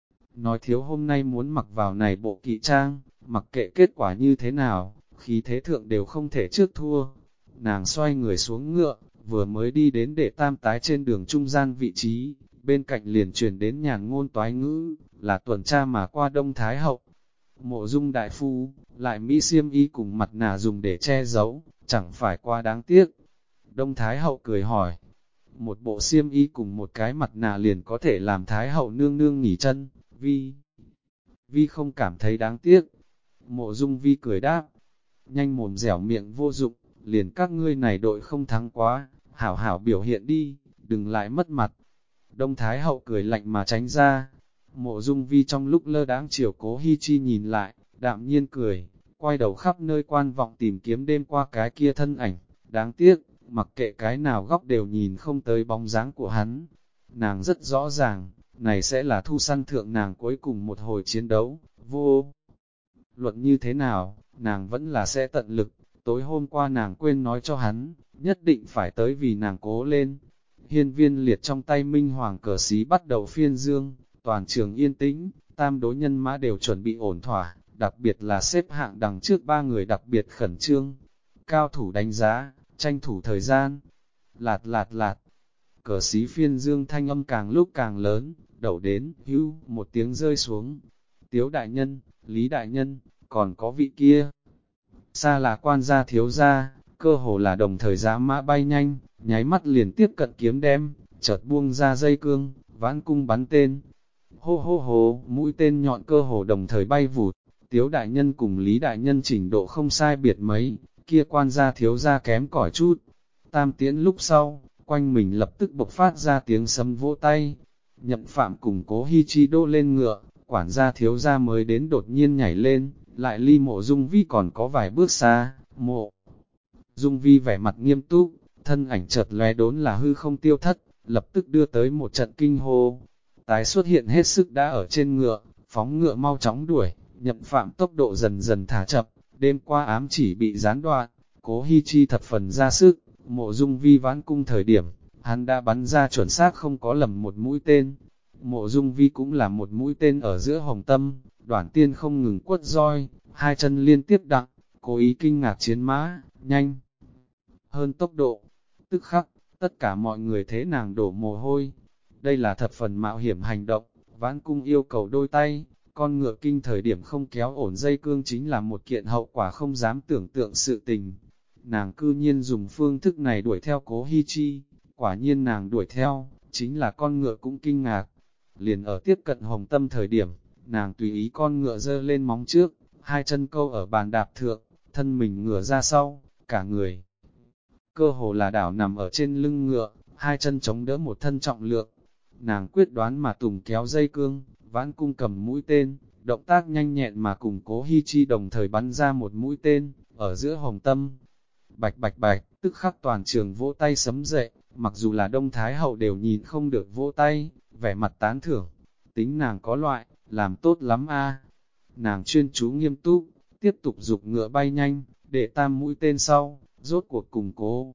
Nói thiếu hôm nay muốn mặc vào này bộ kỵ trang, mặc kệ kết quả như thế nào, khí thế thượng đều không thể trước thua. Nàng xoay người xuống ngựa, vừa mới đi đến để tam tái trên đường trung gian vị trí, bên cạnh liền truyền đến nhàn ngôn toái ngữ, là tuần tra mà qua Đông Thái Hậu. Mộ Dung đại phu, lại Mỹ xiêm y cùng mặt nạ dùng để che giấu, chẳng phải quá đáng tiếc. Đông Thái Hậu cười hỏi, một bộ xiêm y cùng một cái mặt nạ liền có thể làm Thái Hậu nương nương nghỉ chân, Vi không cảm thấy đáng tiếc. Mộ Dung Vi cười đáp, nhanh mồm dẻo miệng vô dụng, liền các ngươi này đội không thắng quá, hảo hảo biểu hiện đi, đừng lại mất mặt. Đông Thái Hậu cười lạnh mà tránh ra. Mộ Dung Vi trong lúc lơ đãng chiều Cố Hi Chi nhìn lại, đạm nhiên cười, quay đầu khắp nơi quan vọng tìm kiếm đêm qua cái kia thân ảnh. Đáng tiếc, mặc kệ cái nào góc đều nhìn không tới bóng dáng của hắn. Nàng rất rõ ràng, này sẽ là thu săn thượng nàng cuối cùng một hồi chiến đấu, vô luận như thế nào, nàng vẫn là sẽ tận lực. Tối hôm qua nàng quên nói cho hắn, nhất định phải tới vì nàng cố lên. Hiên Viên Liệt trong tay minh hoàng cờ xí bắt đầu phiên dương, toàn trường yên tĩnh, tam đối nhân mã đều chuẩn bị ổn thỏa, đặc biệt là xếp hạng đằng trước 3 người đặc biệt khẩn trương. Cao thủ đánh giá, tranh thủ thời gian, lạt lạt lạt, cờ xí phiên dương thanh âm càng lúc càng lớn, đậu đến, hưu, một tiếng rơi xuống. Tiếu đại nhân, Lý đại nhân, còn có vị kia. Xa là quan gia thiếu gia, cơ hồ là đồng thời giá mã bay nhanh, nháy mắt liền tiếp cận kiếm đem, chợt buông ra dây cương, vãn cung bắn tên. Hô hô hô, mũi tên nhọn cơ hồ đồng thời bay vụt, Tiếu đại nhân cùng Lý đại nhân chỉnh độ không sai biệt mấy, kia quan gia thiếu gia kém cỏi chút. Tam tiễn lúc sau, quanh mình lập tức bộc phát ra tiếng sấm vỗ tay. Nhậm Phạm cùng Cố Hi Chi đô lên ngựa, quản gia thiếu gia mới đến đột nhiên nhảy lên, lại ly Mộ Dung Vi còn có vài bước xa. Mộ Dung Vi vẻ mặt nghiêm túc, thân ảnh chợt lóe đốn là hư không tiêu thất, lập tức đưa tới một trận kinh hô. Tái xuất hiện hết sức đã ở trên ngựa, phóng ngựa mau chóng đuổi, Nhậm Phạm tốc độ dần dần thả chậm, đêm qua ám chỉ bị gián đoạn, Cố Hi Chi thập phần ra sức, Mộ Dung Vi vãn cung thời điểm, hắn đã bắn ra chuẩn xác không có lầm một mũi tên. Mộ Dung Vi cũng là một mũi tên ở giữa hồng tâm, Đoản Tiên không ngừng quất roi, hai chân liên tiếp đặng, cố ý kinh ngạc chiến mã, nhanh hơn tốc độ. Tức khắc, tất cả mọi người thế nàng đổ mồ hôi. Đây là thập phần mạo hiểm hành động, vãn cung yêu cầu đôi tay, con ngựa kinh thời điểm không kéo ổn dây cương chính là một kiện hậu quả không dám tưởng tượng sự tình. Nàng cư nhiên dùng phương thức này đuổi theo Cố Hi Chi, quả nhiên nàng đuổi theo, chính là con ngựa cũng kinh ngạc. Liền ở tiếp cận hồng tâm thời điểm, nàng tùy ý con ngựa giơ lên móng trước, hai chân câu ở bàn đạp thượng, thân mình ngửa ra sau, cả người. Cơ hồ là đảo nằm ở trên lưng ngựa, hai chân chống đỡ một thân trọng lượng. Nàng quyết đoán mà tùng kéo dây cương, vãn cung cầm mũi tên, động tác nhanh nhẹn mà cùng Cố Hi Chi đồng thời bắn ra một mũi tên, ở giữa hồng tâm. Bạch bạch bạch, tức khắc toàn trường vỗ tay sấm dậy, mặc dù là Đông Thái Hậu đều nhìn không được vỗ tay, vẻ mặt tán thưởng. Tính nàng có loại, làm tốt lắm a. Nàng chuyên chú nghiêm túc, tiếp tục dục ngựa bay nhanh, để tam mũi tên sau, rốt cuộc cùng Cố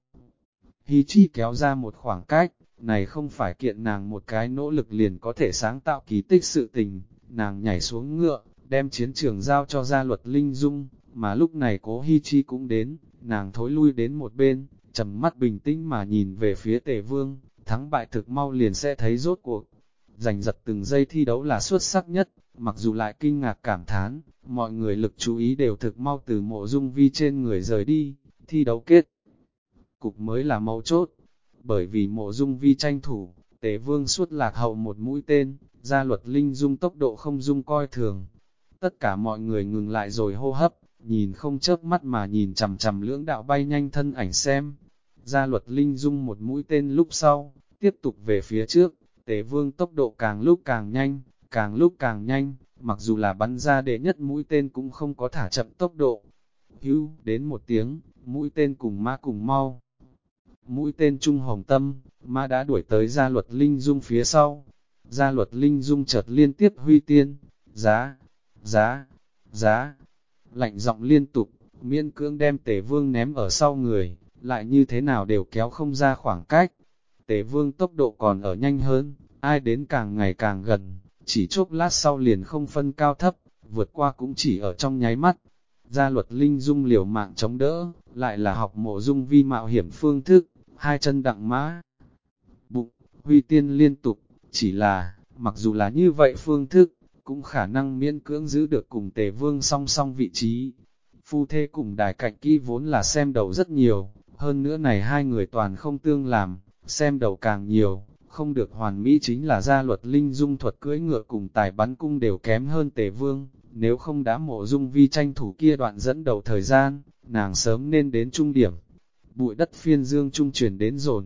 Hi Chi kéo ra một khoảng cách. Này không phải kiện nàng một cái nỗ lực liền có thể sáng tạo kỳ tích sự tình. Nàng nhảy xuống ngựa, đem chiến trường giao cho Gia Luật Linh Dung, mà lúc này Cố Hi Chi cũng đến. Nàng thối lui đến một bên, trầm mắt bình tĩnh mà nhìn về phía Tề Vương, thắng bại thực mau liền sẽ thấy rốt cuộc. Giành giật từng giây thi đấu là xuất sắc nhất, mặc dù lại kinh ngạc cảm thán, mọi người lực chú ý đều thực mau từ Mộ Dung Vi trên người rời đi, thi đấu kết cục mới là mấu chốt. Bởi vì Mộ Dung Vi tranh thủ, Tề Vương suốt lạc hậu một mũi tên, Gia Luật Linh Dung tốc độ không dung coi thường. Tất cả mọi người ngừng lại rồi hô hấp, nhìn không chớp mắt mà nhìn chằm chằm lưỡng đạo bay nhanh thân ảnh xem. Gia Luật Linh Dung một mũi tên lúc sau, tiếp tục về phía trước, Tề Vương tốc độ càng lúc càng nhanh, mặc dù là bắn ra đệ nhất mũi tên cũng không có thả chậm tốc độ. Hưu, đến một tiếng, mũi tên cùng mã cùng mau. Mũi tên trung hồng tâm, mã đã đuổi tới Gia Luật Linh Dung phía sau. Gia Luật Linh Dung chợt liên tiếp huy tiên, giá, lạnh giọng liên tục, miễn cưỡng đem Tề Vương ném ở sau người, lại như thế nào đều kéo không ra khoảng cách. Tề Vương tốc độ còn ở nhanh hơn, ai đến càng ngày càng gần, chỉ chốc lát sau liền không phân cao thấp, vượt qua cũng chỉ ở trong nháy mắt. Gia Luật Linh Dung liều mạng chống đỡ, lại là học Mộ Dung Vi mạo hiểm phương thức, hai chân đặng mã, bụng, huy tiên liên tục, chỉ là, mặc dù là như vậy phương thức, cũng khả năng miễn cưỡng giữ được cùng Tề Vương song song vị trí. Phu thê cùng đài cạnh kỹ vốn là xem đầu rất nhiều, hơn nữa này hai người toàn không tương làm, xem đầu càng nhiều, không được hoàn mỹ chính là Gia Luật Linh Dung thuật cưỡi ngựa cùng tài bắn cung đều kém hơn Tề Vương, nếu không đã Mộ Dung Vi tranh thủ kia đoạn dẫn đầu thời gian, nàng sớm nên đến trung điểm. Bụi đất phiên dương trung truyền đến dồn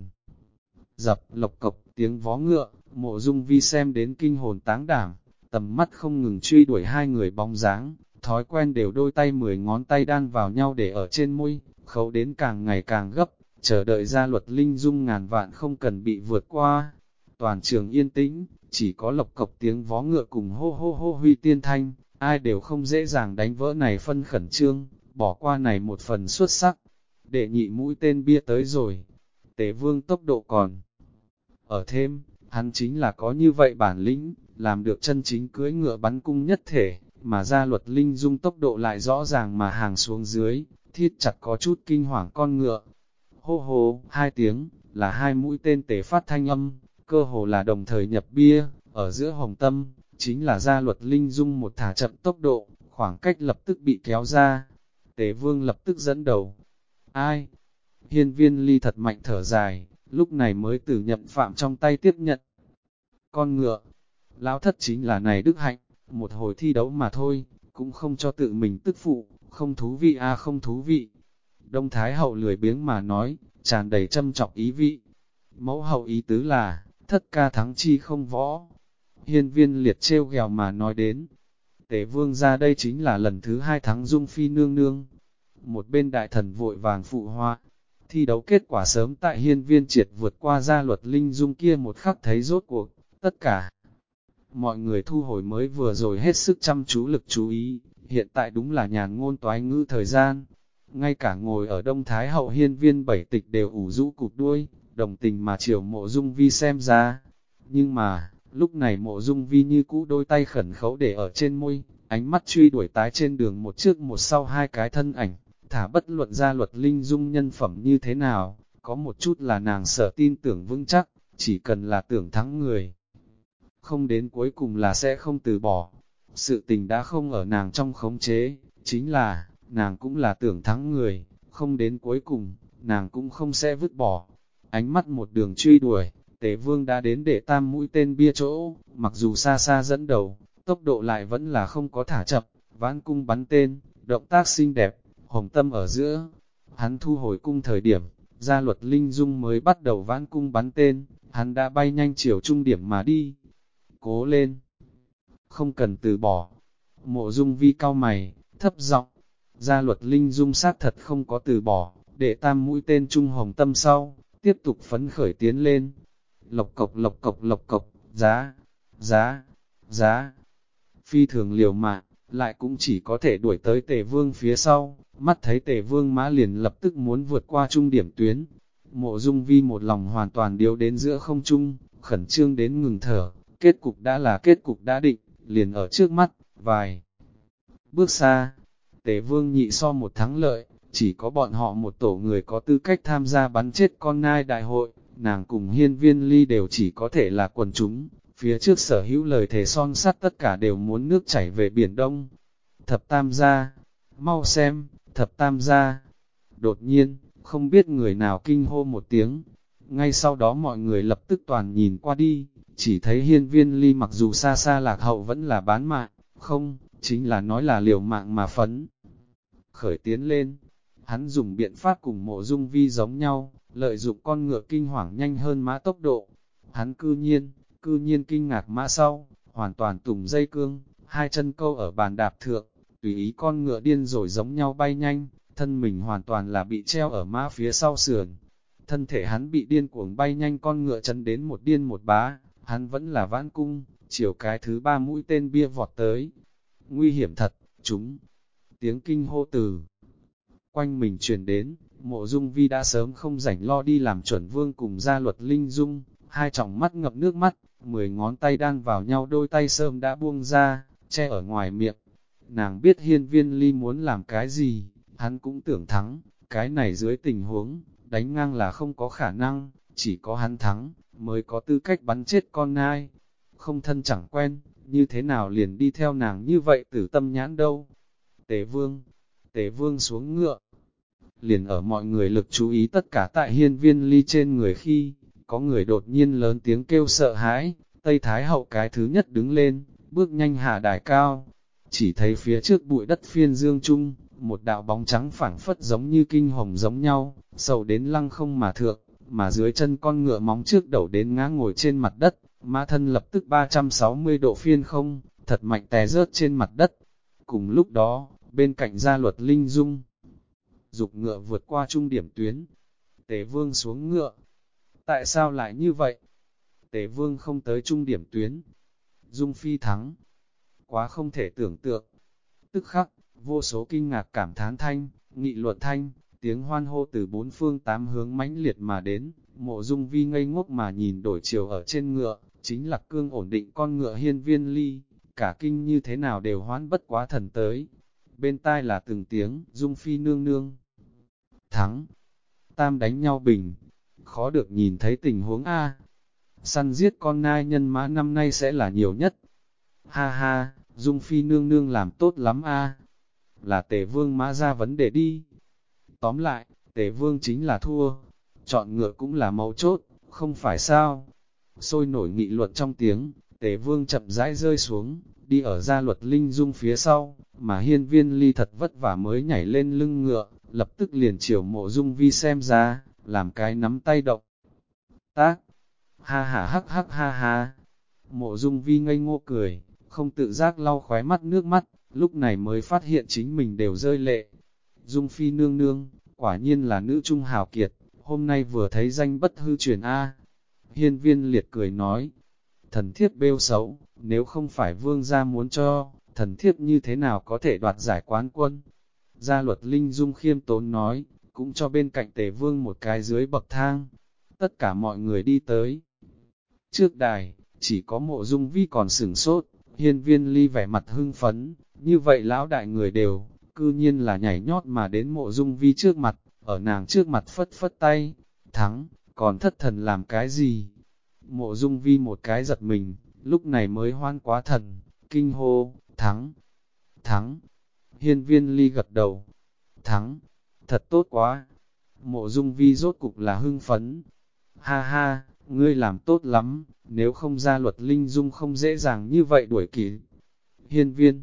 dập lộc cộc tiếng vó ngựa, Mộ Dung Vi xem đến kinh hồn táng đảm, tầm mắt không ngừng truy đuổi hai người bóng dáng, thói quen đều đôi tay 10 ngón tay đan vào nhau để ở trên môi, khấu đến càng ngày càng gấp, chờ đợi Gia Luật Linh Dung ngàn vạn không cần bị vượt qua. Toàn trường yên tĩnh, chỉ có lộc cộc tiếng vó ngựa cùng hô hô hô huy tiên thanh, ai đều không dễ dàng đánh vỡ này phân khẩn trương, bỏ qua này một phần xuất sắc. Đệ nhị mũi tên bia tới rồi, Tề Vương tốc độ còn ở thêm, hắn chính là có như vậy bản lĩnh, làm được chân chính cưỡi ngựa bắn cung nhất thể, mà Gia Luật Linh Dung tốc độ lại rõ ràng mà hàng xuống dưới, thiết chặt có chút kinh hoàng con ngựa. Hô hô, hai tiếng, là hai mũi tên tề phát thanh âm, cơ hồ là đồng thời nhập bia, ở giữa hồng tâm, chính là Gia Luật Linh Dung một thả chậm tốc độ, khoảng cách lập tức bị kéo ra. Tề Vương lập tức dẫn đầu. Ai? Hiên Viên Ly thật mạnh thở dài, lúc này mới từ Nhậm Phạm trong tay tiếp nhận. Con ngựa, lão thất chính là này đức hạnh, một hồi thi đấu mà thôi, cũng không cho tự mình tức phụ, không thú vị a không thú vị. Đông Thái Hậu lười biếng mà nói, tràn đầy châm chọc ý vị. Mẫu hậu ý tứ là, thất ca thắng chi không võ. Hiên Viên Liệt trêu ghèo mà nói đến. Tề vương ra đây chính là lần thứ 2 thắng Dung Phi nương nương. Một bên đại thần vội vàng phụ họa, thi đấu kết quả sớm tại hiên viên triệt vượt qua gia luật linh dung kia một khắc thấy rốt cuộc, tất cả. Mọi người thu hồi mới vừa rồi hết sức chăm chú lực chú ý, hiện tại đúng là nhàn ngôn toái ngữ thời gian. Ngay cả ngồi ở Đông Thái hậu hiên viên bảy tịch đều ủ rũ cụp đuôi, đồng tình mà chiều Mộ Dung Vi xem ra. Nhưng mà, lúc này Mộ Dung Vi như cũ đôi tay khẩn khấu để ở trên môi, ánh mắt truy đuổi tái trên đường một trước một sau hai cái thân ảnh, thả bất luận ra luật linh dung nhân phẩm như thế nào, có một chút là nàng sợ tin tưởng vững chắc, chỉ cần là tưởng thắng người. Không đến cuối cùng là sẽ không từ bỏ. Sự tình đã không ở nàng trong khống chế, chính là, nàng cũng là tưởng thắng người, không đến cuối cùng, nàng cũng không sẽ vứt bỏ. Ánh mắt một đường truy đuổi, Tề Vương đã đến để tam mũi tên bia chỗ, mặc dù xa xa dẫn đầu, tốc độ lại vẫn là không có thả chậm, vãn cung bắn tên, động tác xinh đẹp, hồng tâm ở giữa. Hắn thu hồi cung thời điểm, gia luật linh dung mới bắt đầu vãn cung bắn tên, hắn đã bay nhanh chiều trung điểm mà đi. Cố lên, không cần từ bỏ. Mộ Dung Vi cau mày, thấp giọng, gia luật linh dung xác thật không có từ bỏ, để tam mũi tên trung hồng tâm sau, tiếp tục phấn khởi tiến lên. Lộc cộc lộc cộc lộc cộc, giá, giá, giá. Phi thường liều mạng, lại cũng chỉ có thể đuổi tới Tề Vương phía sau, mắt thấy Tề Vương mã liền lập tức muốn vượt qua trung điểm tuyến. Mộ Dung Vi một lòng hoàn toàn điếu đến giữa không trung, khẩn trương đến ngừng thở, kết cục đã là kết cục đã định, liền ở trước mắt, vài bước xa. Tề Vương nhị so một thắng lợi, chỉ có bọn họ một tổ người có tư cách tham gia bắn chết con nai đại hội, nàng cùng hiên viên ly đều chỉ có thể là quần chúng, phía trước sở hữu lời thề son sắt tất cả đều muốn nước chảy về Biển Đông. Thập tam gia, mau xem, thập tam gia. Đột nhiên, không biết người nào kinh hô một tiếng, ngay sau đó mọi người lập tức toàn nhìn qua đi, chỉ thấy hiên viên ly mặc dù xa xa lạc hậu vẫn là bán mạng, không, chính là nói là liều mạng mà phấn. Khởi tiến lên, hắn dùng biện pháp cùng Mộ Dung Vi giống nhau, lợi dụng con ngựa kinh hoàng nhanh hơn mã tốc độ. Hắn cư nhiên kinh ngạc mã sau, hoàn toàn tùng dây cương, hai chân câu ở bàn đạp thượng, tùy ý con ngựa điên rồi giống nhau bay nhanh, thân mình hoàn toàn là bị treo ở mã phía sau sườn. Thân thể hắn bị điên cuồng bay nhanh con ngựa chấn đến một điên một bá, hắn vẫn là vãn cung, chiều cái thứ 3 mũi tên bia vọt tới. Nguy hiểm thật, chúng. Tiếng kinh hô từ quanh mình truyền đến, Mộ Dung Vi đã sớm không rảnh lo đi làm chuẩn vương cùng gia luật linh dung, hai tròng mắt ngập nước mắt, 10 ngón tay đan vào nhau đôi tay sớm đã buông ra, che ở ngoài miệng. Nàng biết hiên viên ly muốn làm cái gì, hắn cũng tưởng thắng, cái này dưới tình huống, đánh ngang là không có khả năng, chỉ có hắn thắng, mới có tư cách bắn chết con nai. Không thân chẳng quen, như thế nào liền đi theo nàng như vậy tử tâm nhãn đâu. Tề vương xuống ngựa. Liền ở mọi người lực chú ý tất cả tại hiên viên ly trên người khi, có người đột nhiên lớn tiếng kêu sợ hãi, Tây Thái hậu cái thứ nhất đứng lên, bước nhanh hạ đài cao. Chỉ thấy phía trước bụi đất phiên dương trung, một đạo bóng trắng phảng phất giống như kinh hồng giống nhau, sầu đến lăng không mà thượng, mà dưới chân con ngựa móng trước đầu đến ngã ngồi trên mặt đất, mã thân lập tức 360 độ phiên không, thật mạnh tè rớt trên mặt đất. Cùng lúc đó, bên cạnh gia luật linh dung, dục ngựa vượt qua trung điểm tuyến. Tề Vương xuống ngựa. Tại sao lại như vậy? Tề Vương không tới trung điểm tuyến. Dung Phi thắng. Quá không thể tưởng tượng. Tức khắc, vô số kinh ngạc cảm thán thanh, nghị luận thanh, tiếng hoan hô từ bốn phương tám hướng mãnh liệt mà đến. Mộ Dung Vi ngây ngốc mà nhìn đổi chiều ở trên ngựa, chính là cương ổn định con ngựa hiên viên ly. Cả kinh như thế nào đều hoán bất quá thần tới. Bên tai là từng tiếng, Dung Phi nương nương. Thắng, tam đánh nhau bình, khó được nhìn thấy tình huống A. Săn giết con nai nhân mã năm nay sẽ là nhiều nhất. Ha ha, Dung Phi nương nương làm tốt lắm A. Là Tề Vương mã ra vấn đề đi. Tóm lại, Tề Vương chính là thua. Chọn ngựa cũng là mấu chốt, không phải sao. Sôi nổi nghị luận trong tiếng, Tề Vương chậm rãi rơi xuống, đi ở gia luật linh dung phía sau, mà hiên viên ly thật vất vả mới nhảy lên lưng ngựa, lập tức liền chiều Mộ Dung Vi xem ra, làm cái nắm tay động. Tác, ha ha hắc hắc ha ha, Mộ Dung Vi ngây ngô cười, không tự giác lau khóe mắt nước mắt, lúc này mới phát hiện chính mình đều rơi lệ. Dung Phi nương nương, quả nhiên là nữ trung hào kiệt, hôm nay vừa thấy danh bất hư truyền A. Hiên Viên Liệt cười nói, thần thiếp bêu xấu, nếu không phải vương gia muốn cho, thần thiếp như thế nào có thể đoạt giải quán quân. Gia Luật Linh Dung khiêm tốn nói, cũng cho bên cạnh Tề Vương một cái dưới bậc thang. Tất cả mọi người đi tới. Trước đài, chỉ có Mộ Dung Vi còn sửng sốt, Hiên Viên Ly vẻ mặt hưng phấn, như vậy lão đại người đều, cư nhiên là nhảy nhót mà đến Mộ Dung Vi trước mặt, ở nàng trước mặt phất phất tay, thắng, còn thất thần làm cái gì? Mộ Dung Vi một cái giật mình, lúc này mới hoan quá thần, kinh hô, thắng, thắng. Hiên Viên Ly gật đầu, thắng, thật tốt quá. Mộ Dung Vi rốt cục là hưng phấn. Ha ha, ngươi làm tốt lắm, nếu không Gia Luật Linh Dung không dễ dàng như vậy đuổi kịp. Hiên Viên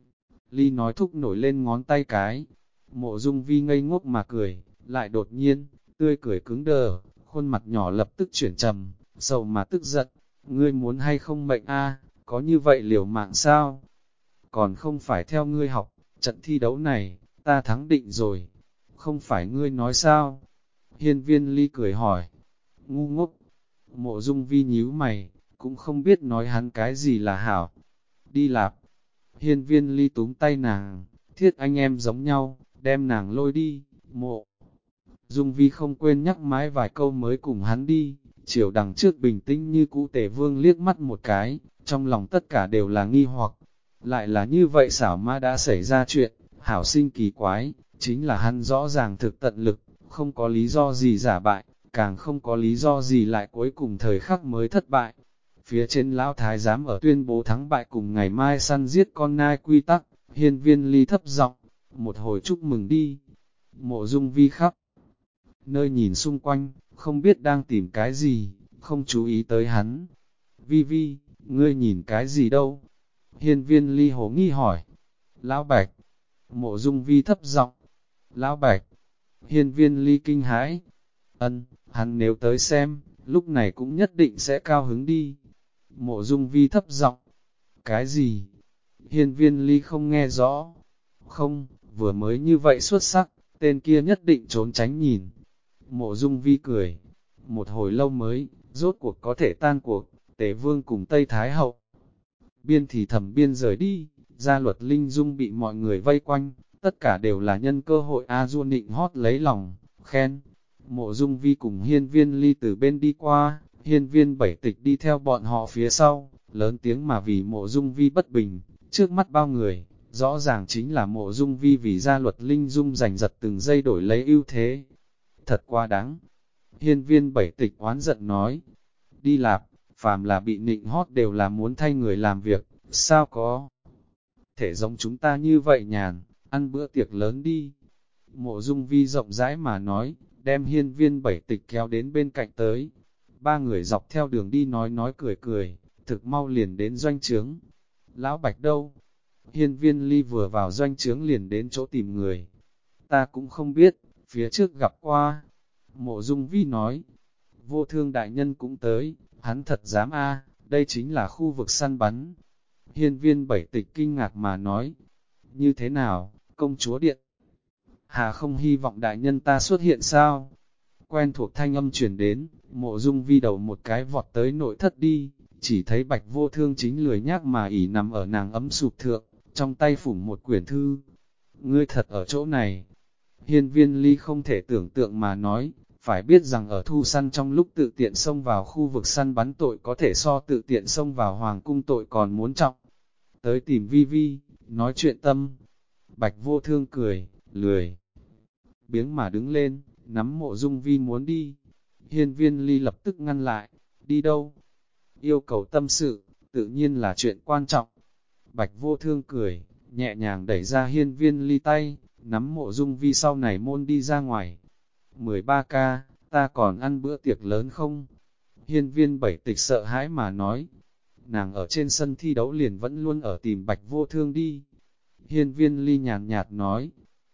Ly nói thúc nổi lên ngón tay cái. Mộ Dung Vi ngây ngốc mà cười, lại đột nhiên, tươi cười cứng đờ, khuôn mặt nhỏ lập tức chuyển trầm, sầu mà tức giận. Ngươi muốn hay không mệnh a? Có như vậy liều mạng sao? Còn không phải theo ngươi học, trận thi đấu này, ta thắng định rồi. Không phải ngươi nói sao? Hiên Viên Ly cười hỏi. Ngu ngốc. Mộ Dung Vi nhíu mày, cũng không biết nói hắn cái gì là hảo. Đi lạp. Hiên Viên Ly túm tay nàng, thiết anh em giống nhau, đem nàng lôi đi. Mộ Dung Vi không quên nhắc mãi vài câu mới cùng hắn đi. Chiều đằng trước bình tĩnh như cũ Tề Vương liếc mắt một cái, trong lòng tất cả đều là nghi hoặc. Lại là như vậy xảo ma đã xảy ra chuyện, hảo sinh kỳ quái, chính là hắn rõ ràng thực tận lực, không có lý do gì giả bại, càng không có lý do gì lại cuối cùng thời khắc mới thất bại. Phía trên lão thái giám ở tuyên bố thắng bại cùng ngày mai săn giết con nai quy tắc, Hiên Viên Ly thấp giọng, một hồi chúc mừng đi. Mộ Dung Vi khắp nơi nhìn xung quanh, không biết đang tìm cái gì, không chú ý tới hắn. Vi Vi, ngươi nhìn cái gì đâu? Hiên Viên Ly hổ nghi hỏi. Lão Bạch. Mộ Dung Vi thấp giọng. Lão Bạch. Hiên Viên Ly kinh hãi. Hắn nếu tới xem, lúc này cũng nhất định sẽ cao hứng đi. Mộ Dung Vi thấp giọng. Cái gì? Hiên Viên Ly không nghe rõ. Không, vừa mới như vậy xuất sắc, tên kia nhất định trốn tránh nhìn. Mộ Dung Vi cười. Một hồi lâu mới, rốt cuộc có thể tan cuộc, Tề Vương cùng Tây Thái Hậu. Biên thì thầm biên rời đi, Gia Luật Linh Dung bị mọi người vây quanh, tất cả đều là nhân cơ hội A Du nịnh hót lấy lòng, khen. Mộ Dung Vi cùng Hiên Viên Ly từ bên đi qua, Hiên Viên Bảy Tịch đi theo bọn họ phía sau, lớn tiếng mà vì Mộ Dung Vi bất bình, trước mắt bao người, rõ ràng chính là Mộ Dung Vi vì Gia Luật Linh Dung giành giật từng giây đổi lấy ưu thế. Thật quá đáng. Hiên Viên Bảy Tịch oán giận nói, đi lạp, phàm là bị nịnh hót đều là muốn thay người làm việc, sao có thể giống chúng ta như vậy nhàn, ăn bữa tiệc lớn đi. Mộ Dung Vi rộng rãi mà nói, đem Hiên Viên Bảy Tịch kéo đến bên cạnh tới. Ba người dọc theo đường đi nói cười cười, thực mau liền đến doanh trướng. Lão Bạch đâu? Hiên Viên Ly vừa vào doanh trướng liền đến chỗ tìm người. Ta cũng không biết, phía trước gặp qua. Mộ Dung Vi nói, Vô Thương đại nhân cũng tới, hắn thật dám đây chính là khu vực săn bắn. Hiên Viên Bảy Tịch kinh ngạc mà nói, như thế nào, công chúa điện? Hà không hy vọng đại nhân ta xuất hiện sao? Quen thuộc thanh âm chuyển đến, Mộ Dung Vi đầu một cái vọt tới nội thất đi, chỉ thấy Bạch Vô Thương chính lười nhác mà ỉ nằm ở nàng ấm sụp thượng, trong tay phủng một quyển thư. Ngươi thật ở chỗ này. Hiên Viên Ly không thể tưởng tượng mà nói, phải biết rằng ở thu săn trong lúc tự tiện xông vào khu vực săn bắn tội có thể so tự tiện xông vào hoàng cung tội còn muốn trọng. Tới tìm Vi Vi, nói chuyện tâm. Bạch Vô Thương cười, lười biếng mà đứng lên, nắm Mộ Dung Vi muốn đi. Hiên Viên Ly lập tức ngăn lại, đi đâu? Yêu cầu tâm sự, tự nhiên là chuyện quan trọng. Bạch Vô Thương cười, nhẹ nhàng đẩy ra Hiên Viên Ly tay, nắm Mộ Dung Vi sau này môn đi ra ngoài. 13 ca, ta còn ăn bữa tiệc lớn không? Hiên Viên Bảy Tịch sợ hãi mà nói. Nàng ở trên sân thi đấu liền vẫn luôn ở tìm Bạch Vô Thương đi. Hiên Viên Ly nhàn nhạt nói.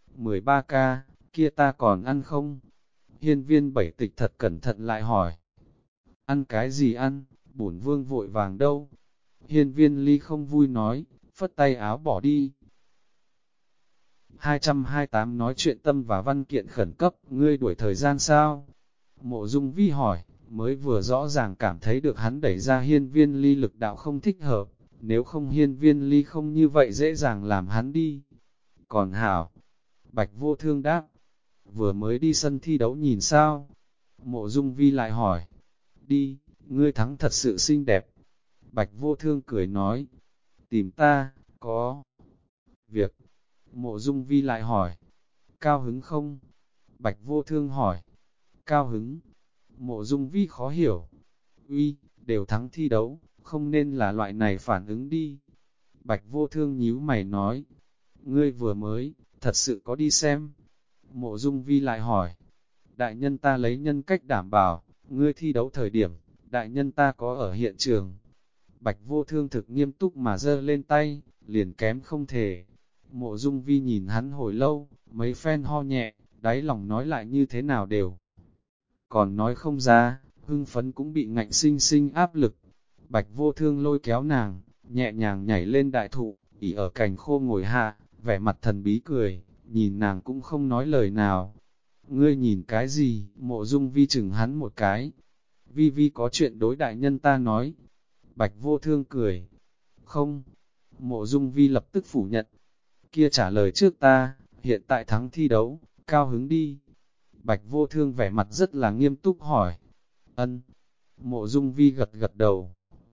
13 ca, kia ta còn ăn không? Hiên Viên Bảy Tịch thật cẩn thận lại hỏi. Ăn cái gì ăn? Bổn vương vội vàng đâu? Hiên Viên Ly không vui nói, phất tay áo bỏ đi. 228 nói chuyện tâm và văn kiện khẩn cấp, ngươi đuổi thời gian sao? Mộ Dung Vi hỏi, mới vừa rõ ràng cảm thấy được hắn đẩy ra Hiên Viên Ly lực đạo không thích hợp, nếu không Hiên Viên Ly không như vậy dễ dàng làm hắn đi. Còn hảo, Bạch Vô Thương đáp, vừa mới đi sân thi đấu nhìn sao? Mộ Dung Vi lại hỏi, đi, ngươi thắng thật sự xinh đẹp. Bạch Vô Thương cười nói, tìm ta, có việc. Mộ Dung Vi lại hỏi, cao hứng không? Bạch Vô Thương hỏi, cao hứng. Mộ Dung Vi khó hiểu, uy, đều thắng thi đấu, không nên là loại này phản ứng đi. Bạch Vô Thương nhíu mày nói, ngươi vừa mới, thật sự có đi xem. Mộ Dung Vi lại hỏi, đại nhân ta lấy nhân cách đảm bảo, ngươi thi đấu thời điểm, đại nhân ta có ở hiện trường. Bạch Vô Thương thực nghiêm túc mà giơ lên tay, liền kém không thể. Mộ Dung Vi nhìn hắn hồi lâu, mấy phen ho nhẹ, đáy lòng nói lại như thế nào đều. Còn nói không ra, hưng phấn cũng bị ngạnh sinh sinh áp lực. Bạch Vô Thương lôi kéo nàng, nhẹ nhàng nhảy lên đại thụ, ỉ ở cành khô ngồi hạ, vẻ mặt thần bí cười, nhìn nàng cũng không nói lời nào. Ngươi nhìn cái gì? Mộ Dung Vi chừng hắn một cái. Vi Vi có chuyện đối đại nhân ta nói. Bạch Vô Thương cười. Không. Mộ Dung Vi lập tức phủ nhận. Kia trả lời trước ta, hiện tại thắng thi đấu, cao hứng đi. Bạch Vô Thương vẻ mặt rất là nghiêm túc hỏi. Ân. Mộ Dung Vi gật gật đầu.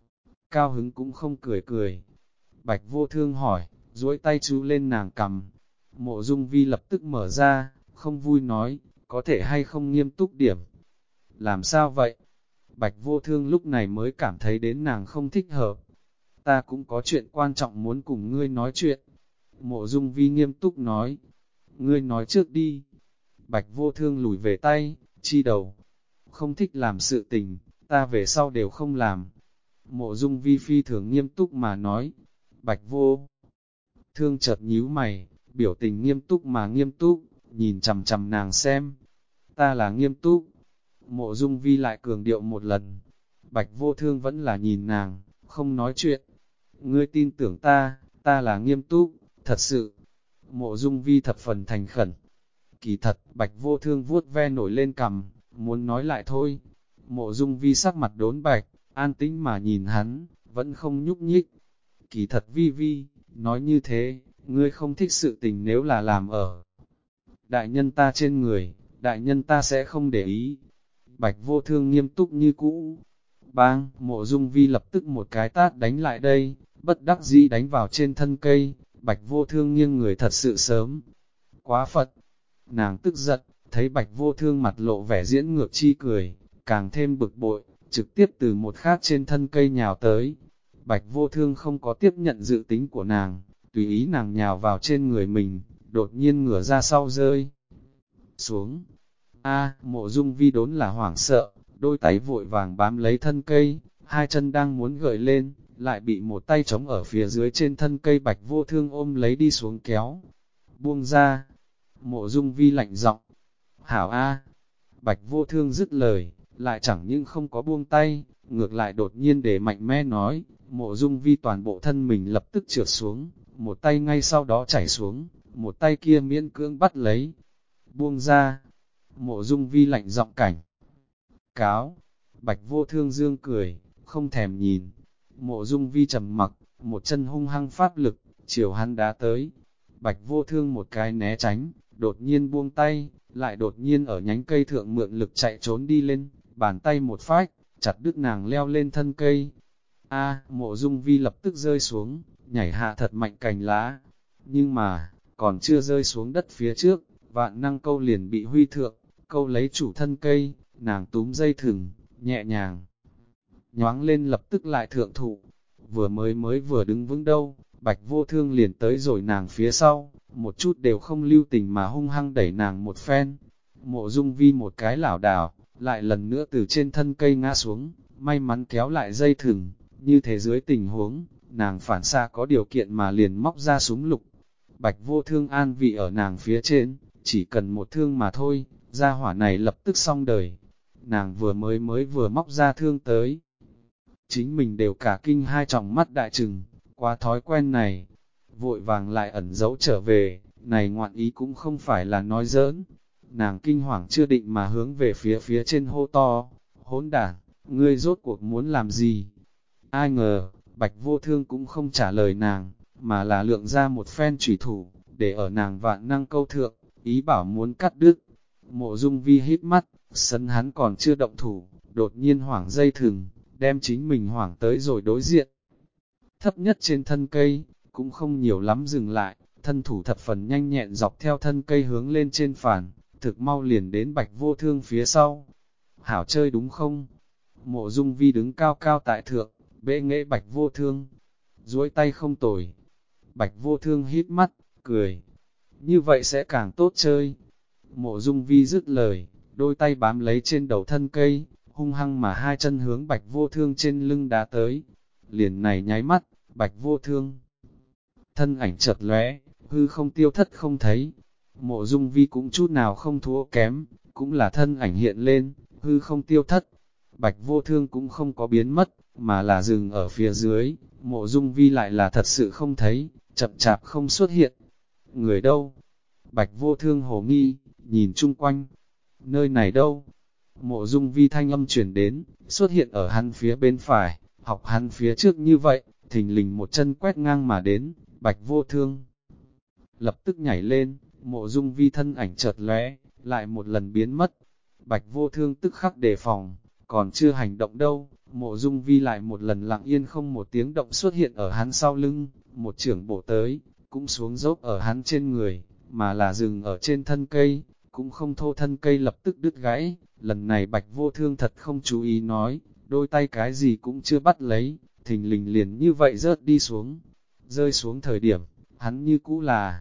Cao hứng cũng không cười cười. Bạch Vô Thương hỏi, duỗi tay chú lên nàng cầm. Mộ Dung Vi lập tức mở ra, không vui nói, có thể hay không nghiêm túc điểm. Làm sao vậy? Bạch Vô Thương lúc này mới cảm thấy đến nàng không thích hợp. Ta cũng có chuyện quan trọng muốn cùng ngươi nói chuyện. Mộ Dung Vi nghiêm túc nói. Ngươi nói trước đi. Bạch Vô Thương lùi về tay, chi đầu. Không thích làm sự tình, ta về sau đều không làm. Mộ Dung Vi phi thường nghiêm túc mà nói. Bạch Vô Thương chợt nhíu mày, biểu tình nghiêm túc mà nghiêm túc, nhìn chằm chằm nàng xem. Ta là nghiêm túc. Mộ Dung Vi lại cường điệu một lần. Bạch Vô Thương vẫn là nhìn nàng, không nói chuyện. Ngươi tin tưởng ta, ta là nghiêm túc, thật sự. Mộ Dung Vi thập phần thành khẩn. Kỳ thật, Bạch Vô Thương vuốt ve nổi lên cằm, muốn nói lại thôi. Mộ Dung Vi sắc mặt đốn bạch, an tĩnh mà nhìn hắn, vẫn không nhúc nhích. Kỳ thật Vi Vi, nói như thế, ngươi không thích sự tình nếu là làm ở đại nhân ta trên người, đại nhân ta sẽ không để ý. Bạch Vô Thương nghiêm túc như cũ. Bang, Mộ Dung Vi lập tức một cái tát đánh lại đây, bất đắc dĩ đánh vào trên thân cây. Bạch Vô Thương nghiêng người thật sự sớm. Quá Phật! Nàng tức giận, thấy Bạch Vô Thương mặt lộ vẻ diễn ngược chi cười, càng thêm bực bội, trực tiếp từ một khác trên thân cây nhào tới. Bạch Vô Thương không có tiếp nhận dự tính của nàng, tùy ý nàng nhào vào trên người mình, đột nhiên ngửa ra sau rơi xuống. Mộ Dung Vi đốn là hoảng sợ, đôi tay vội vàng bám lấy thân cây, hai chân đang muốn gợi lên, lại bị một tay trống ở phía dưới trên thân cây Bạch Vô Thương ôm lấy đi xuống kéo. Buông ra, Mộ Dung Vi lạnh giọng, hảo a. Bạch Vô Thương dứt lời, lại chẳng nhưng không có buông tay, ngược lại đột nhiên để mạnh mẽ nói, Mộ Dung Vi toàn bộ thân mình lập tức trượt xuống, một tay ngay sau đó chảy xuống, một tay kia miễn cưỡng bắt lấy. Buông ra, Mộ Dung Vi lạnh giọng cảnh cáo. Bạch Vô Thương dương cười, không thèm nhìn. Mộ Dung Vi trầm mặc, một chân hung hăng pháp lực, chiều hắn đá tới. Bạch Vô Thương một cái né tránh, đột nhiên buông tay, lại đột nhiên ở nhánh cây thượng mượn lực chạy trốn đi lên, bàn tay một phách, chặt đứt nàng leo lên thân cây. Mộ Dung Vi lập tức rơi xuống, nhảy hạ thật mạnh cành lá. Nhưng mà, còn chưa rơi xuống đất phía trước, vạn năng câu liền bị huy thượng, câu lấy chủ thân cây, nàng túm dây thừng, nhẹ nhàng nhoáng lên lập tức lại thượng thụ. Mới vừa đứng vững đâu, Bạch Vô Thương liền tới rồi nàng phía sau, một chút đều không lưu tình mà hung hăng đẩy nàng một phen. Mộ Dung Vi một cái lảo đảo, lại lần nữa từ trên thân cây ngã xuống, may mắn kéo lại dây thừng, như thế dưới tình huống, nàng phản xạ có điều kiện mà liền móc ra súng lục. Bạch Vô Thương an vị ở nàng phía trên, chỉ cần một thương mà thôi, gia hỏa này lập tức xong đời. Nàng vừa mới vừa móc ra thương tới. Chính mình đều cả kinh hai tròng mắt đại trừng, quá thói quen này, vội vàng lại ẩn giấu trở về, này ngoạn ý cũng không phải là nói giỡn. Nàng kinh hoàng chưa định mà hướng về phía trên hô to, hỗn đản, ngươi rốt cuộc muốn làm gì? Ai ngờ, Bạch Vô Thương cũng không trả lời nàng, mà là lượng ra một phen chủy thủ, để ở nàng vạn năng câu thượng, ý bảo muốn cắt đứt. Mộ Dung Vi hít mắt, sân hắn còn chưa động thủ, đột nhiên hoảng dây thừng, đem chính mình hoảng tới rồi đối diện. Thấp nhất trên thân cây, cũng không nhiều lắm dừng lại, thân thủ thập phần nhanh nhẹn dọc theo thân cây hướng lên trên phản, thực mau liền đến Bạch Vô Thương phía sau. Hảo chơi đúng không? Mộ Dung Vi đứng cao cao tại thượng, bệ nghệ Bạch Vô Thương, duỗi tay không tồi. Bạch Vô Thương hít mắt, cười, như vậy sẽ càng tốt chơi. Mộ Dung Vi dứt lời, đôi tay bám lấy trên đầu thân cây, hung hăng mà hai chân hướng Bạch Vô Thương trên lưng đá tới. Liền này nháy mắt, Bạch Vô Thương thân ảnh chợt lóe, hư không tiêu thất không thấy. Mộ Dung Vi cũng chút nào không thua kém, cũng là thân ảnh hiện lên, hư không tiêu thất. Bạch Vô Thương cũng không có biến mất, mà là dừng ở phía dưới. Mộ Dung Vi lại là thật sự không thấy, chậm chạp không xuất hiện. Người đâu? Bạch Vô Thương hồ nghi, nhìn chung quanh. Nơi này đâu? Mộ Dung Vi thanh âm chuyển đến, xuất hiện ở hắn phía bên phải, học hắn phía trước như vậy, thình lình một chân quét ngang mà đến. Bạch Vô Thương lập tức nhảy lên, Mộ Dung Vi thân ảnh chợt lóe, lại một lần biến mất. Bạch Vô Thương tức khắc đề phòng, còn chưa hành động đâu, Mộ Dung Vi lại một lần lặng yên không một tiếng động xuất hiện ở hắn sau lưng, một chưởng bổ tới, cũng xuống dốc ở hắn trên người, mà là dừng ở trên thân cây, cũng không thô thân cây lập tức đứt gãy. Lần này Bạch Vô Thương thật không chú ý nói, đôi tay cái gì cũng chưa bắt lấy, thình lình liền như vậy rớt đi xuống. Rơi xuống thời điểm, hắn như cũ là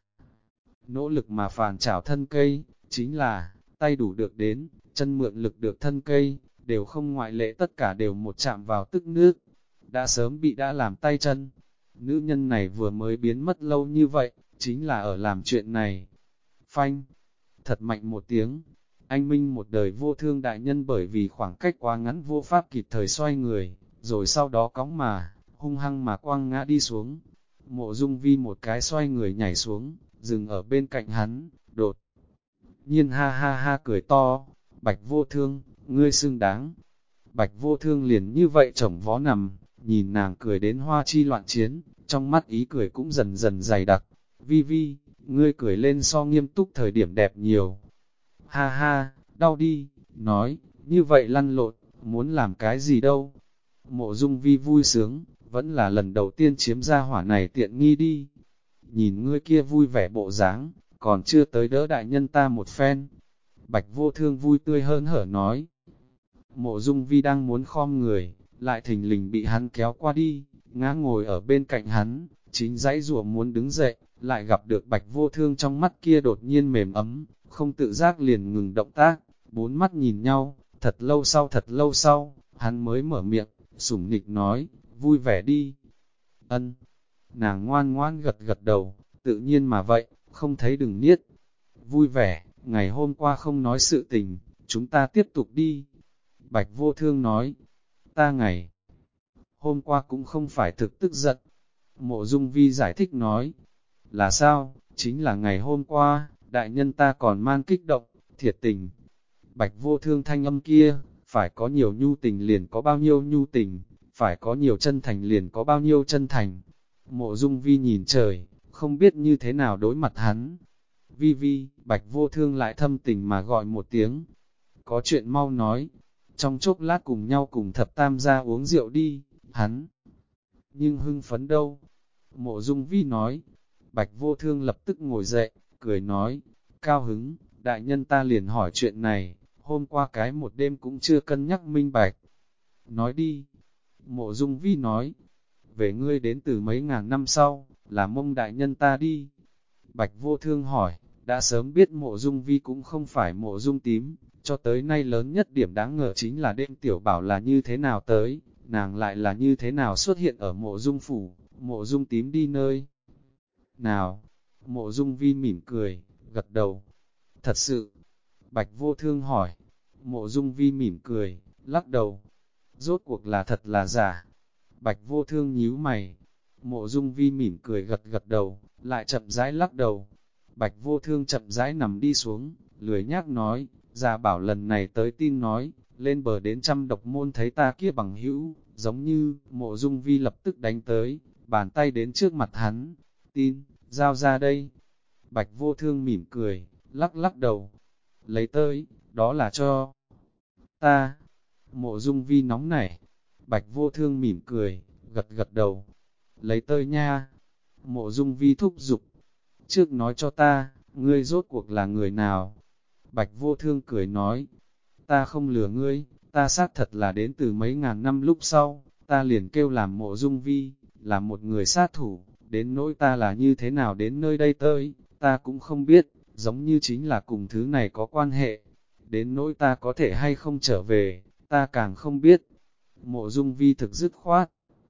nỗ lực mà phản trảo thân cây, chính là, tay đủ được đến, chân mượn lực được thân cây, đều không ngoại lệ, tất cả đều một chạm vào tức nước. Đã sớm bị đã làm tay chân. Nữ nhân này vừa mới biến mất lâu như vậy, chính là ở làm chuyện này. Phanh, thật mạnh một tiếng, anh Minh một đời Vô Thương đại nhân bởi vì khoảng cách quá ngắn vô pháp kịp thời xoay người, rồi sau đó cõng mà, hung hăng mà quăng ngã đi xuống. Mộ Dung Vi một cái xoay người nhảy xuống, dừng ở bên cạnh hắn, đột nhiên ha ha ha cười to, Bạch Vô Thương, ngươi xứng đáng. Bạch Vô Thương liền như vậy chổng vó nằm, nhìn nàng cười đến hoa chi loạn chiến, trong mắt ý cười cũng dần dần dày đặc. Vi Vi, ngươi cười lên so nghiêm túc thời điểm đẹp nhiều. Ha ha, đau đi, nói, như vậy lăn lộn, muốn làm cái gì đâu. Mộ Dung Vi vui sướng, vẫn là lần đầu tiên chiếm ra hỏa này tiện nghi đi. Nhìn ngươi kia vui vẻ bộ dáng, còn chưa tới đỡ đại nhân ta một phen. Bạch Vô Thương vui tươi hớn hở nói. Mộ Dung Vi đang muốn khom người, lại thình lình bị hắn kéo qua đi, ngã ngồi ở bên cạnh hắn, chính dãy rủa muốn đứng dậy, lại gặp được Bạch Vô Thương trong mắt kia đột nhiên mềm ấm, không tự giác liền ngừng động tác, bốn mắt nhìn nhau, thật lâu sau, hắn mới mở miệng, sủng nịch nói, vui vẻ đi. Ân, nàng ngoan ngoan gật gật đầu, tự nhiên mà vậy, không thấy đừng niết. Vui vẻ, ngày hôm qua không nói sự tình, chúng ta tiếp tục đi. Bạch Vô Thương nói, ta ngày hôm qua cũng không phải thực tức giận. Mộ Dung Vi giải thích nói, là sao, chính là ngày hôm qua, đại nhân ta còn man kích động, thiệt tình. Bạch Vô Thương thanh âm kia, phải có nhiều nhu tình liền có bao nhiêu nhu tình, phải có nhiều chân thành liền có bao nhiêu chân thành. Mộ Dung Vi nhìn trời, không biết như thế nào đối mặt hắn. Vi Vi, Bạch Vô Thương lại thâm tình mà gọi một tiếng. Có chuyện mau nói, trong chốc lát cùng nhau cùng thập tam ra uống rượu đi, hắn. Nhưng hưng phấn đâu? Mộ Dung Vi nói. Bạch Vô Thương lập tức ngồi dậy, cười nói, cao hứng, đại nhân ta liền hỏi chuyện này, hôm qua cái một đêm cũng chưa cân nhắc minh bạch. Nói đi. Mộ Dung Vi nói, về ngươi đến từ mấy ngàn năm sau, là Mông đại nhân ta đi. Bạch Vô Thương hỏi, đã sớm biết Mộ Dung Vi cũng không phải Mộ Dung Tím, cho tới nay lớn nhất điểm đáng ngờ chính là đêm tiểu bảo là như thế nào tới, nàng lại là như thế nào xuất hiện ở Mộ Dung phủ, Mộ Dung Tím đi nơi nào. Mộ Dung Vi mỉm cười, gật đầu. Thật sự, Bạch Vô Thương hỏi. Mộ Dung Vi mỉm cười, lắc đầu. Rốt cuộc là thật là giả. Bạch Vô Thương nhíu mày. Mộ Dung Vi mỉm cười gật gật đầu, lại chậm rãi lắc đầu. Bạch Vô Thương chậm rãi nằm đi xuống, lười nhác nói, Gia Bảo lần này tới tin nói, lên bờ đến Trăm Độc Môn thấy ta kia bằng hữu, giống như, Mộ Dung Vi lập tức đánh tới, bàn tay đến trước mặt hắn, tin, giao ra đây. Bạch Vô Thương mỉm cười, lắc lắc đầu, lấy tới, đó là cho ta. Mộ Dung Vi nóng nảy, Bạch Vô Thương mỉm cười, gật gật đầu, lấy tới nha. Mộ Dung Vi thúc giục, trước nói cho ta, ngươi rốt cuộc là người nào? Bạch Vô Thương cười nói, ta không lừa ngươi, ta xác thật là đến từ mấy ngàn năm lúc sau, ta liền kêu làm Mộ Dung Vi, là một người sát thủ, đến nỗi ta là như thế nào đến nơi đây tới, ta cũng không biết, giống như chính là cùng thứ này có quan hệ, đến nỗi ta có thể hay không trở về, ta càng không biết. Mộ Dung Vi thực dứt khoát,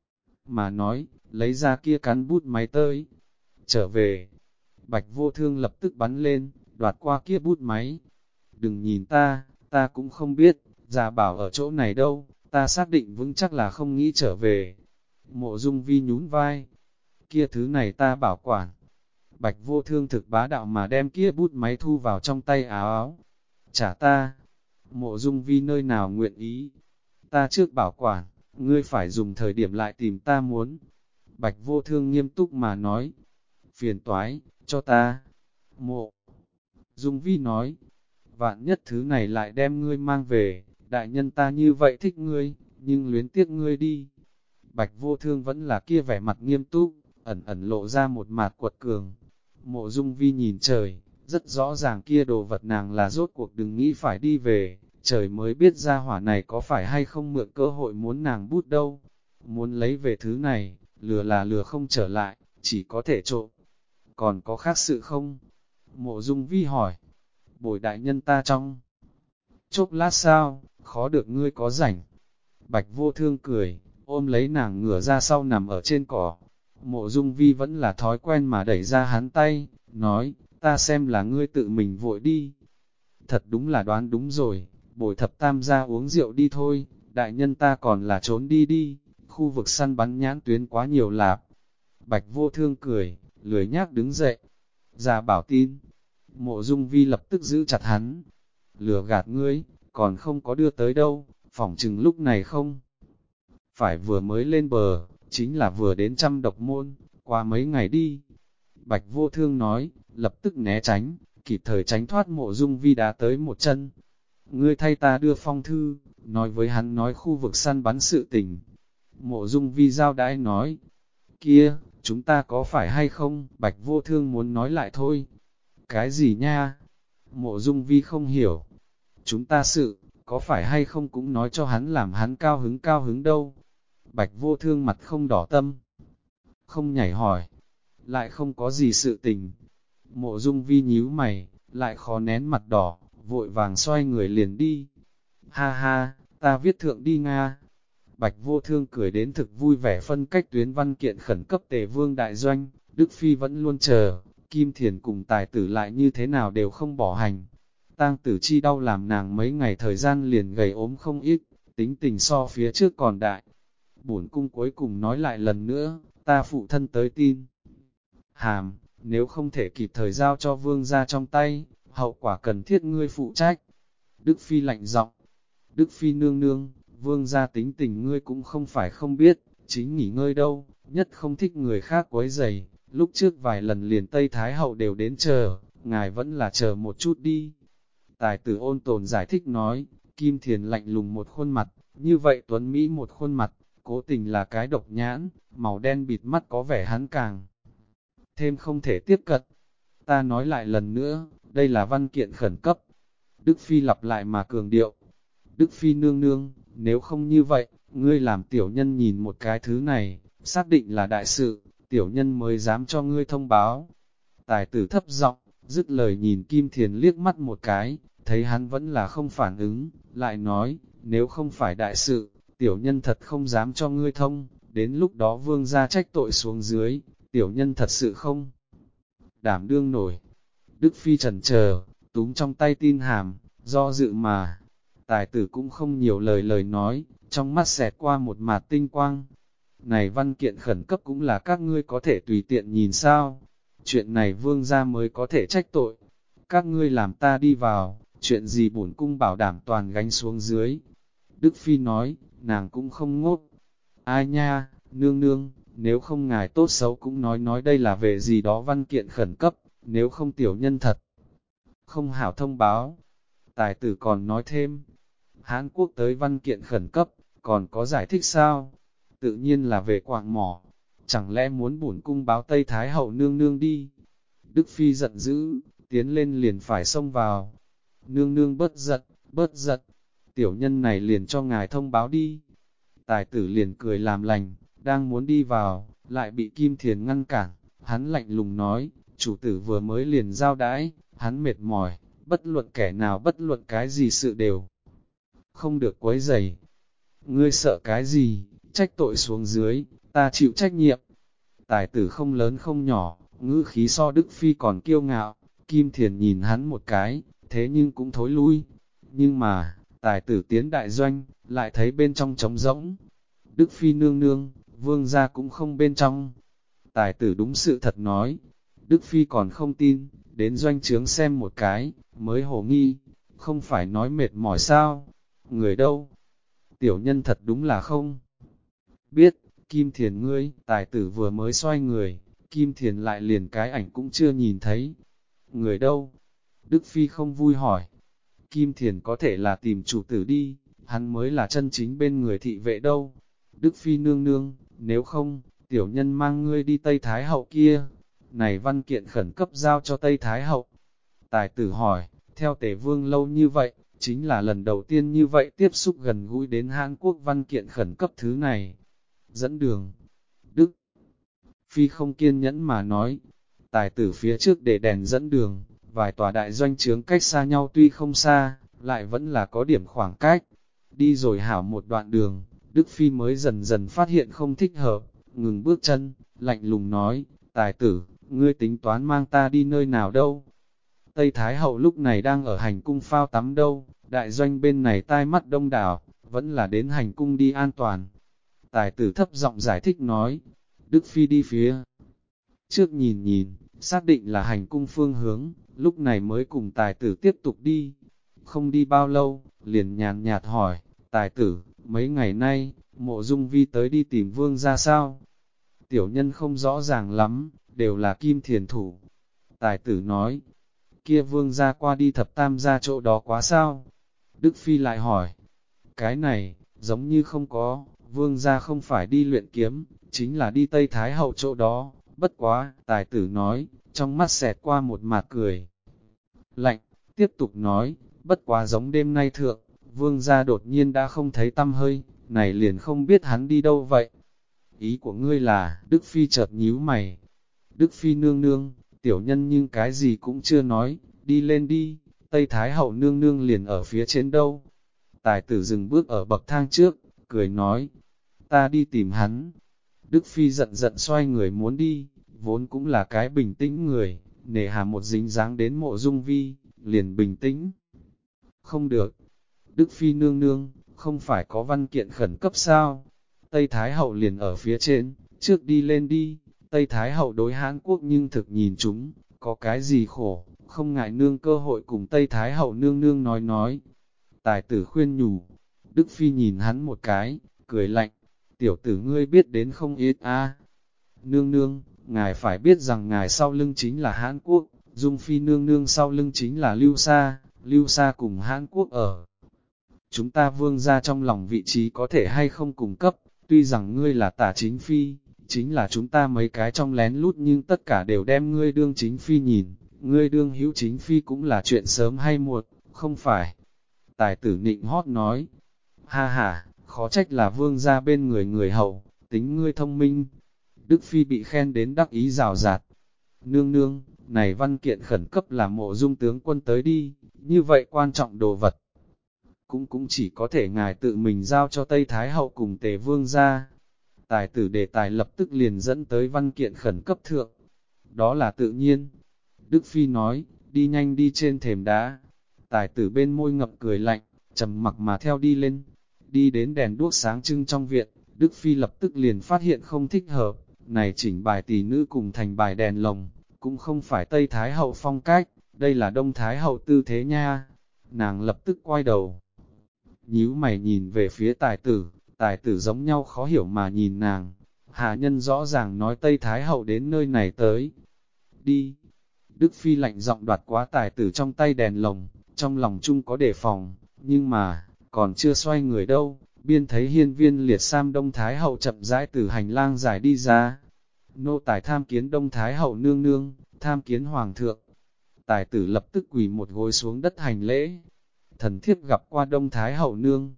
mà nói, lấy ra kia cán bút máy tới, trở về. Bạch Vô Thương lập tức bắn lên, đoạt qua kia bút máy. Đừng nhìn ta cũng không biết, Gia Bảo ở chỗ này đâu, ta xác định vững chắc là không nghĩ trở về. Mộ Dung Vi nhún vai, kia thứ này ta bảo quản. Bạch Vô Thương thực bá đạo mà đem kia bút máy thu vào trong tay áo áo. Trả ta, Mộ Dung Vi nơi nào nguyện ý. Ta trước bảo quản, ngươi phải dùng thời điểm lại tìm ta muốn. Bạch Vô Thương nghiêm túc mà nói, phiền toái, cho ta. Mộ Dung Vi nói, vạn nhất thứ này lại đem ngươi mang về, đại nhân ta như vậy thích ngươi, nhưng luyến tiếc ngươi đi. Bạch Vô Thương vẫn là kia vẻ mặt nghiêm túc, ẩn ẩn lộ ra một mặt quật cường. Mộ Dung Vi nhìn trời, rất rõ ràng kia đồ vật nàng là rốt cuộc đừng nghĩ phải đi về, trời mới biết ra hỏa này có phải hay không mượn cơ hội muốn nàng bút đâu. Muốn lấy về thứ này, lừa là lừa không trở lại, chỉ có thể trộm. Còn có khác sự không? Mộ Dung Vi hỏi. Bồi đại nhân ta trong chốc lát sao, khó được ngươi có rảnh. Bạch Vô Thương cười, ôm lấy nàng ngửa ra sau nằm ở trên cỏ. Mộ Dung Vi vẫn là thói quen mà đẩy ra hắn tay, nói, ta xem là ngươi tự mình vội đi. Thật đúng là đoán đúng rồi, bồi thập tam gia uống rượu đi thôi, đại nhân ta còn là trốn đi đi, khu vực săn bắn nhãn tuyến quá nhiều lạp. Bạch Vô Thương cười, lười nhác đứng dậy, ra bảo tin. Mộ Dung Vi lập tức giữ chặt hắn, lừa gạt ngươi, còn không có đưa tới đâu, phỏng chừng lúc này không. Phải vừa mới lên bờ, chính là vừa đến Trăm Độc Môn, qua mấy ngày đi. Bạch Vô Thương nói, lập tức né tránh, kịp thời tránh thoát Mộ Dung Vi đá tới một chân. Ngươi thay ta đưa phong thư, nói với hắn nói khu vực săn bắn sự tình. Mộ Dung Vi giao đãi nói, kia, chúng ta có phải hay không? Bạch Vô Thương muốn nói lại thôi. Cái gì nha? Mộ Dung Vi không hiểu. Chúng ta sự, có phải hay không cũng nói cho hắn làm hắn cao hứng đâu. Bạch Vô Thương mặt không đỏ tâm, không nhảy hỏi, lại không có gì sự tình. Mộ Dung Vi nhíu mày, lại khó nén mặt đỏ, vội vàng xoay người liền đi. Ha ha, ta viết thượng đi Nga. Bạch Vô Thương cười đến thực vui vẻ phân cách tuyến văn kiện khẩn cấp Tề Vương đại doanh, Đức Phi vẫn luôn chờ, Kim Thiền cùng tài tử lại như thế nào đều không bỏ hành. Tang Tử Chi đau làm nàng mấy ngày thời gian liền gầy ốm không ít, tính tình so phía trước còn đại. Bổn cung cuối cùng nói lại lần nữa, ta phụ thân tới tin. Hàm, nếu không thể kịp thời giao cho vương gia trong tay, hậu quả cần thiết ngươi phụ trách. Đức Phi lạnh giọng, Đức Phi nương nương, vương gia tính tình ngươi cũng không phải không biết, chính nghỉ ngơi đâu, nhất không thích người khác quấy rầy. Lúc trước vài lần liền Tây Thái Hậu đều đến chờ, ngài vẫn là chờ một chút đi. Tài tử Ôn Tồn giải thích nói, Kim Thiền lạnh lùng một khuôn mặt, như vậy Tuấn Mỹ một khuôn mặt, cố tình là cái độc nhãn, màu đen bịt mắt có vẻ hắn càng thêm không thể tiếp cận. Ta nói lại lần nữa, đây là văn kiện khẩn cấp. Đức Phi lặp lại mà cường điệu. Đức Phi nương nương, nếu không như vậy, ngươi làm tiểu nhân nhìn một cái thứ này, xác định là đại sự, tiểu nhân mới dám cho ngươi thông báo. Tài tử thấp giọng, dứt lời nhìn Kim Thiền liếc mắt một cái, thấy hắn vẫn là không phản ứng, lại nói, nếu không phải đại sự, tiểu nhân thật không dám cho ngươi thông, đến lúc đó vương gia trách tội xuống dưới, tiểu nhân thật sự không đảm đương nổi. Đức Phi chần chờ, túm trong tay tin hàm, do dự mà. Tài tử cũng không nhiều lời nói, trong mắt xẹt qua một mạt tinh quang. này văn kiện khẩn cấp cũng là các ngươi có thể tùy tiện nhìn sao, chuyện này vương gia mới có thể trách tội, các ngươi làm ta đi vào, chuyện gì bổn cung bảo đảm toàn gánh xuống dưới. Đức Phi nói, nàng cũng không ngốc, ai nha, nương nương, nếu không ngài tốt xấu cũng nói đây là về gì đó văn kiện khẩn cấp, nếu không tiểu nhân thật, không hảo thông báo. Tài tử còn nói thêm, Hán Quốc tới văn kiện khẩn cấp, còn có giải thích sao? Tự nhiên là về quạng mỏ, chẳng lẽ muốn bổn cung báo Tây Thái Hậu nương nương đi? Đức Phi giận dữ, tiến lên liền phải xông vào. Nương nương bớt giận, tiểu nhân này liền cho ngài thông báo đi. Tài tử liền cười làm lành, đang muốn đi vào, lại bị Kim Thiền ngăn cản, hắn lạnh lùng nói, chủ tử vừa mới liền giao đãi, hắn mệt mỏi, bất luận kẻ nào bất luận cái gì sự đều không được quấy rầy. Ngươi sợ cái gì, trách tội xuống dưới, ta chịu trách nhiệm. Tài tử không lớn không nhỏ, ngữ khí so Đức Phi còn kiêu ngạo, Kim Thiền nhìn hắn một cái, thế nhưng cũng thối lui. Nhưng mà, tài tử tiến đại doanh, lại thấy bên trong trống rỗng. Đức Phi nương nương, vương gia cũng không bên trong. Tài tử đúng sự thật nói, Đức Phi còn không tin, đến doanh trướng xem một cái, mới hồ nghi, không phải nói mệt mỏi sao, người đâu? Tiểu nhân thật đúng là không biết, Kim Thiền ngươi, tài tử vừa mới xoay người, Kim Thiền lại liền cái ảnh cũng chưa nhìn thấy. Người đâu? Đức Phi không vui hỏi. Kim Thiền có thể là tìm chủ tử đi, hắn mới là chân chính bên người thị vệ đâu. Đức Phi nương nương, nếu không, tiểu nhân mang ngươi đi Tây Thái Hậu kia. Này văn kiện khẩn cấp giao cho Tây Thái Hậu. Tài tử hỏi, theo Tề Vương lâu như vậy, chính là lần đầu tiên như vậy tiếp xúc gần gũi đến Hán Quốc văn kiện khẩn cấp thứ này. Dẫn đường. Đức Phi không kiên nhẫn mà nói, tài tử phía trước để đèn dẫn đường, vài tòa đại doanh trướng cách xa nhau tuy không xa, lại vẫn là có điểm khoảng cách. Đi rồi hảo một đoạn đường, Đức Phi mới dần dần phát hiện không thích hợp, ngừng bước chân, lạnh lùng nói, tài tử, ngươi tính toán mang ta đi nơi nào đâu? Tây Thái Hậu lúc này đang ở hành cung phao tắm đâu, đại doanh bên này tai mắt đông đảo, vẫn là đến hành cung đi an toàn. Tài tử thấp giọng giải thích nói, Đức Phi đi phía trước nhìn nhìn, xác định là hành cung phương hướng, lúc này mới cùng tài tử tiếp tục đi. Không đi bao lâu, liền nhàn nhạt hỏi, tài tử, mấy ngày nay, Mộ Dung Vi tới đi tìm vương ra sao? Tiểu nhân không rõ ràng lắm, đều là Kim Thiền thủ. Tài tử nói, kia vương ra qua đi thập tam ra chỗ đó quá sao? Đức Phi lại hỏi, cái này, giống như không có, vương ra không phải đi luyện kiếm, chính là đi Tây Thái Hậu chỗ đó, bất quá, tài tử nói, trong mắt xẹt qua một mạt cười. Lạnh, tiếp tục nói, bất quá giống đêm nay thượng, vương gia đột nhiên đã không thấy tâm hơi, này liền không biết hắn đi đâu vậy. Ý của ngươi là, Đức Phi chợt nhíu mày. Đức Phi nương nương, tiểu nhân nhưng cái gì cũng chưa nói, đi lên đi, Tây Thái Hậu nương nương liền ở phía trên đâu. Tài tử dừng bước ở bậc thang trước, cười nói, ta đi tìm hắn. Đức Phi giận giận xoay người muốn đi, vốn cũng là cái bình tĩnh người, nể hà một dính dáng đến Mộ Dung Vi, liền bình tĩnh. Không được, Đức Phi nương nương, không phải có văn kiện khẩn cấp sao? Tây Thái Hậu liền ở phía trên, trước đi lên đi, Tây Thái Hậu đối Hán Quốc nhưng thực nhìn chúng, có cái gì khổ, không ngại nương cơ hội cùng Tây Thái Hậu nương nương nói. Tài tử khuyên nhủ, Đức Phi nhìn hắn một cái, cười lạnh, tiểu tử ngươi biết đến không ít a. Nương nương, ngài phải biết rằng ngài sau lưng chính là Hán Quốc, Dung Phi nương nương sau lưng chính là Lưu Sa cùng Hán Quốc ở. Chúng ta vương ra trong lòng vị trí có thể hay không cùng cấp, tuy rằng ngươi là tả chính phi, chính là chúng ta mấy cái trong lén lút nhưng tất cả đều đem ngươi đương chính phi nhìn, ngươi đương hữu chính phi cũng là chuyện sớm hay muộn, không phải. Tài tử nịnh hót nói, ha ha, khó trách là vương ra bên người hậu, tính ngươi thông minh. Đức Phi bị khen đến đắc ý rào rạt. Nương nương, này văn kiện khẩn cấp là Mộ Dung tướng quân tới đi, như vậy quan trọng đồ vật. Cũng chỉ có thể ngài tự mình giao cho Tây Thái Hậu cùng Tề Vương ra. Tài tử đề tài lập tức liền dẫn tới văn kiện khẩn cấp thượng. Đó là tự nhiên. Đức Phi nói, đi nhanh đi trên thềm đá. Tài tử bên môi ngậm cười lạnh, trầm mặc mà theo đi lên. Đi đến đèn đuốc sáng trưng trong viện, Đức Phi lập tức liền phát hiện không thích hợp, này chỉnh bài tỷ nữ cùng thành bài đèn lồng, cũng không phải Tây Thái Hậu phong cách, đây là Đông Thái Hậu tư thế nha. Nàng lập tức quay đầu, nhíu mày nhìn về phía tài tử giống nhau khó hiểu mà nhìn nàng. Hạ nhân rõ ràng nói Tây Thái Hậu đến nơi này tới. Đi! Đức Phi lạnh giọng đoạt quá tài tử trong tay đèn lồng, trong lòng chung có đề phòng, nhưng mà, còn chưa xoay người đâu, biên thấy hiên viên liệt sam Đông Thái Hậu chậm rãi từ hành lang dài đi ra. Nô tài tham kiến Đông Thái Hậu nương nương, tham kiến Hoàng thượng. Tài tử lập tức quỳ một gối xuống đất hành lễ. Thần thiếp gặp qua Đông Thái Hậu nương.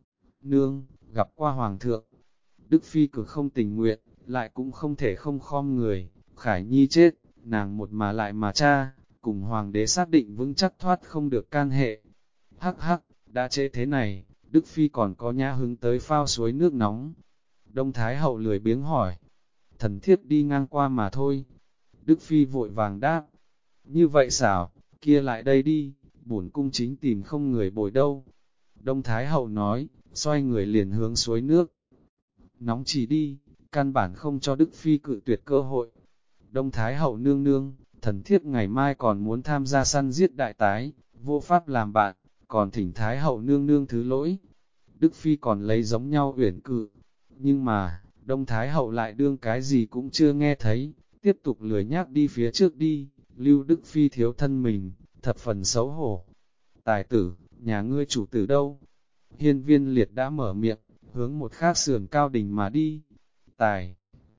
Nương, gặp qua Hoàng thượng. Đức Phi cực không tình nguyện, lại cũng không thể không khom người. Khải Nhi chết, nàng một mà lại mà cha, cùng Hoàng đế xác định vững chắc thoát không được can hệ. Hắc hắc, đã trễ thế này, Đức Phi còn có nhã hứng tới phao suối nước nóng. Đông Thái Hậu lười biếng hỏi. Thần thiếp đi ngang qua mà thôi. Đức Phi vội vàng đáp. Như vậy xảo, kia lại đây đi, bổn cung chính tìm không người bồi đâu. Đông Thái Hậu nói, xoay người liền hướng suối nước. Nóng chỉ đi, căn bản không cho Đức Phi cự tuyệt cơ hội. Đông Thái Hậu nương nương, thần thiếp ngày mai còn muốn tham gia săn giết đại tái, vô pháp làm bạn, còn thỉnh Thái Hậu nương nương thứ lỗi. Đức Phi còn lấy giống nhau uyển cự, nhưng mà, Đông Thái Hậu lại đương cái gì cũng chưa nghe thấy, tiếp tục lười nhác đi phía trước đi, lưu Đức Phi thiếu thân mình, thập phần xấu hổ. Tài tử, nhà ngươi chủ tử đâu? Hiên viên liệt đã mở miệng, hướng một khác sườn cao đình mà đi. Tài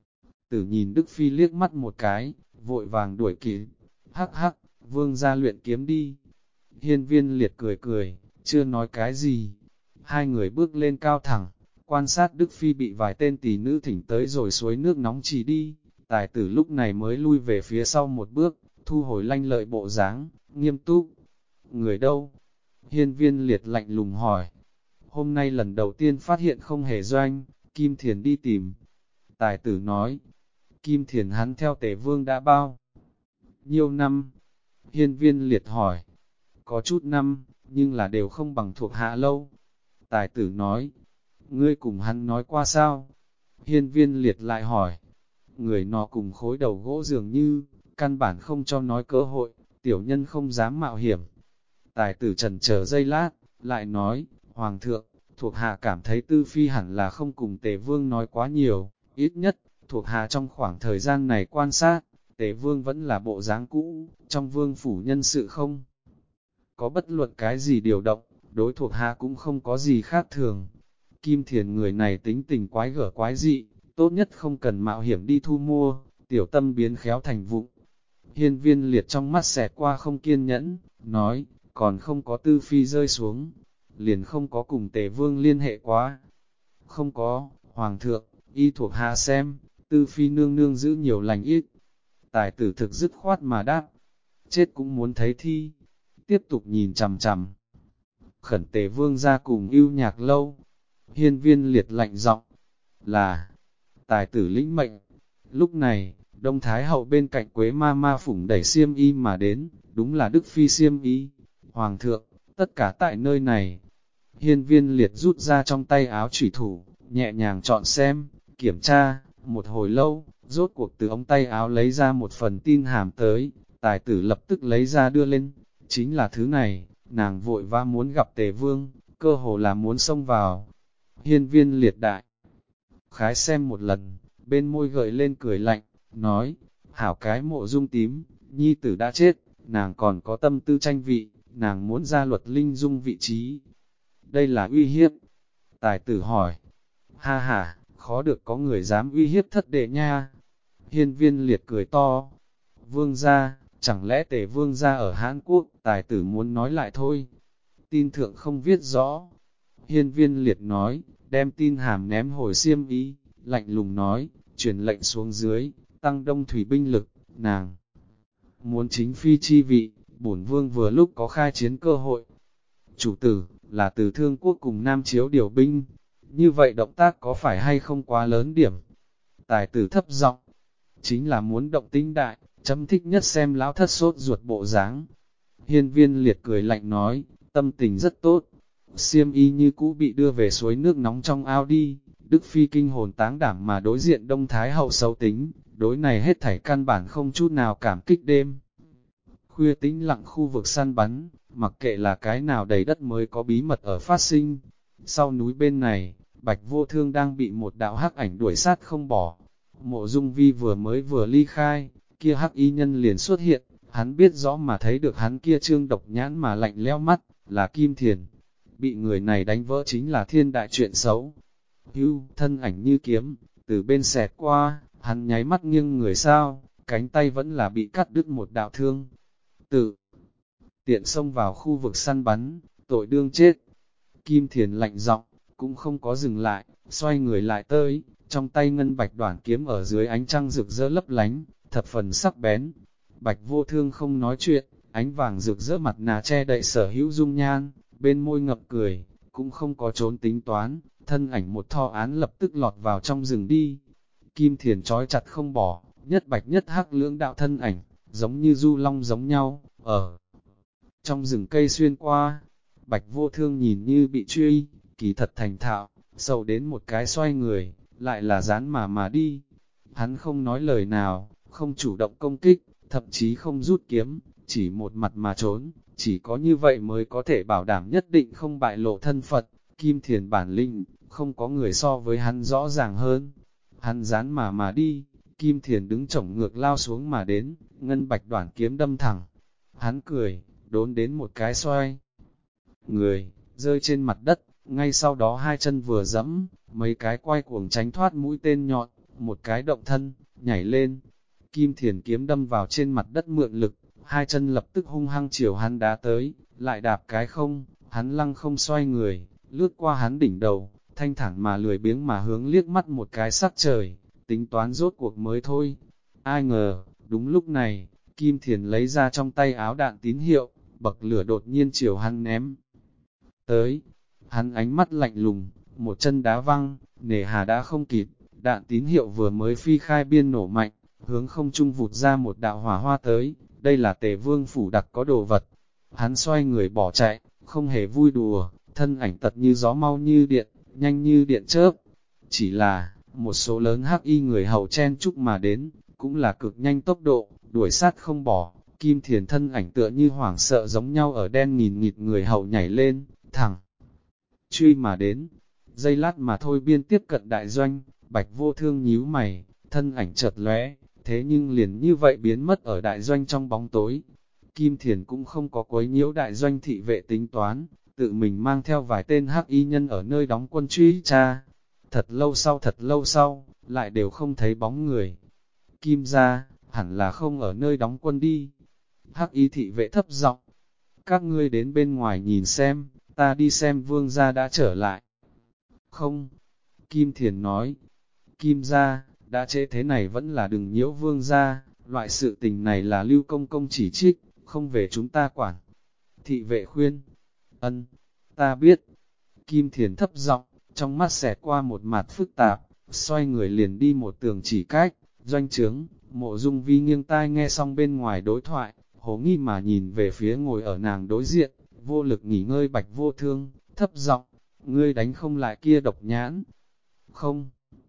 tử nhìn Đức Phi liếc mắt một cái, vội vàng đuổi kịp. Hắc hắc, vương gia luyện kiếm đi. Hiên viên liệt cười cười, chưa nói cái gì. Hai người bước lên cao thẳng, quan sát Đức Phi bị vài tên tỷ nữ thỉnh tới rồi suối nước nóng chỉ đi. Tài tử lúc này mới lui về phía sau một bước, thu hồi lanh lợi bộ dáng, nghiêm túc. Người đâu? Hiên viên liệt lạnh lùng hỏi. Hôm nay lần đầu tiên phát hiện không hề doanh, Kim Thiền đi tìm. Tài tử nói, Kim Thiền hắn theo Tề Vương đã bao nhiêu năm? Hiên viên liệt hỏi, có chút năm, nhưng là đều không bằng thuộc hạ lâu. Tài tử nói, ngươi cùng hắn nói qua sao? Hiên viên liệt lại hỏi, người nó cùng khối đầu gỗ dường như, căn bản không cho nói cơ hội, tiểu nhân không dám mạo hiểm. Tài tử trần chờ giây lát, lại nói, Hoàng thượng, thuộc hạ cảm thấy Tư Phi hẳn là không cùng Tề Vương nói quá nhiều, ít nhất, thuộc hạ trong khoảng thời gian này quan sát, Tề Vương vẫn là bộ dáng cũ, trong vương phủ nhân sự không có bất luận cái gì điều động, đối thuộc hạ cũng không có gì khác thường. Kim Thiền người này tính tình quái gở quái dị, tốt nhất không cần mạo hiểm đi thu mua, tiểu tâm biến khéo thành vụng. Hiên viên liệt trong mắt xẹt qua không kiên nhẫn, nói, còn không có Tư Phi rơi xuống, liền không có cùng Tề Vương liên hệ quá. Không có, Hoàng thượng, y thuộc hạ xem, Tư Phi nương nương giữ nhiều lành ít. Tài tử thực dứt khoát mà đáp, chết cũng muốn thấy thi, tiếp tục nhìn chằm chằm. Khẩn Tề Vương ra cùng ưu nhạc lâu, hiên viên liệt lạnh giọng là, tài tử lĩnh mệnh. Lúc này, Đông Thái Hậu bên cạnh Quế ma ma phủng đẩy xiêm y mà đến, đúng là Đức Phi xiêm y. Hoàng thượng, tất cả tại nơi này. Hiên viên liệt rút ra trong tay áo chủy thủ, nhẹ nhàng chọn xem, kiểm tra, một hồi lâu, rốt cuộc từ ống tay áo lấy ra một phần tin hàm tới, tài tử lập tức lấy ra đưa lên, chính là thứ này, nàng vội vã muốn gặp Tề Vương, cơ hồ là muốn xông vào. Hiên viên liệt đại khái xem một lần, bên môi gợi lên cười lạnh, nói, hảo cái Mộ Dung tím, nhi tử đã chết, nàng còn có tâm tư tranh vị, nàng muốn ra Luật Linh Dung vị trí. Đây là uy hiếp. Tài tử hỏi, ha ha, khó được có người dám uy hiếp thất đệ nha. Hiên viên liệt cười to, vương gia, chẳng lẽ Tề Vương gia ở Hán Quốc, tài tử muốn nói lại thôi. Tin thượng không viết rõ. Hiên viên liệt nói, đem tin hàm ném hồi xiêm y, lạnh lùng nói, truyền lệnh xuống dưới, tăng đông thủy binh lực, nàng muốn chính phi chi vị, bổn vương vừa lúc có khai chiến cơ hội. Chủ tử, là từ Thương Quốc cùng Nam Chiếu điều binh, như vậy động tác có phải hay không quá lớn điểm? Tài tử thấp giọng, chính là muốn động tĩnh đại, chấm thích nhất xem lão thất sốt ruột bộ dáng. Hiên viên liệt cười lạnh nói, tâm tình rất tốt. Xiêm y như cũ bị đưa về suối nước nóng trong ao đi, Đức Phi kinh hồn táng đảm mà đối diện Đông Thái Hậu xấu tính, đối này hết thảy căn bản không chút nào cảm kích. Đêm khuya tĩnh lặng khu vực săn bắn, mặc kệ là cái nào đầy đất mới có bí mật ở phát sinh. Sau núi bên này, Bạch Vô Thương đang bị một đạo hắc ảnh đuổi sát không bỏ. Mộ Dung Vi vừa ly khai, kia hắc y nhân liền xuất hiện, hắn biết rõ mà thấy được hắn kia trương độc nhãn mà lạnh lẽo mắt, là Kim Thiền. Bị người này đánh vỡ chính là thiên đại chuyện xấu. Hưu, thân ảnh như kiếm, từ bên xẹt qua, hắn nháy mắt nghiêng người sao, cánh tay vẫn là bị cắt đứt một đạo thương. Tự tiện xông vào khu vực săn bắn, tội đương chết. Kim Thiền lạnh giọng, cũng không có dừng lại, xoay người lại tới, trong tay ngân bạch đoản kiếm ở dưới ánh trăng rực rỡ lấp lánh, thập phần sắc bén. Bạch Vô Thương không nói chuyện, ánh vàng rực rỡ mặt nạ che đậy sở hữu dung nhan, bên môi ngập cười, cũng không có trốn tính toán, thân ảnh một thọ án lập tức lọt vào trong rừng đi. Kim Thiền trói chặt không bỏ, nhất bạch nhất hắc lưỡng đạo thân ảnh, giống như du long giống nhau, ở trong rừng cây xuyên qua. Bạch Vô Thương nhìn như bị truy, kỳ thật thành thạo, sầu đến một cái xoay người, lại là dán mà đi. Hắn không nói lời nào, không chủ động công kích, thậm chí không rút kiếm, chỉ một mặt mà trốn, chỉ có như vậy mới có thể bảo đảm nhất định không bại lộ thân phận. Kim Thiền bản lĩnh, không có người so với hắn rõ ràng hơn. Hắn dán mà đi, Kim Thiền đứng chổng ngược lao xuống mà đến, ngân bạch đoản kiếm đâm thẳng. Hắn cười, đốn đến một cái xoay. Người, rơi trên mặt đất, ngay sau đó hai chân vừa dẫm, mấy cái quay cuồng tránh thoát mũi tên nhọn, một cái động thân, nhảy lên. Kim Thiền kiếm đâm vào trên mặt đất mượn lực, hai chân lập tức hung hăng chiều hắn đá tới, lại đạp cái không, hắn lăng không xoay người, lướt qua hắn đỉnh đầu, thanh thản mà lười biếng mà hướng liếc mắt một cái sắc trời, tính toán rốt cuộc mới thôi. Ai ngờ, đúng lúc này, Kim Thiền lấy ra trong tay áo đạn tín hiệu, bậc lửa đột nhiên chiều hắn ném tới. Hắn ánh mắt lạnh lùng, một chân đá văng, nề hà đã không kịp, đạn tín hiệu vừa mới phi khai biên nổ mạnh, hướng không trung vụt ra một đạo hỏa hoa tới, đây là Tề Vương phủ đặc có đồ vật. Hắn xoay người bỏ chạy, không hề vui đùa, thân ảnh tật như gió mau như điện, nhanh như điện chớp. Chỉ là, một số lớn hắc y người hầu chen chúc mà đến, cũng là cực nhanh tốc độ, đuổi sát không bỏ. Kim Thiền thân ảnh tựa như hoảng sợ giống nhau ở đen nghìn nghịt người hầu nhảy lên, thẳng truy mà đến. Giây lát mà thôi biên tiếp cận đại doanh, Bạch Vô Thương nhíu mày, thân ảnh chợt lóe, thế nhưng liền như vậy biến mất ở đại doanh trong bóng tối. Kim Thiền cũng không có quấy nhiễu đại doanh thị vệ tính toán, tự mình mang theo vài tên hắc y nhân ở nơi đóng quân truy tra. Thật lâu sau, lại đều không thấy bóng người. Kim gia, hẳn là không ở nơi đóng quân đi. Hắc y thị vệ thấp giọng, các ngươi đến bên ngoài nhìn xem, ta đi xem vương gia đã trở lại. Không, Kim Thiền nói, Kim gia, đã trễ thế này vẫn là đừng nhiễu vương gia, loại sự tình này là Lưu Công Công chỉ trích, không về chúng ta quản. Thị vệ khuyên, ân, ta biết. Kim Thiền thấp giọng, trong mắt xẹt qua một mặt phức tạp, xoay người liền đi một tường chỉ cách, doanh trướng. Mộ Dung Vi nghiêng tai nghe xong bên ngoài đối thoại, hồ nghi mà nhìn về phía ngồi ở nàng đối diện, vô lực nghỉ ngơi Bạch Vô Thương, thấp giọng, ngươi đánh không lại kia độc nhãn. Không,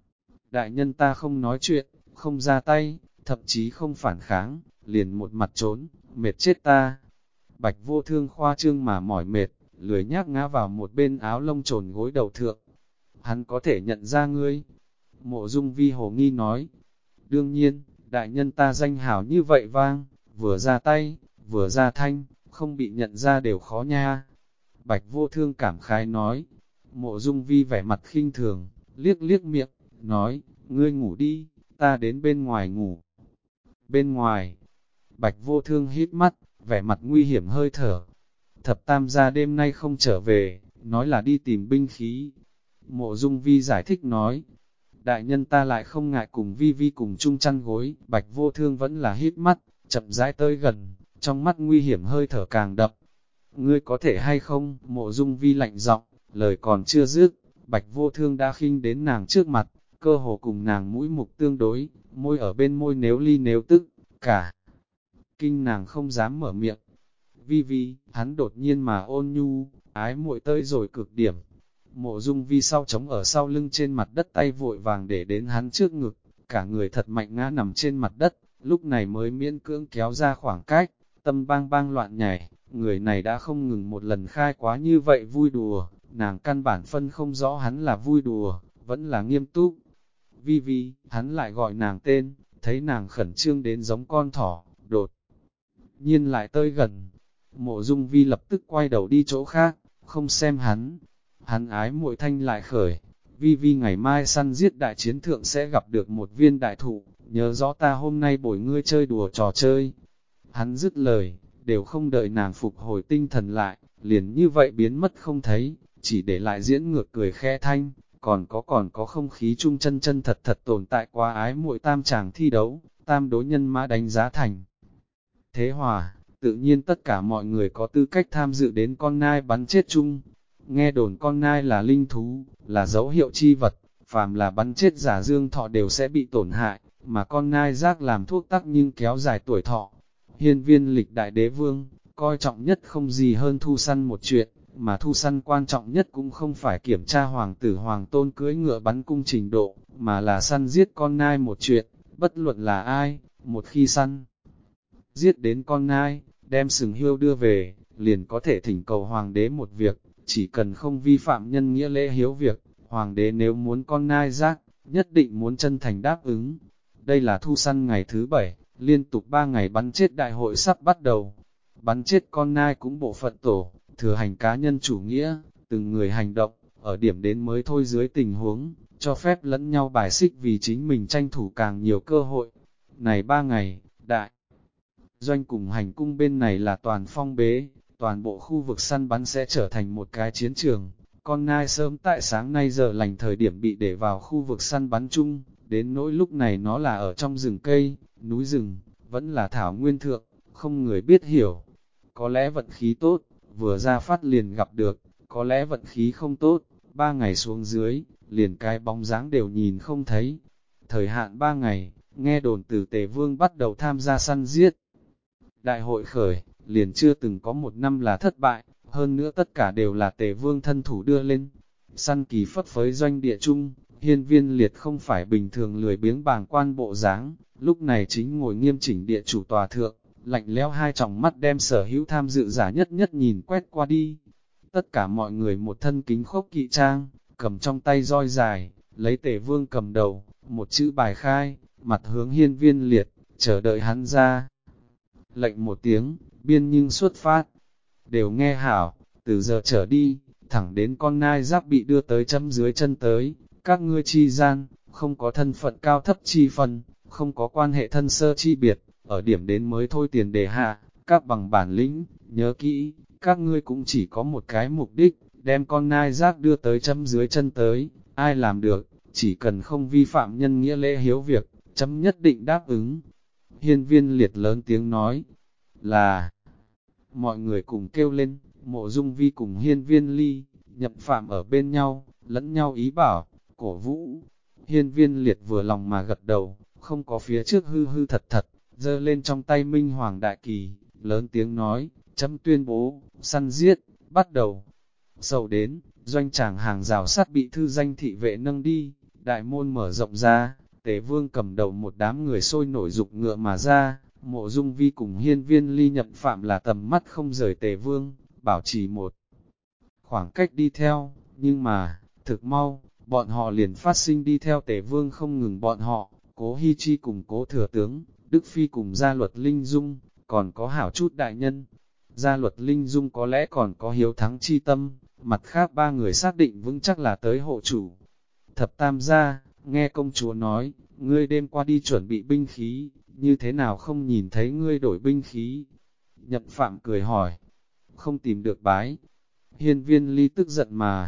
đại nhân ta không nói chuyện, không ra tay, thậm chí không phản kháng, liền một mặt trốn, mệt chết ta. Bạch Vô Thương khoa trương mà mỏi mệt, lười nhác ngã vào một bên áo lông trồn gối đầu thượng. Hắn có thể nhận ra ngươi. Mộ Dung Vi hồ nghi nói, đương nhiên, đại nhân ta danh hảo như vậy vang, vừa ra tay, vừa ra thanh, không bị nhận ra đều khó nha. Bạch Vô Thương cảm khái nói. Mộ Dung Vi vẻ mặt khinh thường, liếc liếc miệng, nói, ngươi ngủ đi, ta đến bên ngoài ngủ. Bên ngoài, Bạch Vô Thương hít mắt, vẻ mặt nguy hiểm hơi thở. Thập Tam gia đêm nay không trở về, nói là đi tìm binh khí. Mộ Dung Vi giải thích nói, đại nhân ta lại không ngại cùng Vi Vi cùng chung chăn gối. Bạch Vô Thương vẫn là hít mắt, chậm rãi tới gần, trong mắt nguy hiểm hơi thở càng đậm. Ngươi có thể hay không? Mộ Dung Vi lạnh giọng, lời còn chưa dứt, Bạch Vô Thương đã khinh đến nàng trước mặt, cơ hồ cùng nàng mũi mục tương đối, môi ở bên môi nếu ly nếu tức, cả kinh nàng không dám mở miệng. Vi Vi, hắn đột nhiên mà ôn nhu, ái muội tới rồi cực điểm. Mộ Dung Vi sau chống ở sau lưng trên mặt đất, tay vội vàng để đến hắn trước ngực, cả người thật mạnh ngã nằm trên mặt đất, lúc này mới miễn cưỡng kéo ra khoảng cách, tâm bang bang loạn nhảy. Người này đã không ngừng một lần khai quá như vậy vui đùa, nàng căn bản phân không rõ hắn là vui đùa, vẫn là nghiêm túc. Vi Vi, hắn lại gọi nàng tên, thấy nàng khẩn trương đến giống con thỏ, đột nhiên lại tới gần. Mộ Dung Vi lập tức quay đầu đi chỗ khác, không xem hắn. Hắn ái muội thanh lại khởi, Vi Vi ngày mai săn giết đại chiến thượng sẽ gặp được một viên đại thụ, nhớ rõ ta hôm nay bồi ngươi chơi đùa trò chơi. Hắn dứt lời, đều không đợi nàng phục hồi tinh thần lại, liền như vậy biến mất không thấy, chỉ để lại diễn ngược cười khẽ thanh, còn có không khí chung chân chân thật thật tồn tại qua ái muội tam chàng thi đấu, tam đối nhân mã đánh giá thành thế hòa, tự nhiên tất cả mọi người có tư cách tham dự đến con nai bắn chết chung. Nghe đồn con nai là linh thú, là dấu hiệu chi vật, phàm là bắn chết giả dương thọ đều sẽ bị tổn hại, mà con nai rác làm thuốc tắc nhưng kéo dài tuổi thọ. Hiên Viên Lịch đại đế vương, coi trọng nhất không gì hơn thu săn một chuyện, mà thu săn quan trọng nhất cũng không phải kiểm tra hoàng tử hoàng tôn cưỡi ngựa bắn cung trình độ, mà là săn giết con nai một chuyện, bất luận là ai, một khi săn giết đến con nai, đem sừng hiêu đưa về, liền có thể thỉnh cầu hoàng đế một việc, chỉ cần không vi phạm nhân nghĩa lễ hiếu việc, hoàng đế nếu muốn con nai rác, nhất định muốn chân thành đáp ứng. Đây là thu săn ngày thứ 7, liên tục 3 ngày bắn chết đại hội sắp bắt đầu. Bắn chết con nai cũng bộ phận tổ, thừa hành cá nhân chủ nghĩa, từng người hành động, ở điểm đến mới thôi dưới tình huống, cho phép lẫn nhau bài xích vì chính mình tranh thủ càng nhiều cơ hội. Này 3 ngày, đại doanh cùng hành cung bên này là toàn phong bế, toàn bộ khu vực săn bắn sẽ trở thành một cái chiến trường. Con nai sớm tại sáng nay giờ lành thời điểm bị để vào khu vực săn bắn chung, đến nỗi lúc này nó là ở trong rừng cây, núi rừng, vẫn là thảo nguyên thượng, không người biết hiểu. Có lẽ vận khí tốt, vừa ra phát liền gặp được, có lẽ vận khí không tốt, 3 ngày xuống dưới, liền cái bóng dáng đều nhìn không thấy. Thời hạn 3 ngày, nghe đồn từ Tề Vương bắt đầu tham gia săn giết. Đại hội khởi, liền chưa từng có một năm là thất bại, hơn nữa tất cả đều là Tề Vương thân thủ đưa lên. Săn kỳ phất phới doanh địa chung, Hiên Viên Liệt không phải bình thường lười biếng bàng quan bộ dáng, lúc này chính ngồi nghiêm chỉnh địa chủ tòa thượng, lạnh lẽo hai tròng mắt đem sở hữu tham dự giả nhất nhất nhìn quét qua đi. Tất cả mọi người một thân kính khốc kỵ trang, cầm trong tay roi dài, lấy Tề Vương cầm đầu, một chữ bài khai, mặt hướng Hiên Viên Liệt, chờ đợi hắn ra. Lệnh một tiếng, biên nhưng xuất phát. Đều nghe hảo, từ giờ trở đi, thẳng đến con nai giáp bị đưa tới chấm dưới chân tới, các ngươi chi gian, không có thân phận cao thấp chi phân, không có quan hệ thân sơ chi biệt, ở điểm đến mới thôi tiền đề hạ, các bằng bản lĩnh, nhớ kỹ, các ngươi cũng chỉ có một cái mục đích, đem con nai giáp đưa tới chấm dưới chân tới, ai làm được, chỉ cần không vi phạm nhân nghĩa lễ hiếu việc, chấm nhất định đáp ứng. Hiên Viên Liệt lớn tiếng nói, là, mọi người cùng kêu lên, Mộ Dung Vi cùng Hiên Viên Ly, Nhậm Phạm ở bên nhau, lẫn nhau ý bảo, cổ vũ. Hiên Viên Liệt vừa lòng mà gật đầu, không có phía trước hư hư thật thật, giơ lên trong tay Minh Hoàng Đại Kỳ, lớn tiếng nói, chấm tuyên bố, săn giết, bắt đầu. Sầu đến, doanh tràng hàng rào sắt bị thư danh thị vệ nâng đi, đại môn mở rộng ra, Tề Vương cầm đầu một đám người sôi nổi dục ngựa mà ra. Mộ Dung Vi cùng Hiên Viên Ly Nhậm Phạm là tầm mắt không rời Tề Vương, bảo trì một khoảng cách đi theo, nhưng mà, thực mau, bọn họ liền phát sinh đi theo Tề Vương không ngừng bọn họ, Cố Hi Chi cùng Cố Thừa Tướng, Đức Phi cùng Gia Luật Linh Dung, còn có hảo chút đại nhân. Gia Luật Linh Dung có lẽ còn có hiếu thắng chi tâm, mặt khác 3 người xác định vững chắc là tới hộ chủ. Thập Tam gia, nghe công chúa nói, ngươi đêm qua đi chuẩn bị binh khí, như thế nào không nhìn thấy ngươi đổi binh khí? Nhậm Phạm cười hỏi, không tìm được bái. Hiên Viên Ly tức giận mà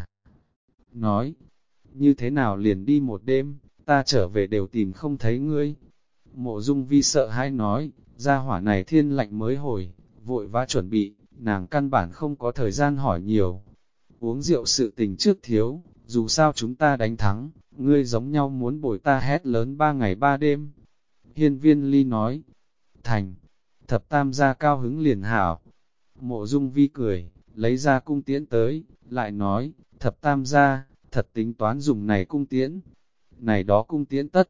nói, như thế nào liền đi một đêm, ta trở về đều tìm không thấy ngươi. Mộ Dung Vi sợ hãi nói, gia hỏa này thiên lạnh mới hồi, vội vã chuẩn bị, nàng căn bản không có thời gian hỏi nhiều. Uống rượu sự tình trước thiếu, dù sao chúng ta đánh thắng, ngươi giống nhau muốn bồi ta hét lớn 3 ngày 3 đêm. Hiên Viên Ly nói, thành, Thập Tam gia cao hứng liền hảo. Mộ Dung Vi cười, lấy ra cung tiễn tới, lại nói, Thập tam gia, thật tính toán dùng này cung tiễn. Này đó cung tiễn tất.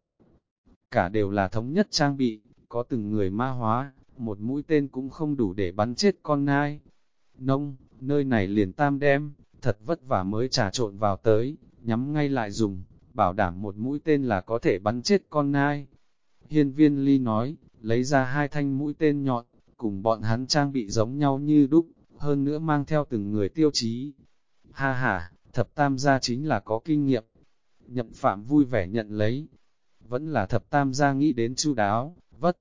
Cả đều là thống nhất trang bị, có từng người ma hóa, một mũi tên cũng không đủ để bắn chết con nai. Nông, nơi này liền tam đem, thật vất vả mới trà trộn vào tới, nhắm ngay lại dùng, bảo đảm một mũi tên là có thể bắn chết con nai. Hiên Viên Ly nói, lấy ra 2 thanh mũi tên nhọn, cùng bọn hắn trang bị giống nhau như đúc, hơn nữa mang theo từng người tiêu chí. Ha ha, thập tam gia chính là có kinh nghiệm. Nhậm Phạm vui vẻ nhận lấy. Vẫn là thập tam gia nghĩ đến chu đáo, vất.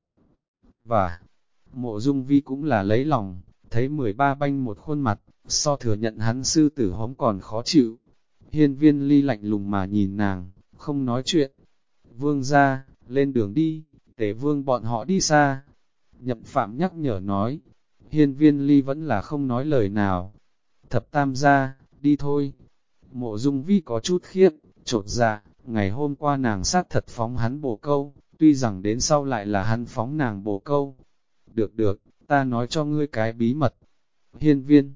Và, Mộ Dung Vi cũng là lấy lòng, thấy 13 banh một khuôn mặt, so thừa nhận hắn sư tử hống còn khó chịu. Hiên Viên Ly lạnh lùng mà nhìn nàng, không nói chuyện. Vương ra, lên đường đi, Tề Vương bọn họ đi xa. Nhậm Phạm nhắc nhở nói, Hiên Viên Ly vẫn là không nói lời nào. Thập tam gia, đi thôi. Mộ Dung Vi có chút khiếp, chột dạ, ngày hôm qua nàng sát thật phóng hắn bồ câu, tuy rằng đến sau lại là hắn phóng nàng bồ câu. Được được, ta nói cho ngươi cái bí mật. Hiên Viên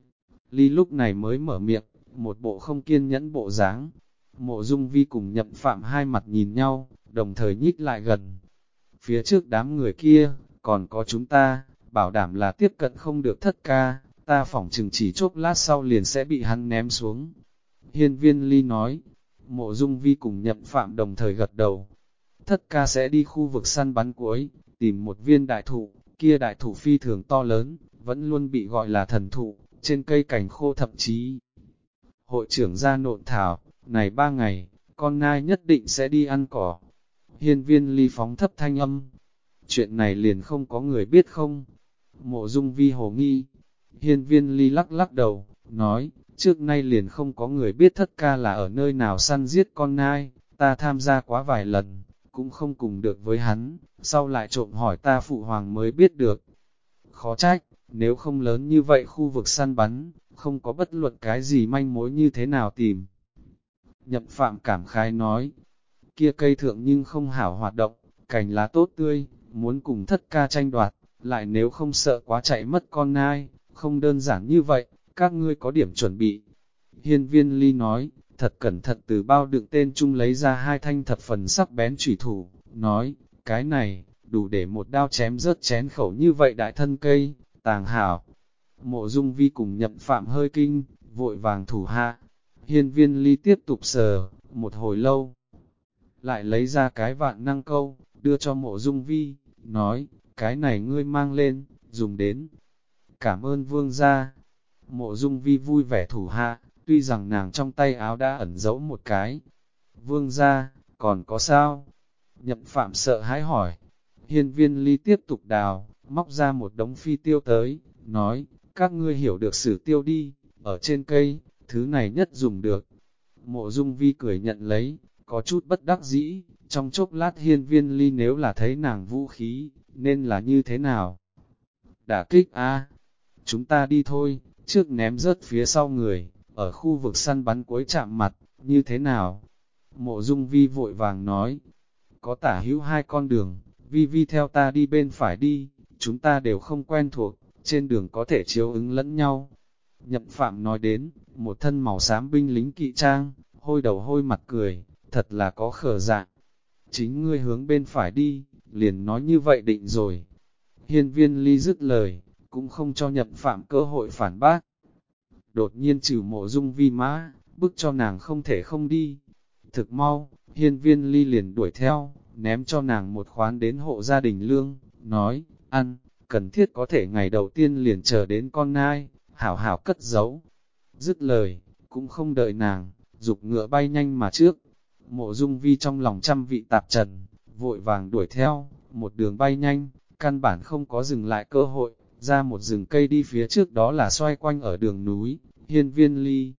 Ly lúc này mới mở miệng, một bộ không kiên nhẫn bộ dáng. Mộ Dung Vi cùng Nhậm Phạm hai mặt nhìn nhau, đồng thời nhích lại gần. Phía trước đám người kia, còn có chúng ta, bảo đảm là tiếp cận không được thất ca, ta phỏng chừng chỉ chốc lát sau liền sẽ bị hắn ném xuống. Hiên Viên Ly nói, Mộ Dung Vi cùng Nhậm Phạm đồng thời gật đầu. Thất ca sẽ đi khu vực săn bắn cuối, tìm một viên đại thụ, kia đại thụ phi thường to lớn, vẫn luôn bị gọi là thần thụ, trên cây cành khô thậm chí. Hội trưởng ra nộn thảo, này 3 ngày, con nai nhất định sẽ đi ăn cỏ. Hiên Viên Ly phóng thấp thanh âm. Chuyện này liền không có người biết không? Mộ Dung Vi hồ nghi. Hiên Viên Ly lắc lắc đầu, nói, trước nay liền không có người biết thất ca là ở nơi nào săn giết con nai, ta tham gia quá vài lần, cũng không cùng được với hắn, sau lại trộm hỏi ta phụ hoàng mới biết được. Khó trách, nếu không lớn như vậy khu vực săn bắn, không có bất luận cái gì manh mối như thế nào tìm. Nhậm Phạm cảm khái nói, kia cây thượng nhưng không hảo hoạt động, cành lá tốt tươi, muốn cùng thất ca tranh đoạt, lại nếu không sợ quá chạy mất con nai, không đơn giản như vậy, các ngươi có điểm chuẩn bị. Hiên Viên Ly nói, thật cẩn thận từ bao đựng tên chung lấy ra 2 thanh thập phần sắc bén chủy thủ, nói, cái này, đủ để một đao chém rớt chén khẩu như vậy đại thân cây, tàng hảo. Mộ Dung Vi cùng Nhậm Phạm hơi kinh, vội vàng thủ hạ. Hiên Viên Ly tiếp tục sờ, một hồi lâu. Lại lấy ra cái vạn năng câu, đưa cho Mộ Dung Vi, nói, cái này ngươi mang lên, dùng đến. Cảm ơn vương gia. Mộ Dung Vi vui vẻ thủ hạ, tuy rằng nàng trong tay áo đã ẩn giấu một cái. Vương gia, còn có sao? Nhậm Phạm sợ hãi hỏi. Hiên Viên Ly tiếp tục đào, móc ra một đống phi tiêu tới, nói, các ngươi hiểu được sử tiêu đi, ở trên cây, thứ này nhất dùng được. Mộ Dung Vi cười nhận lấy, có chút bất đắc dĩ, trong chốc lát Hiên Viên Ly nếu là thấy nàng vũ khí, nên là như thế nào? Đả kích a, chúng ta đi thôi, trước ném rớt phía sau người, ở khu vực săn bắn cuối chạm mặt, như thế nào? Mộ Dung Vi vội vàng nói, có tả hữu 2 con đường, Vi theo ta đi bên phải đi, chúng ta đều không quen thuộc, trên đường có thể chiếu ứng lẫn nhau. Nhậm Phạm nói đến, một thân màu xám binh lính kỵ trang, hôi đầu hôi mặt cười, thật là có khờ dạng. Chính ngươi hướng bên phải đi, liền nói như vậy định rồi. Hiên Viên Ly dứt lời, cũng không cho Nhậm Phạm cơ hội phản bác. Đột nhiên trừ Mộ Dung Vi mã, bức cho nàng không thể không đi. Thực mau, Hiên Viên Ly liền đuổi theo, ném cho nàng một khoán đến hộ gia đình lương, nói, ăn, cần thiết có thể ngày đầu tiên liền chờ đến con nai, hảo hảo cất giấu. Dứt lời, cũng không đợi nàng, dục ngựa bay nhanh mà trước. Mộ Dung Vi trong lòng trăm vị tạp trần, vội vàng đuổi theo, một đường bay nhanh, căn bản không có dừng lại cơ hội, ra một rừng cây đi phía trước đó là xoay quanh ở đường núi. Hiên Viên Ly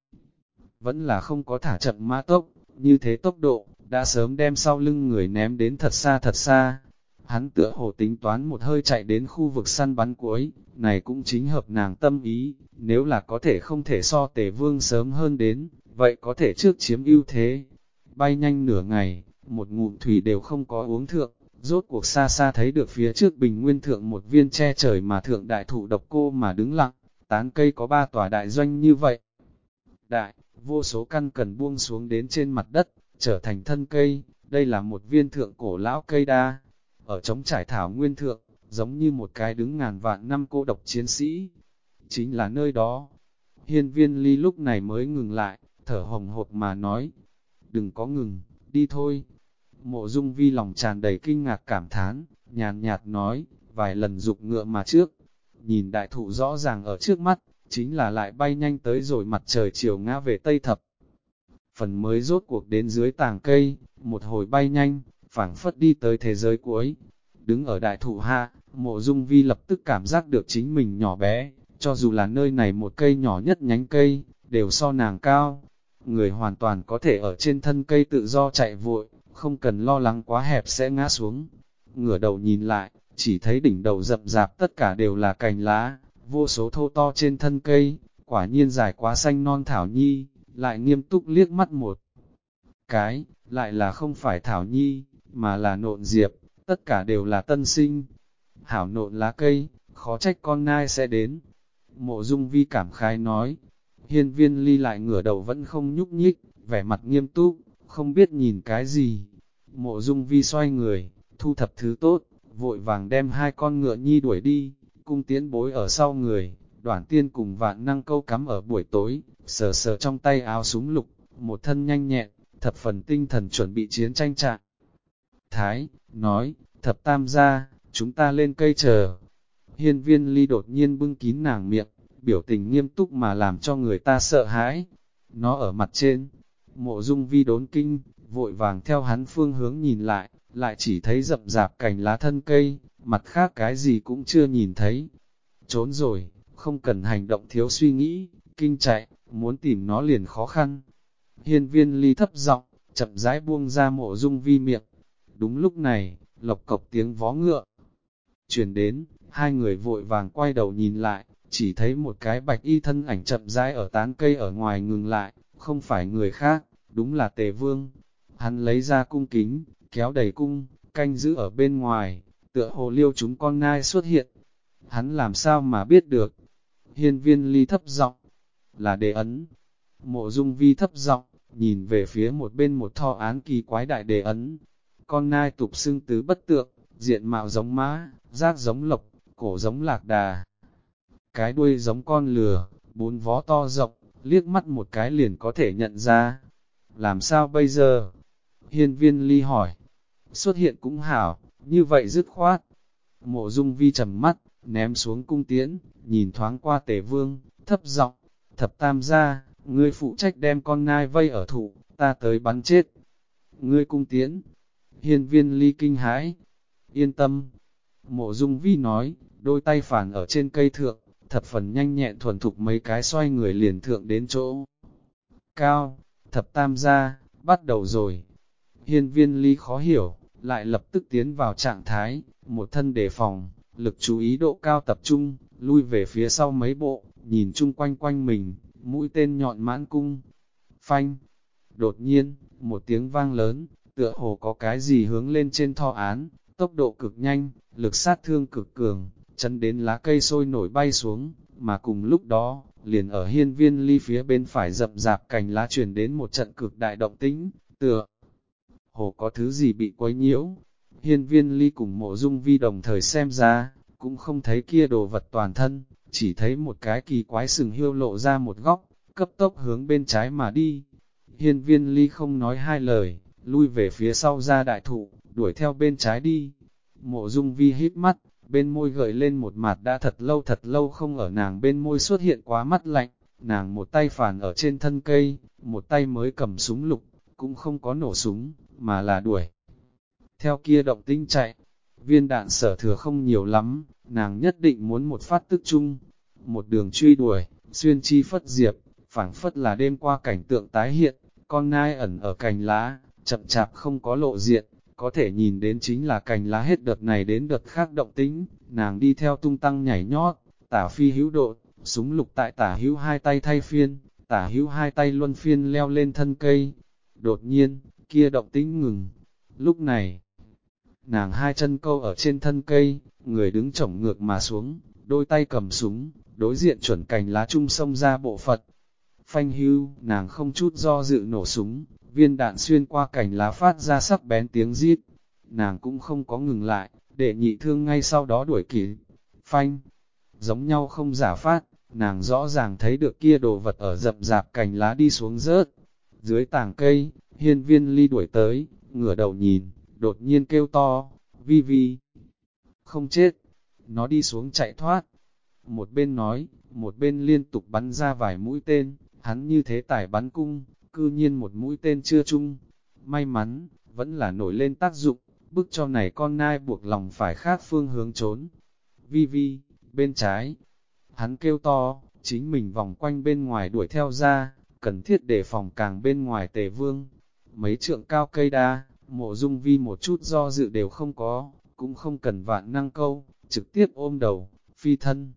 vẫn là không có thả chậm mã tốc, như thế tốc độ, đã sớm đem sau lưng người ném đến thật xa thật xa. Hắn tựa hồ tính toán một hơi chạy đến khu vực săn bắn cuối, này cũng chính hợp nàng tâm ý, nếu là có thể không thể so Tề Vương sớm hơn đến, vậy có thể trước chiếm ưu thế. Bay nhanh nửa ngày, một ngụm thủy đều không có uống thượng, rốt cuộc xa xa thấy được phía trước bình nguyên thượng một viên che trời mà thượng đại thụ độc cô mà đứng lặng, tán cây có 3 tòa đại doanh như vậy. Đại, vô số căn cần buông xuống đến trên mặt đất, trở thành thân cây. Đây là một viên thượng cổ lão cây đa, ở trống trải thảo nguyên thượng, giống như một cái đứng ngàn vạn năm cô độc chiến sĩ. Chính là nơi đó. Hiên Viên Ly lúc này mới ngừng lại, thở hồng hộc mà nói, đừng có ngừng, đi thôi. Mộ Dung Vi lòng tràn đầy kinh ngạc cảm thán, nhàn nhạt nói, vài lần dục ngựa mà trước. Nhìn đại thụ rõ ràng ở trước mắt, chính là lại bay nhanh tới rồi mặt trời chiều ngã về Tây Thập. Phần mới rốt cuộc đến dưới tàng cây, một hồi bay nhanh, phảng phất đi tới thế giới cuối. Đứng ở đại thụ hạ, Mộ Dung Vi lập tức cảm giác được chính mình nhỏ bé, cho dù là nơi này một cây nhỏ nhất nhánh cây, đều so nàng cao. Người hoàn toàn có thể ở trên thân cây tự do chạy vội, không cần lo lắng quá hẹp sẽ ngã xuống. Ngửa đầu nhìn lại, chỉ thấy đỉnh đầu rậm rạp tất cả đều là cành lá, vô số thô to trên thân cây, quả nhiên dài quá xanh non thảo nhi, lại nghiêm túc liếc mắt một cái, lại là không phải thảo nhi, mà là nộn diệp, tất cả đều là tân sinh. Hảo nộn lá cây, khó trách con nai sẽ đến. Mộ Dung Vi cảm khái nói, Hiên Viên Ly lại ngửa đầu vẫn không nhúc nhích, vẻ mặt nghiêm túc, không biết nhìn cái gì. Mộ Dung Vi xoay người, thu thập thứ tốt, vội vàng đem hai con ngựa nhi đuổi đi, cung tiễn bối ở sau người. Đoản Tiên cùng Vạn Năng Câu cắm ở buổi tối, sờ sờ trong tay áo súng lục, một thân nhanh nhẹn, thập phần tinh thần chuẩn bị chiến tranh trạng. Thái, nói, thập tam gia, chúng ta lên cây chờ. Hiên Viên Ly đột nhiên bưng kín nàng miệng, biểu tình nghiêm túc mà làm cho người ta sợ hãi. Nó ở mặt trên. Mộ Dung Vi đốn kinh, vội vàng theo hắn phương hướng nhìn lại, lại chỉ thấy rậm rạp cành lá thân cây, mặt khác cái gì cũng chưa nhìn thấy. Trốn rồi, không cần hành động thiếu suy nghĩ, kinh chạy, muốn tìm nó liền khó khăn. Hiên Viên Ly thấp giọng, chậm rãi buông ra Mộ Dung Vi miệng. Đúng lúc này, lộc cộc tiếng vó ngựa truyền đến, hai người vội vàng quay đầu nhìn lại, chỉ thấy một cái bạch y thân ảnh chậm rãi ở tán cây ở ngoài ngừng lại, không phải người khác, đúng là Tề Vương. Hắn lấy ra cung kính, kéo đầy cung, canh giữ ở bên ngoài, tựa hồ liêu chúng con nai xuất hiện. Hắn làm sao mà biết được? Hiên Viên Ly thấp giọng, là đề ấn. Mộ Dung Vi thấp giọng, nhìn về phía một bên một thọ án kỳ quái đại đề ấn. Con nai tục xưng tứ bất tượng, diện mạo giống mã, giác giống lộc, cổ giống lạc đà. Cái đuôi giống con lừa, bốn vó to rộng, liếc mắt một cái liền có thể nhận ra. Làm sao bây giờ? Hiên Viên Ly hỏi. Xuất hiện cũng hảo, như vậy dứt khoát. Mộ Dung Vi trầm mắt, ném xuống cung tiễn, nhìn thoáng qua Tề Vương, thấp giọng, thập tam gia, ngươi phụ trách đem con nai vây ở thụ, ta tới bắn chết. Ngươi cung tiễn. Hiên Viên Ly kinh hãi. Yên tâm. Mộ Dung Vi nói, đôi tay phản ở trên cây thượng, thập phần nhanh nhẹn thuần thục mấy cái xoay người liền thượng đến chỗ cao. Thập tam gia, bắt đầu rồi. Hiên Viên Ly khó hiểu, lại lập tức tiến vào trạng thái, một thân đề phòng, lực chú ý độ cao tập trung, lui về phía sau mấy bộ, nhìn chung quanh quanh mình, mũi tên nhọn mãn cung. Phanh! Đột nhiên, một tiếng vang lớn, tựa hồ có cái gì hướng lên trên thọ án, tốc độ cực nhanh, lực sát thương cực cường, chấn đến lá cây sôi nổi bay xuống, mà cùng lúc đó, liền ở Hiên Viên Ly phía bên phải rậm rạp cành lá truyền đến một trận cực đại động tĩnh, tựa hồ có thứ gì bị quấy nhiễu. Hiên Viên Ly cùng Mộ Dung Vi đồng thời xem ra, cũng không thấy kia đồ vật toàn thân, chỉ thấy một cái kỳ quái sừng hiêu lộ ra một góc, cấp tốc hướng bên trái mà đi. Hiên Viên Ly không nói hai lời, lui về phía sau ra đại thụ, đuổi theo bên trái đi. Mộ Dung Vi hít mắt, bên môi gợi lên một mặt đã thật lâu không ở nàng bên môi xuất hiện quá mắt lạnh. Nàng một tay phản ở trên thân cây, một tay mới cầm súng lục, cũng không có nổ súng, mà là đuổi. Theo kia động tinh chạy, viên đạn sở thừa không nhiều lắm, nàng nhất định muốn một phát tức chung. Một đường truy đuổi, xuyên chi phất diệp, phảng phất là đêm qua cảnh tượng tái hiện, con nai ẩn ở cành lá, chậm chạp không có lộ diện, có thể nhìn đến chính là cành lá hết đợt này đến đợt khác động tĩnh, nàng đi theo tung tăng nhảy nhót, tả phi hữu độ, súng lục tại tả hữu hai tay thay phiên, tả hữu hai tay luân phiên leo lên thân cây. Đột nhiên, kia động tĩnh ngừng. Lúc này, nàng hai chân câu ở trên thân cây, người đứng chổng ngược mà xuống, đôi tay cầm súng, đối diện chuẩn cành lá chung xông ra bộ Phật. phanh hưu, nàng không chút do dự nổ súng, viên đạn xuyên qua cành lá phát ra sắc bén tiếng rít. Nàng cũng không có ngừng lại, để nhị thương ngay sau đó đuổi kịp. Phanh, giống nhau không giả phát, nàng rõ ràng thấy được kia đồ vật ở rậm rạp cành lá đi xuống rớt. Dưới tảng cây, Hiên Viên Ly đuổi tới, ngửa đầu nhìn, đột nhiên kêu to, Vi Vi, không chết, nó đi xuống chạy thoát. Một bên nói, một bên liên tục bắn ra vài mũi tên, hắn như thế tải bắn cung, cư nhiên một mũi tên chưa chung. May mắn, vẫn là nổi lên tác dụng, bức cho này con nai buộc lòng phải khác phương hướng trốn. Vi Vi, bên trái, hắn kêu to, chính mình vòng quanh bên ngoài đuổi theo ra, cần thiết đề phòng càng bên ngoài Tề Vương. Mấy trượng cao cây đa, Mộ Dung Vi một chút do dự đều không có, cũng không cần vạn năng câu, trực tiếp ôm đầu, phi thân.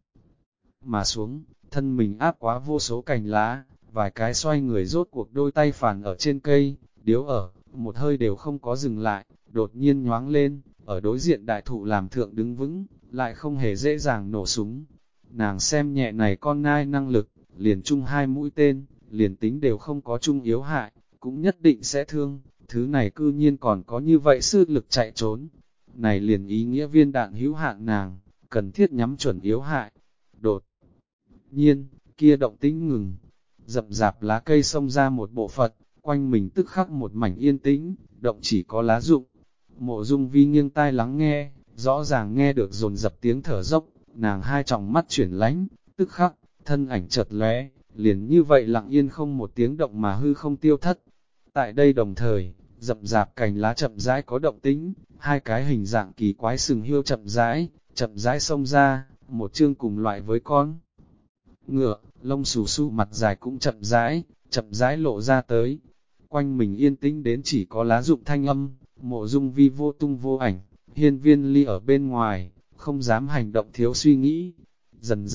Mà xuống, thân mình áp quá vô số cành lá, vài cái xoay người rốt cuộc đôi tay phản ở trên cây, điếu ở, một hơi đều không có dừng lại, đột nhiên nhoáng lên, ở đối diện đại thụ làm thượng đứng vững, lại không hề dễ dàng nổ súng. Nàng xem nhẹ này con nai năng lực, liền chung 2 mũi tên, liền tính đều không có chung yếu hại, cũng nhất định sẽ thương, thứ này cư nhiên còn có như vậy sức lực chạy trốn. Này liền ý nghĩa viên đạn hữu hạn nàng, cần thiết nhắm chuẩn yếu hại. Đột nhiên, kia động tĩnh ngừng, rậm rạp lá cây xông ra một bộ phận, quanh mình tức khắc một mảnh yên tĩnh, động chỉ có lá rụng. Mộ Dung Vi nghiêng tai lắng nghe, rõ ràng nghe được dồn dập tiếng thở dốc, nàng hai tròng mắt chuyển lánh, tức khắc, thân ảnh chợt lóe, liền như vậy lặng yên không một tiếng động mà hư không tiêu thất. Tại đây đồng thời, rậm rạp cành lá chậm rãi có động tĩnh, hai cái hình dạng kỳ quái sừng hiêu chậm rãi xông ra, một chương cùng loại với con ngựa, lông xù xù mặt dài cũng chậm rãi lộ ra tới. Quanh mình yên tĩnh đến chỉ có lá rụng thanh âm, Mộ Dung Vi vô tung vô ảnh, Hiên Viên Ly ở bên ngoài, không dám hành động thiếu suy nghĩ. Dần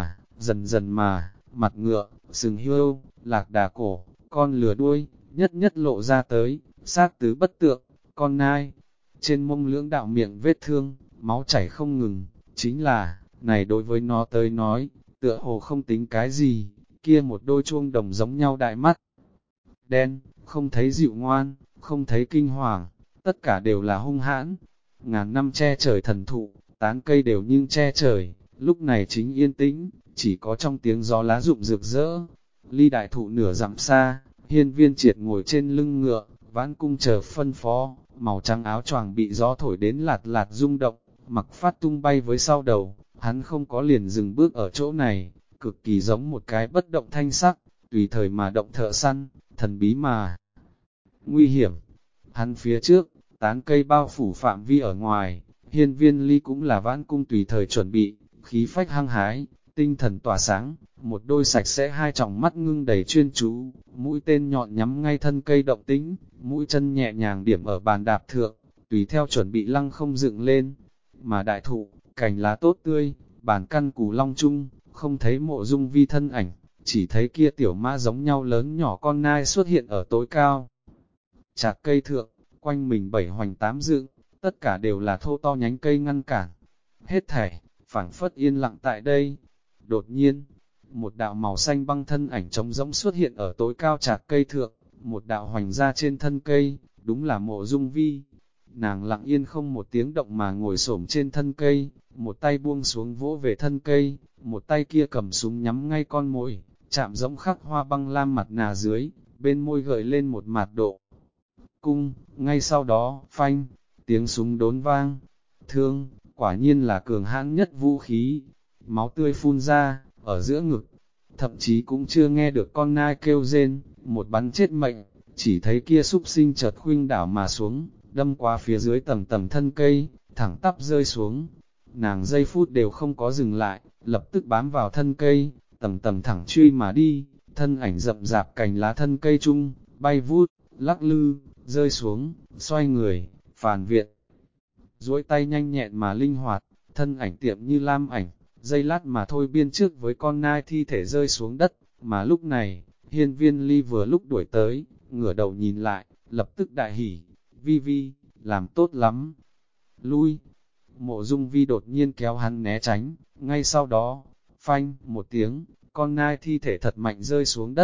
dần mà, mặt ngựa, sừng hiêu, lạc đà cổ, con lừa đuôi, nhất nhất lộ ra tới, xác tứ bất tượng, con nai. Trên mông lưỡng đạo miệng vết thương, máu chảy không ngừng, chính là, này đối với nó tới nói, tựa hồ không tính cái gì, kia một đôi chuông đồng giống nhau đại mắt. Đen, không thấy dịu ngoan, không thấy kinh hoàng, tất cả đều là hung hãn. Ngàn năm che trời thần thụ, tán cây đều nhưng che trời, lúc này chính yên tĩnh, chỉ có trong tiếng gió lá rụng rực rỡ. Ly đại thụ nửa dặm xa, Hiên Viên Triệt ngồi trên lưng ngựa, vãn cung chờ phân phó, màu trắng áo choàng bị gió thổi đến lạt lạt rung động, mặc phát tung bay với sau đầu, hắn không có liền dừng bước ở chỗ này, cực kỳ giống một cái bất động thanh sắc, tùy thời mà động thợ săn, thần bí mà nguy hiểm. Hắn phía trước, tán cây bao phủ phạm vi ở ngoài, Hiên Viên Ly cũng là vãn cung tùy thời chuẩn bị, khí phách hăng hái, tinh thần tỏa sáng, một đôi sạch sẽ hai tròng mắt ngưng đầy chuyên chú, mũi tên nhọn nhắm ngay thân cây động tĩnh, mũi chân nhẹ nhàng điểm ở bàn đạp thượng, tùy theo chuẩn bị lăng không dựng lên. Mà đại thụ, cành lá tốt tươi, bàn căn củ long chung, không thấy Mộ Dung Vi thân ảnh, chỉ thấy kia tiểu mã giống nhau lớn nhỏ con nai xuất hiện ở tối cao. Chạc cây thượng, quanh mình bảy hoành tám dựng, tất cả đều là thô to nhánh cây ngăn cản. Hết thảy, phảng phất yên lặng tại đây. Đột nhiên, một đạo màu xanh băng thân ảnh trống rỗng xuất hiện ở tối cao chạc cây thượng, một đạo hoành ra trên thân cây, đúng là Mộ Dung Vi. Nàng lặng yên không một tiếng động mà ngồi xổm trên thân cây, một tay buông xuống vỗ về thân cây, một tay kia cầm súng nhắm ngay con mồi, chạm giống khắc hoa băng lam mặt nà dưới, bên môi gợi lên một mạt độ. Cung, ngay sau đó, phanh, tiếng súng đốn vang, thương, quả nhiên là cường hãn nhất vũ khí, máu tươi phun ra, ở giữa ngực, thậm chí cũng chưa nghe được con nai kêu rên, một bắn chết mệnh, chỉ thấy kia súc sinh chợt khuynh đảo mà xuống, đâm qua phía dưới tầng tầng thân cây, thẳng tắp rơi xuống. Nàng giây phút đều không có dừng lại, lập tức bám vào thân cây, tầng tầng thẳng truy mà đi, thân ảnh rậm rạp cành lá thân cây chung, bay vút, lắc lư, rơi xuống, xoay người, phàn viện. Duỗi tay nhanh nhẹn mà linh hoạt, thân ảnh tiệm như lam ảnh, giây lát mà thôi biên trước với con nai thi thể rơi xuống đất, mà lúc này, Hiên Viên Ly vừa lúc đuổi tới, ngửa đầu nhìn lại, lập tức đại hỉ, Vi Vi, làm tốt lắm. Lui, Mộ Dung Vi đột nhiên kéo hắn né tránh, ngay sau đó, phanh, một tiếng, con nai thi thể thật mạnh rơi xuống đất,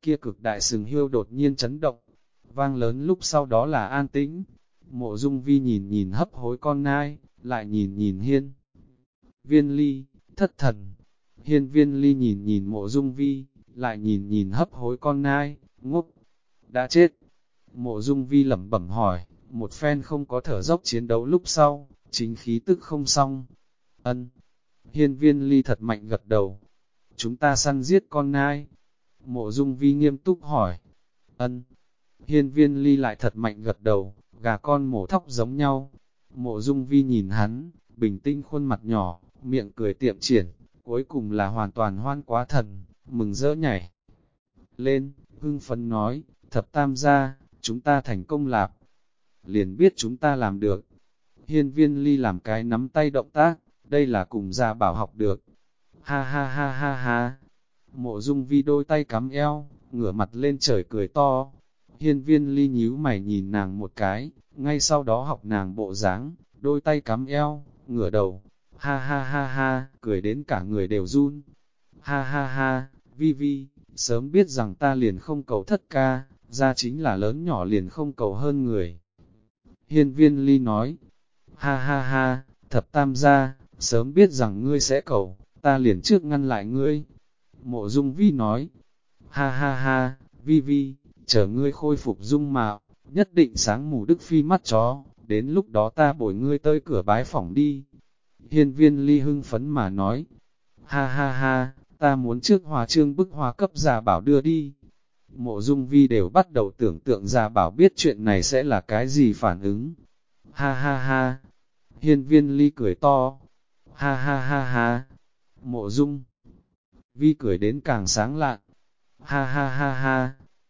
kia cực đại sừng hươu đột nhiên chấn động, vang lớn lúc sau đó là an tĩnh. Mộ Dung Vi nhìn nhìn hấp hối con nai, lại nhìn nhìn Hiên Viên Ly, thất thần. Hiên Viên Ly nhìn nhìn Mộ Dung Vi, lại nhìn nhìn hấp hối con nai, ngốc, đã chết. Mộ Dung Vi lẩm bẩm hỏi, một phen không có thở dốc chiến đấu lúc sau, chính khí tức không xong. Ân. Hiên Viên Ly thật mạnh gật đầu. Chúng ta săn giết con nai. Mộ Dung Vi nghiêm túc hỏi. Ân. Hiên Viên Ly lại thật mạnh gật đầu, gà con mổ thóc giống nhau. Mộ Dung Vi nhìn hắn, bình tĩnh khuôn mặt nhỏ, miệng cười tiệm triển, cuối cùng là hoàn toàn hoan quá thần, mừng rỡ nhảy lên, hưng phấn nói, thập tam gia, chúng ta thành công lạp. Liền biết chúng ta làm được. Hiên Viên Ly làm cái nắm tay động tác, đây là cùng Gia Bảo học được. Ha ha ha ha ha. Mộ Dung Vi đôi tay cắm eo, ngửa mặt lên trời cười to. Hiên Viên Ly nhíu mày nhìn nàng một cái, ngay sau đó học nàng bộ dáng, đôi tay cắm eo, ngửa đầu. Ha ha ha ha, cười đến cả người đều run. Ha ha ha, Vi Vi, sớm biết rằng ta liền không cầu thất ca, ra chính là lớn nhỏ liền không cầu hơn người. Hiên Viên Ly nói, ha ha ha, thập tam gia, sớm biết rằng ngươi sẽ cầu, ta liền trước ngăn lại ngươi. Mộ Dung Vi nói, ha ha ha, Vi Vi, chờ ngươi khôi phục dung mạo, nhất định sáng mù Đức Phi mắt chó, đến lúc đó ta bồi ngươi tới cửa bái phỏng đi. Hiên Viên Ly hưng phấn mà nói, ha ha ha, ta muốn trước hòa trương bức hòa cấp Gia Bảo đưa đi. Mộ Dung Vi đều bắt đầu tưởng tượng Gia Bảo biết chuyện này sẽ là cái gì phản ứng. Ha ha ha, Hiên Viên Ly cười to, ha ha ha ha, Mộ Dung Vi cười đến càng sáng lạn, ha ha ha ha,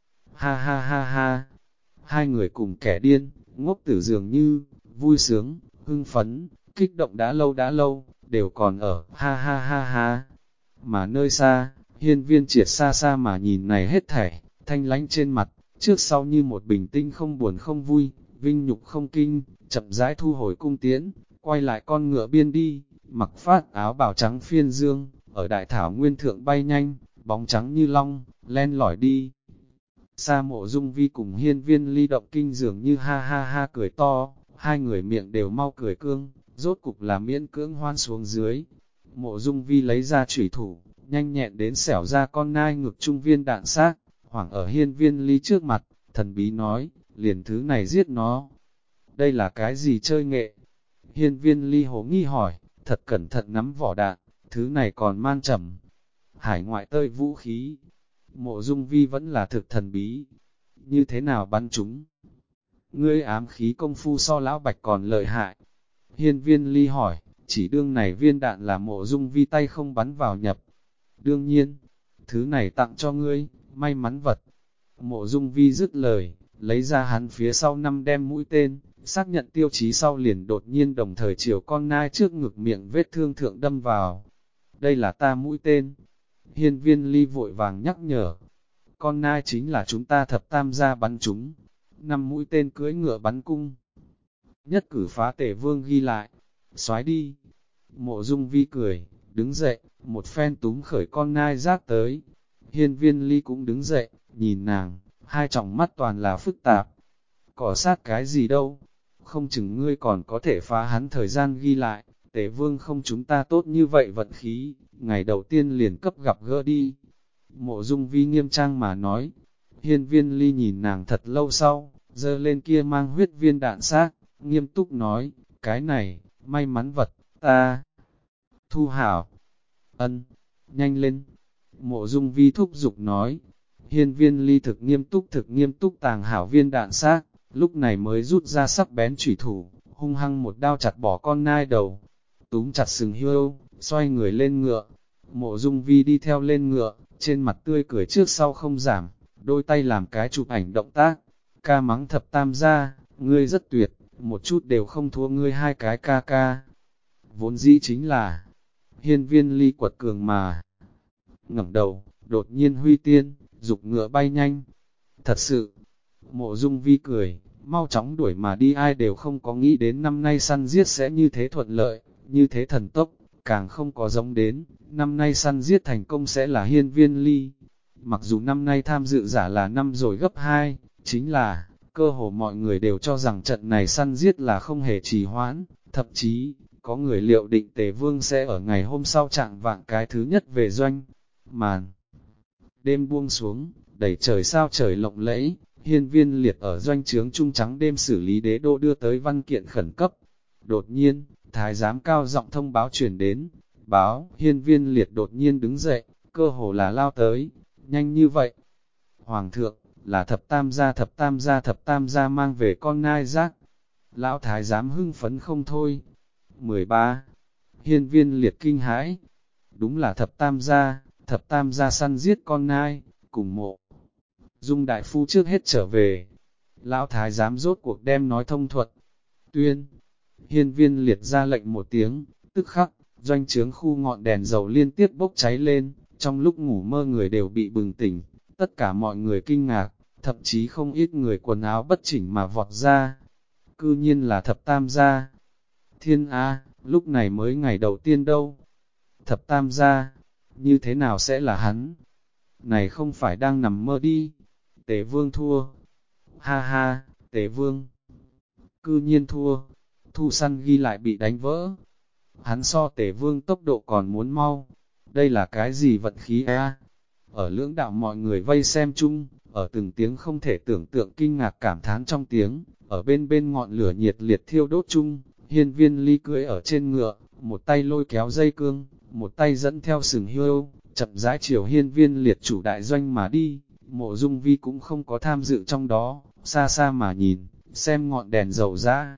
ha ha ha ha. Hai người cùng kẻ điên, ngốc tử dường như, vui sướng, hưng phấn, kích động đã lâu, đều còn ở, ha ha ha ha. Mà nơi xa, Hiên Viên Triệt xa xa mà nhìn này hết thảy, thanh lánh trên mặt, trước sau như một bình tinh không buồn không vui, vinh nhục không kinh, chậm rãi thu hồi cung tiễn, quay lại con ngựa biên đi, mặc phát áo bào trắng phiên dương, ở đại thảo nguyên thượng bay nhanh, bóng trắng như long, len lỏi đi. Sa Mộ Dung Vi cùng Hiên Viên Ly động kinh dường như ha ha ha cười to, hai người miệng đều mau cười cương, rốt cục là miễn cưỡng hoan xuống dưới. Mộ Dung Vi lấy ra chủy thủ, nhanh nhẹn đến xẻo ra con nai ngực trung viên đạn xác, hoảng ở Hiên Viên Ly trước mặt, thần bí nói, liền thứ này giết nó. Đây là cái gì chơi nghệ? Hiên Viên Ly hố nghi hỏi, thật cẩn thận nắm vỏ đạn, thứ này còn man trầm. Hải ngoại tơi vũ khí. Mộ Dung Vi vẫn là thực thần bí. Như thế nào bắn chúng? Ngươi ám khí công phu so lão bạch còn lợi hại. Hiên Viên Ly hỏi, chỉ đương này viên đạn là Mộ Dung Vi tay không bắn vào nhập. Đương nhiên, thứ này tặng cho ngươi, may mắn vật. Mộ Dung Vi dứt lời, lấy ra hắn phía sau 5 đem mũi tên, xác nhận tiêu chí sau liền đột nhiên đồng thời chiều con nai trước ngực miệng vết thương thượng đâm vào. Đây là ta mũi tên. Hiên Viên Ly vội vàng nhắc nhở. Con nai chính là chúng ta thập tam gia bắn chúng. 5 mũi tên cưỡi ngựa bắn cung. Nhất cử phá Tề Vương ghi lại. Xoái đi. Mộ Dung Vi cười, đứng dậy, một phen túm khởi con nai rác tới. Hiên Viên Ly cũng đứng dậy, nhìn nàng, hai tròng mắt toàn là phức tạp. Cỏ sát cái gì đâu, không chừng ngươi còn có thể phá hắn thời gian ghi lại, Tề Vương không chúng ta tốt như vậy vận khí, ngày đầu tiên liền cấp gặp gỡ đi. Mộ Dung Vi nghiêm trang mà nói, Hiên Viên Ly nhìn nàng thật lâu sau, giơ lên kia mang huyết viên đạn xác, nghiêm túc nói, cái này, may mắn vật, ta thu hảo. Ân, nhanh lên. Mộ Dung Vi thúc giục nói. Hiên Viên Ly thực nghiêm túc tàng hảo viên đạn xác, lúc này mới rút ra sắc bén chủy thủ, hung hăng một đao chặt bỏ con nai đầu. Túm chặt sừng hươu, xoay người lên ngựa. Mộ Dung Vi đi theo lên ngựa, trên mặt tươi cười trước sau không giảm, đôi tay làm cái chụp ảnh động tác. Ca mắng thập tam gia, ngươi rất tuyệt, một chút đều không thua ngươi hai cái ca ca. Vốn dĩ chính là, Hiên Viên Ly quật cường mà ngẩng đầu, đột nhiên huy tiên, dục ngựa bay nhanh. Thật sự, Mộ Dung Vi cười, mau chóng đuổi mà đi, ai đều không có nghĩ đến năm nay săn giết sẽ như thế thuận lợi, như thế thần tốc, càng không có giống đến, năm nay săn giết thành công sẽ là Hiên Viên Ly. mặc dù năm nay tham dự giả là năm rồi gấp 2, chính là, cơ hồ mọi người đều cho rằng trận này săn giết là không hề trì hoãn, thậm chí, có người liệu định Tề Vương sẽ ở ngày hôm sau chạng vạng cái thứ nhất về doanh. Màn đêm buông xuống, đẩy trời sao trời lộng lẫy, Hiên Viên Liệt ở doanh trướng trung trắng đêm xử lý đế đô đưa tới văn kiện khẩn cấp. Đột nhiên, thái giám cao giọng thông báo truyền đến, báo Hiên Viên Liệt đột nhiên đứng dậy, cơ hồ là lao tới, nhanh như vậy. Hoàng thượng, là thập tam gia mang về con nai giác. Lão thái giám hưng phấn không thôi. 13. Hiên Viên Liệt kinh hãi. Đúng là thập tam gia săn giết con nai, cùng Mộ Dung đại phu trước hết trở về. Lão thái giám rốt cuộc đem nói thông thuận. Tuyên. Hiên Viên Liệt ra lệnh một tiếng, tức khắc, doanh trướng khu ngọn đèn dầu liên tiếp bốc cháy lên, trong lúc ngủ mơ người đều bị bừng tỉnh, tất cả mọi người kinh ngạc, thậm chí không ít người quần áo bất chỉnh mà vọt ra. Cư nhiên là thập tam gia. Thiên A, lúc này mới ngày đầu tiên đâu. Thập tam gia, như thế nào sẽ là hắn? Này không phải đang nằm mơ đi. Tề Vương thua. Ha ha, Tề Vương. Cư nhiên thua. Thu săn ghi lại bị đánh vỡ. Hắn so Tề Vương tốc độ còn muốn mau. Đây là cái gì vận khí a? Ở lưỡng đạo mọi người vây xem chung, ở từng tiếng không thể tưởng tượng kinh ngạc cảm thán trong tiếng, ở bên ngọn lửa nhiệt liệt thiêu đốt chung, Hiên Viên Ly cưỡi ở trên ngựa, một tay lôi kéo dây cương, một tay dẫn theo sừng hươu, chậm rãi chiều Hiên Viên Liệt chủ đại doanh mà đi. Mộ Dung Vi cũng không có tham dự trong đó, xa xa mà nhìn, xem ngọn đèn dầu ra.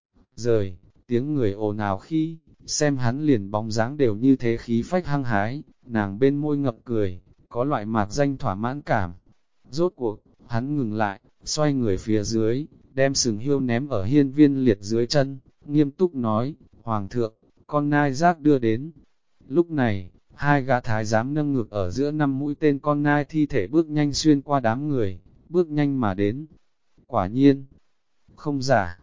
Rời, tiếng người ồn ào khi, xem hắn liền bóng dáng đều như thế khí phách hăng hái, nàng bên môi ngập cười, có loại mạc danh thỏa mãn cảm. Rốt cuộc, hắn ngừng lại, xoay người phía dưới, đem sừng hươu ném ở Hiên Viên Liệt dưới chân, nghiêm túc nói, Hoàng thượng, con nai giác đưa đến. Lúc này, hai gã thái giám nâng ngược ở giữa 5 mũi tên con nai thi thể bước nhanh xuyên qua đám người, bước nhanh mà đến. Quả nhiên, không giả,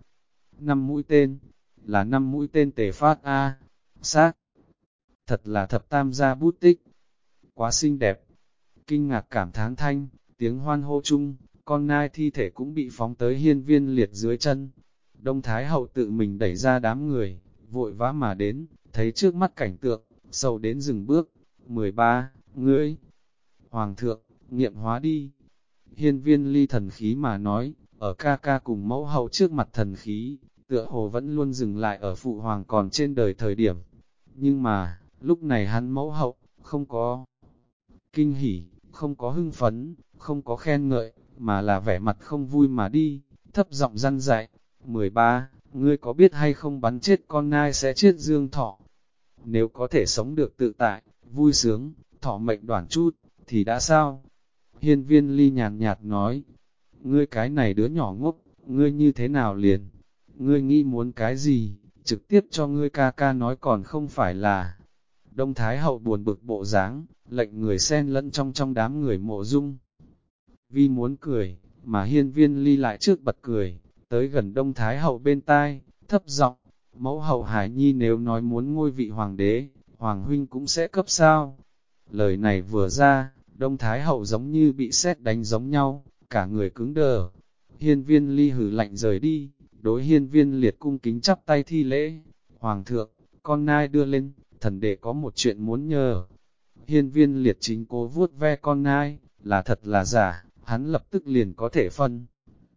5 mũi tên, là 5 mũi tên Tề Phát A, xác. Thật là thập tam gia bút tích, quá xinh đẹp. Kinh ngạc cảm thán thanh, tiếng hoan hô chung, con nai thi thể cũng bị phóng tới Hiên Viên Liệt dưới chân. Đông Thái Hậu tự mình đẩy ra đám người, vội vã mà đến, thấy trước mắt cảnh tượng, sầu đến dừng bước. 13. Ngươi, Hoàng thượng, nghiệm hóa đi. Hiên Viên Ly thần khí mà nói, ở ca ca cùng mẫu hậu trước mặt thần khí, tựa hồ vẫn luôn dừng lại ở phụ hoàng còn trên đời thời điểm. Nhưng mà, lúc này hắn mẫu hậu, không có kinh hỉ, không có hưng phấn, không có khen ngợi, mà là vẻ mặt không vui mà đi, thấp giọng răn dạy. 13. Ngươi có biết hay không bắn chết con nai sẽ chết dương thọ? Nếu có thể sống được tự tại, vui sướng, thọ mệnh đoản chút, thì đã sao? Hiên Viên Ly nhàn nhạt nói, ngươi cái này đứa nhỏ ngốc, ngươi như thế nào liền? Ngươi nghĩ muốn cái gì? Trực tiếp cho ngươi ca ca nói còn không phải là. Đông Thái Hậu buồn bực bộ dáng, lệnh người xen lẫn trong đám người Mộ Dung. Vi muốn cười, mà Hiên Viên Ly lại trước bật cười, tới gần Đông Thái Hậu bên tai, thấp giọng, mẫu hậu Hải Nhi nếu nói muốn ngôi vị hoàng đế, hoàng huynh cũng sẽ cấp sao. Lời này vừa ra, Đông Thái Hậu giống như bị sét đánh giống nhau, cả người cứng đờ. Hiên Viên Ly hử lạnh rời đi, đối Hiên Viên Liệt cung kính chắp tay thi lễ. Hoàng thượng, con nai đưa lên, thần đệ có một chuyện muốn nhờ. Hiên Viên Liệt chính cố vuốt ve con nai, là thật là giả, hắn lập tức liền có thể phân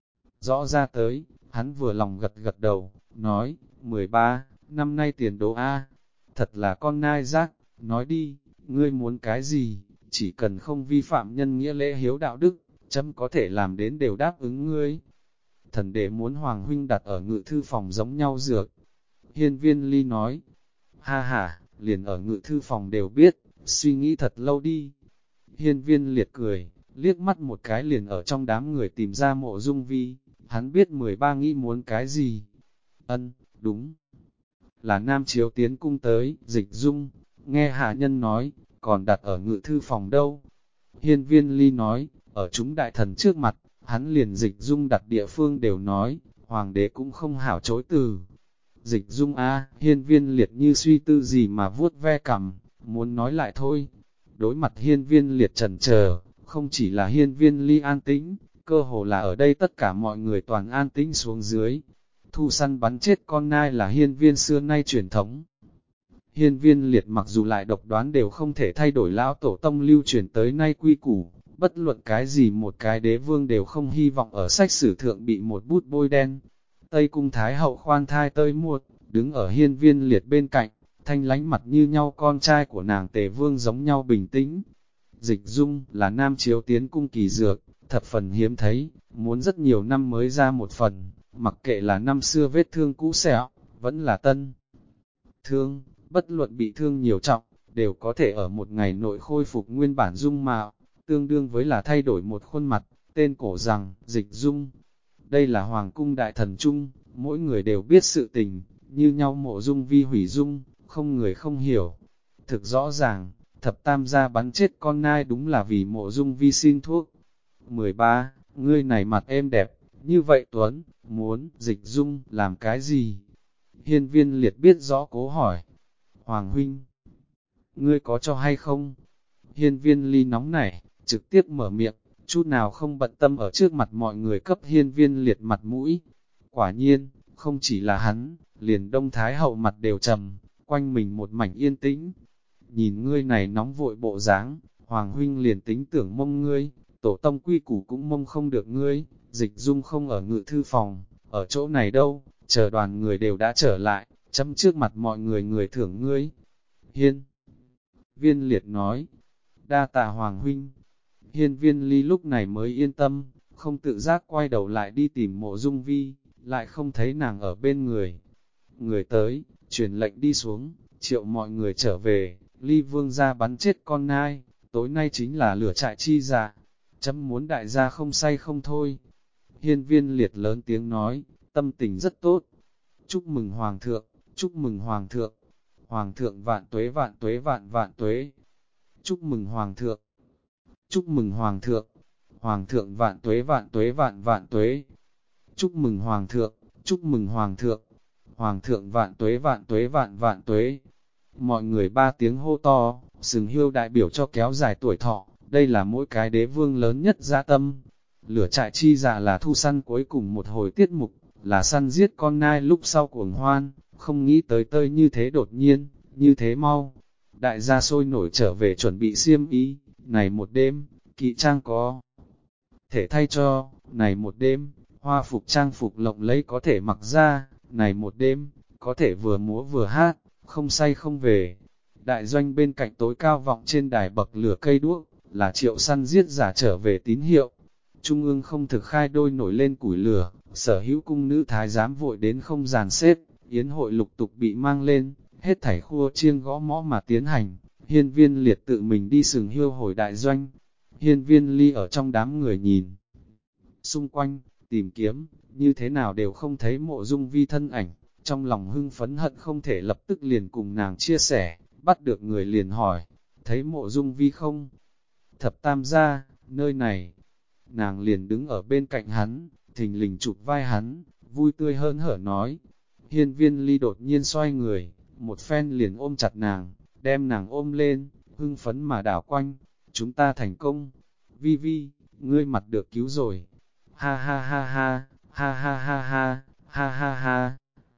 rõ ra tới. Hắn vừa lòng gật gật đầu, nói, 13, năm nay tiền đố A, thật là con nai giác, nói đi, ngươi muốn cái gì, chỉ cần không vi phạm nhân nghĩa lễ hiếu đạo đức, chấm có thể làm đến đều đáp ứng ngươi. Thần đệ muốn Hoàng huynh đặt ở ngự thư phòng giống nhau dược. Hiên Viên Ly nói, ha ha, liền ở ngự thư phòng đều biết, suy nghĩ thật lâu đi. Hiên Viên Liệt cười, liếc mắt một cái liền ở trong đám người tìm ra Mộ Dung Vi, hắn biết 13 nghĩ muốn cái gì. Ân, đúng, là Nam Chiếu tiến cung tới, Dịch Dung, nghe hạ nhân nói, còn đặt ở ngự thư phòng đâu. Hiên Viên Ly nói, ở chúng đại thần trước mặt, hắn liền Dịch Dung đặt địa phương đều nói, hoàng đế cũng không hảo chối từ. Dịch Dung a, Hiên Viên Liệt như suy tư gì mà vuốt ve cằm, muốn nói lại thôi. Đối mặt Hiên Viên Liệt chần chờ, Không chỉ là hiên viên ly an tĩnh, cơ hồ là ở đây tất cả mọi người toàn an tĩnh xuống dưới. Thu săn bắn chết con nai là hiên viên xưa nay truyền thống. Hiên viên liệt mặc dù lại độc đoán đều không thể thay đổi lão tổ tông lưu truyền tới nay quy củ, bất luận cái gì một cái đế vương đều không hy vọng ở sách sử thượng bị một bút bôi đen. Tây cung thái hậu khoan thai tơi muột, đứng ở hiên viên liệt bên cạnh, thanh lánh mặt như nhau con trai của nàng Tề Vương giống nhau bình tĩnh. Dịch Dung là nam chiếu tiến cung kỳ dược, thập phần hiếm thấy, muốn rất nhiều năm mới ra một phần, mặc kệ là năm xưa vết thương cũ sẹo, vẫn là tân thương, bất luận bị thương nhiều trọng, đều có thể ở một ngày nội khôi phục nguyên bản dung mạo, tương đương với là thay đổi một khuôn mặt, tên cổ rằng, Dịch Dung. Đây là Hoàng cung đại thần chung, mỗi người đều biết sự tình, như nhau Mộ Dung Vi hủy dung, không người không hiểu. Thực rõ ràng, thập tam gia bắn chết con nai đúng là vì Mộ Dung Vi xin thuốc. 13. Ngươi này mặt êm đẹp, như vậy Tuấn, muốn Dịch Dung làm cái gì? Hiên viên liệt biết rõ cố hỏi. Hoàng huynh, ngươi có cho hay không? Hiên viên ly nóng nảy, trực tiếp mở miệng, chút nào không bận tâm ở trước mặt mọi người cấp hiên viên liệt mặt mũi. Quả nhiên, không chỉ là hắn, liền Đông Thái hậu mặt đều trầm, quanh mình một mảnh yên tĩnh. Nhìn ngươi này nóng vội bộ dáng, Hoàng huynh liền tính tưởng mông ngươi, tổ tông quy củ cũng mông không được ngươi, Dịch Dung không ở ngự thư phòng, ở chỗ này đâu, chờ đoàn người đều đã trở lại, chấm trước mặt mọi người người thưởng ngươi. Hiên viên liệt nói, đa tạ Hoàng huynh. Hiên viên ly lúc này mới yên tâm, không tự giác quay đầu lại đi tìm Mộ Dung Vi, lại không thấy nàng ở bên người. Người tới, truyền lệnh đi xuống, triệu mọi người trở về, ly vương ra bắn chết con nai, tối nay chính là lửa trại chi dạ, chấm muốn đại gia không say không thôi. Hiên viên liệt lớn tiếng nói, tâm tình rất tốt. Chúc mừng Hoàng thượng, chúc mừng Hoàng thượng, Hoàng thượng vạn tuế vạn tuế vạn vạn tuế. Chúc mừng Hoàng thượng, chúc mừng Hoàng thượng, Hoàng thượng vạn tuế vạn tuế vạn vạn tuế. Chúc mừng Hoàng thượng, chúc mừng Hoàng thượng, Hoàng thượng vạn tuế vạn tuế vạn vạn tuế. Mọi người ba tiếng hô to, sừng hiêu đại biểu cho kéo dài tuổi thọ, đây là mỗi cái đế vương lớn nhất dã tâm. Lửa trại chi dạ là thu săn cuối cùng một hồi tiết mục, là săn giết con nai lúc sau cuồng hoan, không nghĩ tới tơi như thế đột nhiên, như thế mau. Đại gia sôi nổi trở về chuẩn bị xiêm y, này một đêm, kỵ trang có thể thay cho, này một đêm, hoa phục trang phục lộng lẫy có thể mặc ra, này một đêm, có thể vừa múa vừa hát, không say không về. Đại doanh bên cạnh tối cao vọng trên đài bậc lửa cây đuốc, là triệu săn giết giả trở về tín hiệu. Trung ương không thực khai đôi nổi lên củi lửa, sở hữu cung nữ thái giám vội đến không dàn xếp, yến hội lục tục bị mang lên, hết thảy khua chiêng gõ mõ mà tiến hành. Hiên viên liệt tự mình đi sừng hiêu hồi đại doanh. Hiên viên ly ở trong đám người nhìn xung quanh, tìm kiếm, như thế nào đều không thấy Mộ Dung Vi thân ảnh, trong lòng hưng phấn hận không thể lập tức liền cùng nàng chia sẻ, bắt được người liền hỏi, thấy Mộ Dung Vi không? Thập tam gia, nơi này, nàng liền đứng ở bên cạnh hắn, thình lình chụp vai hắn, vui tươi hớn hở nói. Hiên viên ly đột nhiên xoay người, một phen liền ôm chặt nàng, đem nàng ôm lên, hưng phấn mà đảo quanh, chúng ta thành công. Vi Vi, ngươi mặt được cứu rồi. Ha ha ha ha, ha ha ha ha, ha ha ha.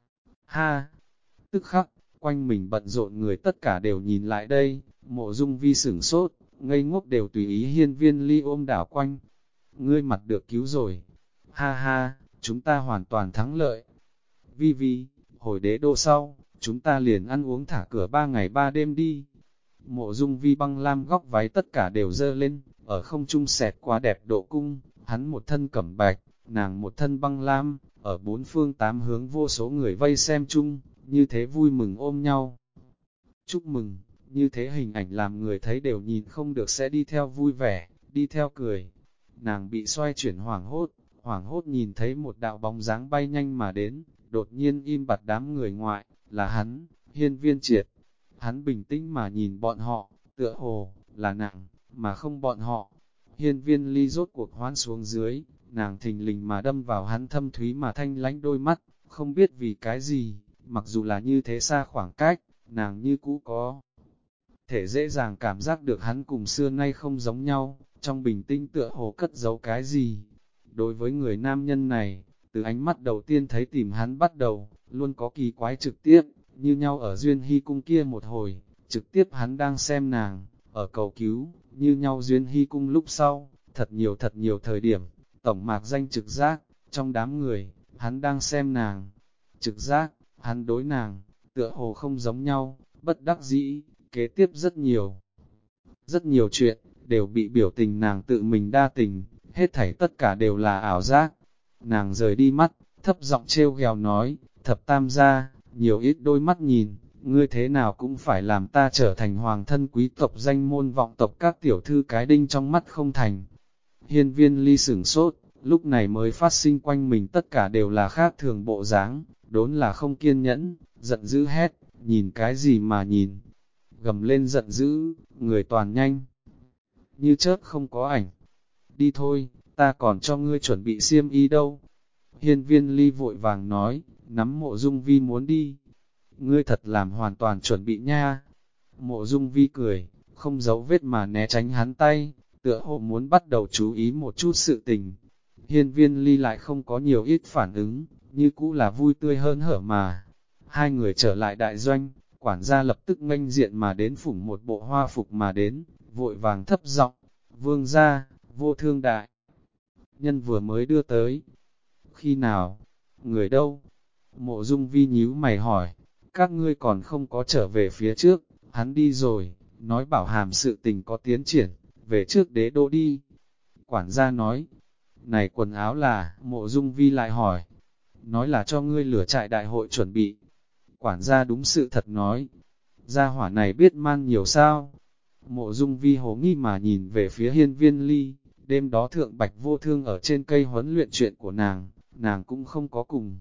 Ha, tức khắc, quanh mình bận rộn người tất cả đều nhìn lại đây, Mộ Dung Vi sửng sốt, ngây ngốc đều tùy ý hiên viên ly ôm đảo quanh. Ngươi mặt được cứu rồi. Ha ha, chúng ta hoàn toàn thắng lợi. Vi Vi, hồi đế đô sau, chúng ta liền ăn uống thả cửa 3 ngày 3 đêm đi. Mộ Dung Vi băng lam góc váy tất cả đều dơ lên, ở không trung xẹt qua đẹp độ cung, hắn một thân cẩm bạch, nàng một thân băng lam, ở bốn phương tám hướng vô số người vây xem chung, như thế vui mừng ôm nhau. Chúc mừng, như thế hình ảnh làm người thấy đều nhìn không được sẽ đi theo vui vẻ, đi theo cười. Nàng bị xoay chuyển hoảng hốt nhìn thấy một đạo bóng dáng bay nhanh mà đến, đột nhiên im bặt đám người ngoại, là hắn, Hiên viên triệt. Hắn bình tĩnh mà nhìn bọn họ, tựa hồ, là nàng, mà không bọn họ. Hiên viên ly rốt cuộc hoán xuống dưới, nàng thình lình mà đâm vào hắn thâm thúy mà thanh lánh đôi mắt, không biết vì cái gì, mặc dù là như thế xa khoảng cách, nàng như cũ có thể dễ dàng cảm giác được hắn cùng xưa nay không giống nhau, trong bình tĩnh tựa hồ cất giấu cái gì. Đối với người nam nhân này, từ ánh mắt đầu tiên thấy tìm hắn bắt đầu, luôn có kỳ quái trực tiếp, như nhau ở Duyên Hy Cung kia một hồi, trực tiếp hắn đang xem nàng, ở cầu cứu, như nhau Duyên Hy Cung lúc sau, thật nhiều thời điểm, tổng mạc danh trực giác, trong đám người, hắn đang xem nàng, trực giác, hắn đối nàng, tựa hồ không giống nhau, bất đắc dĩ, kế tiếp rất nhiều chuyện, đều bị biểu tình nàng tự mình đa tình, hết thảy tất cả đều là ảo giác. Nàng rời đi mắt, thấp giọng trêu ghẹo nói, thập tam gia, nhiều ít đôi mắt nhìn, ngươi thế nào cũng phải làm ta trở thành hoàng thân quý tộc danh môn vọng tộc các tiểu thư cái đinh trong mắt không thành. Hiên Viên Ly sửng sốt, lúc này mới phát sinh quanh mình tất cả đều là khác thường bộ dáng, đốn là không kiên nhẫn, giận dữ hét, nhìn cái gì mà nhìn, gầm lên giận dữ, người toàn nhanh, như chớp không có ảnh. Đi thôi, ta còn cho ngươi chuẩn bị xiêm y đâu. Hiên Viên Ly vội vàng nói, nắm Mộ Dung Vi muốn đi. Ngươi thật làm hoàn toàn chuẩn bị nha. Mộ Dung Vi cười, không giấu vết mà né tránh hắn tay, tựa hồ muốn bắt đầu chú ý một chút sự tình. Hiên Viên Ly lại không có nhiều ít phản ứng, như cũ là vui tươi hơn hở mà. Hai người trở lại đại doanh, quản gia lập tức nghênh diện mà đến phủng một bộ hoa phục mà đến, vội vàng thấp giọng, vương gia, vô thương đại. Nhân vừa mới đưa tới. Khi nào? Người đâu? Mộ Dung Vi nhíu mày hỏi, các ngươi còn không có trở về phía trước, hắn đi rồi, nói bảo hàm sự tình có tiến triển, về trước đế đô đi. Quản gia nói, này quần áo là, Mộ Dung Vi lại hỏi, nói là cho ngươi lửa trại đại hội chuẩn bị. Quản gia đúng sự thật nói, gia hỏa này biết man nhiều sao. Mộ Dung Vi hồ nghi mà nhìn về phía Hiên Viên Ly, đêm đó thượng bạch vô thương ở trên cây huấn luyện chuyện của nàng cũng không có cùng.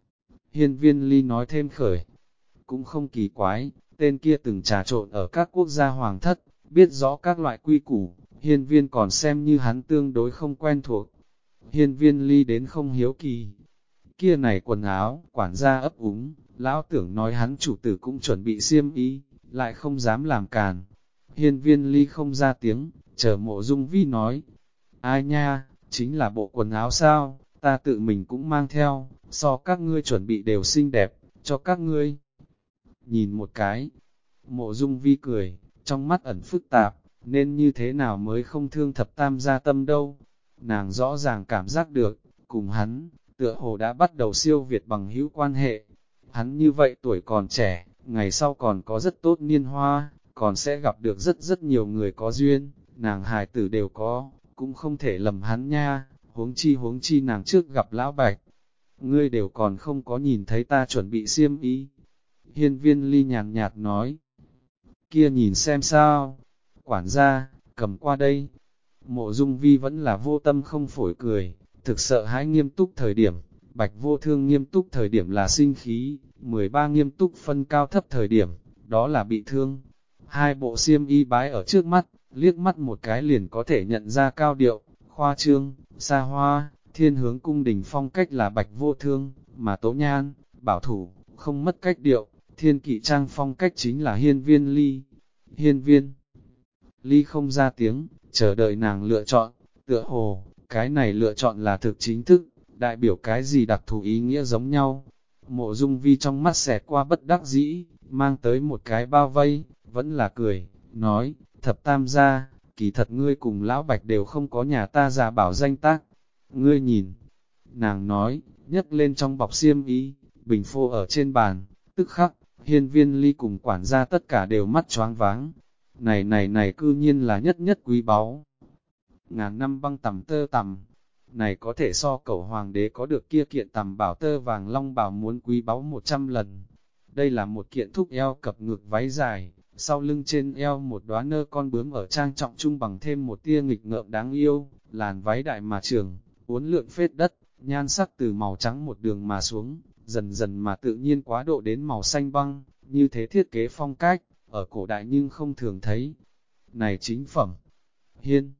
Hiên Viên Ly nói thêm khởi, cũng không kỳ quái, tên kia từng trà trộn ở các quốc gia hoàng thất, biết rõ các loại quy củ, Hiên Viên còn xem như hắn tương đối không quen thuộc. Hiên Viên Ly đến không hiếu kỳ, kia này quần áo, quản gia ấp úng, lão tưởng nói hắn chủ tử cũng chuẩn bị xiêm y, lại không dám làm càn. Hiên Viên Ly không ra tiếng, chờ Mộ Dung Vi nói, ai nha, chính là bộ quần áo sao, ta tự mình cũng mang theo, so các ngươi chuẩn bị đều xinh đẹp, cho các ngươi. Nhìn một cái, Mộ Dung Vi cười, trong mắt ẩn phức tạp, nên như thế nào mới không thương thập tam gia tâm đâu. Nàng rõ ràng cảm giác được, cùng hắn, tựa hồ đã bắt đầu siêu việt bằng hữu quan hệ. Hắn như vậy tuổi còn trẻ, ngày sau còn có rất tốt niên hoa, còn sẽ gặp được rất nhiều người có duyên, nàng hài tử đều có, cũng không thể lầm hắn nha, huống chi nàng trước gặp lão bạch. Ngươi đều còn không có nhìn thấy ta chuẩn bị xiêm y. Hiên Viên Ly nhàn nhạt nói, kia nhìn xem sao, quản gia, cầm qua đây. Mộ Dung Vi vẫn là vô tâm không phổi cười, thực sợ hãi nghiêm túc thời điểm, bạch vô thương nghiêm túc thời điểm là sinh khí, 13 nghiêm túc phân cao thấp thời điểm, đó là bị thương. Hai bộ xiêm y bái ở trước mắt, liếc mắt một cái liền có thể nhận ra cao điệu, khoa trương, xa hoa, thiên hướng cung đình phong cách là bạch vô thương, mà tố nhan, bảo thủ, không mất cách điệu, thiên kỵ trang phong cách chính là Hiên Viên Ly. Hiên Viên Ly không ra tiếng, chờ đợi nàng lựa chọn, tựa hồ, cái này lựa chọn là thực chính thức, đại biểu cái gì đặc thù ý nghĩa giống nhau. Mộ Dung Vi trong mắt xẹt qua bất đắc dĩ, mang tới một cái bao vây, vẫn là cười, nói, thập tam gia, kỳ thật ngươi cùng lão bạch đều không có nhà ta già bảo danh tác. Ngươi nhìn, nàng nói, nhấc lên trong bọc xiêm y, bình phô ở trên bàn, tức khắc, Hiên Viên Ly cùng quản gia tất cả đều mắt choáng váng. Này cư nhiên là nhất quý báu. Ngàn năm băng tầm tơ tầm, này có thể so cẩu hoàng đế có được kia kiện tầm bảo tơ vàng long bảo muốn quý báu 100 lần. Đây là một kiện thúc eo cập ngực váy dài, sau lưng trên eo một đóa nơ con bướm ở trang trọng trung bằng thêm một tia nghịch ngợm đáng yêu, làn váy đại mà trường, uốn lượn phết đất, nhan sắc từ màu trắng một đường mà xuống, dần dần mà tự nhiên quá độ đến màu xanh băng, như thế thiết kế phong cách, ở cổ đại nhưng không thường thấy. Này chính phẩm, Hiên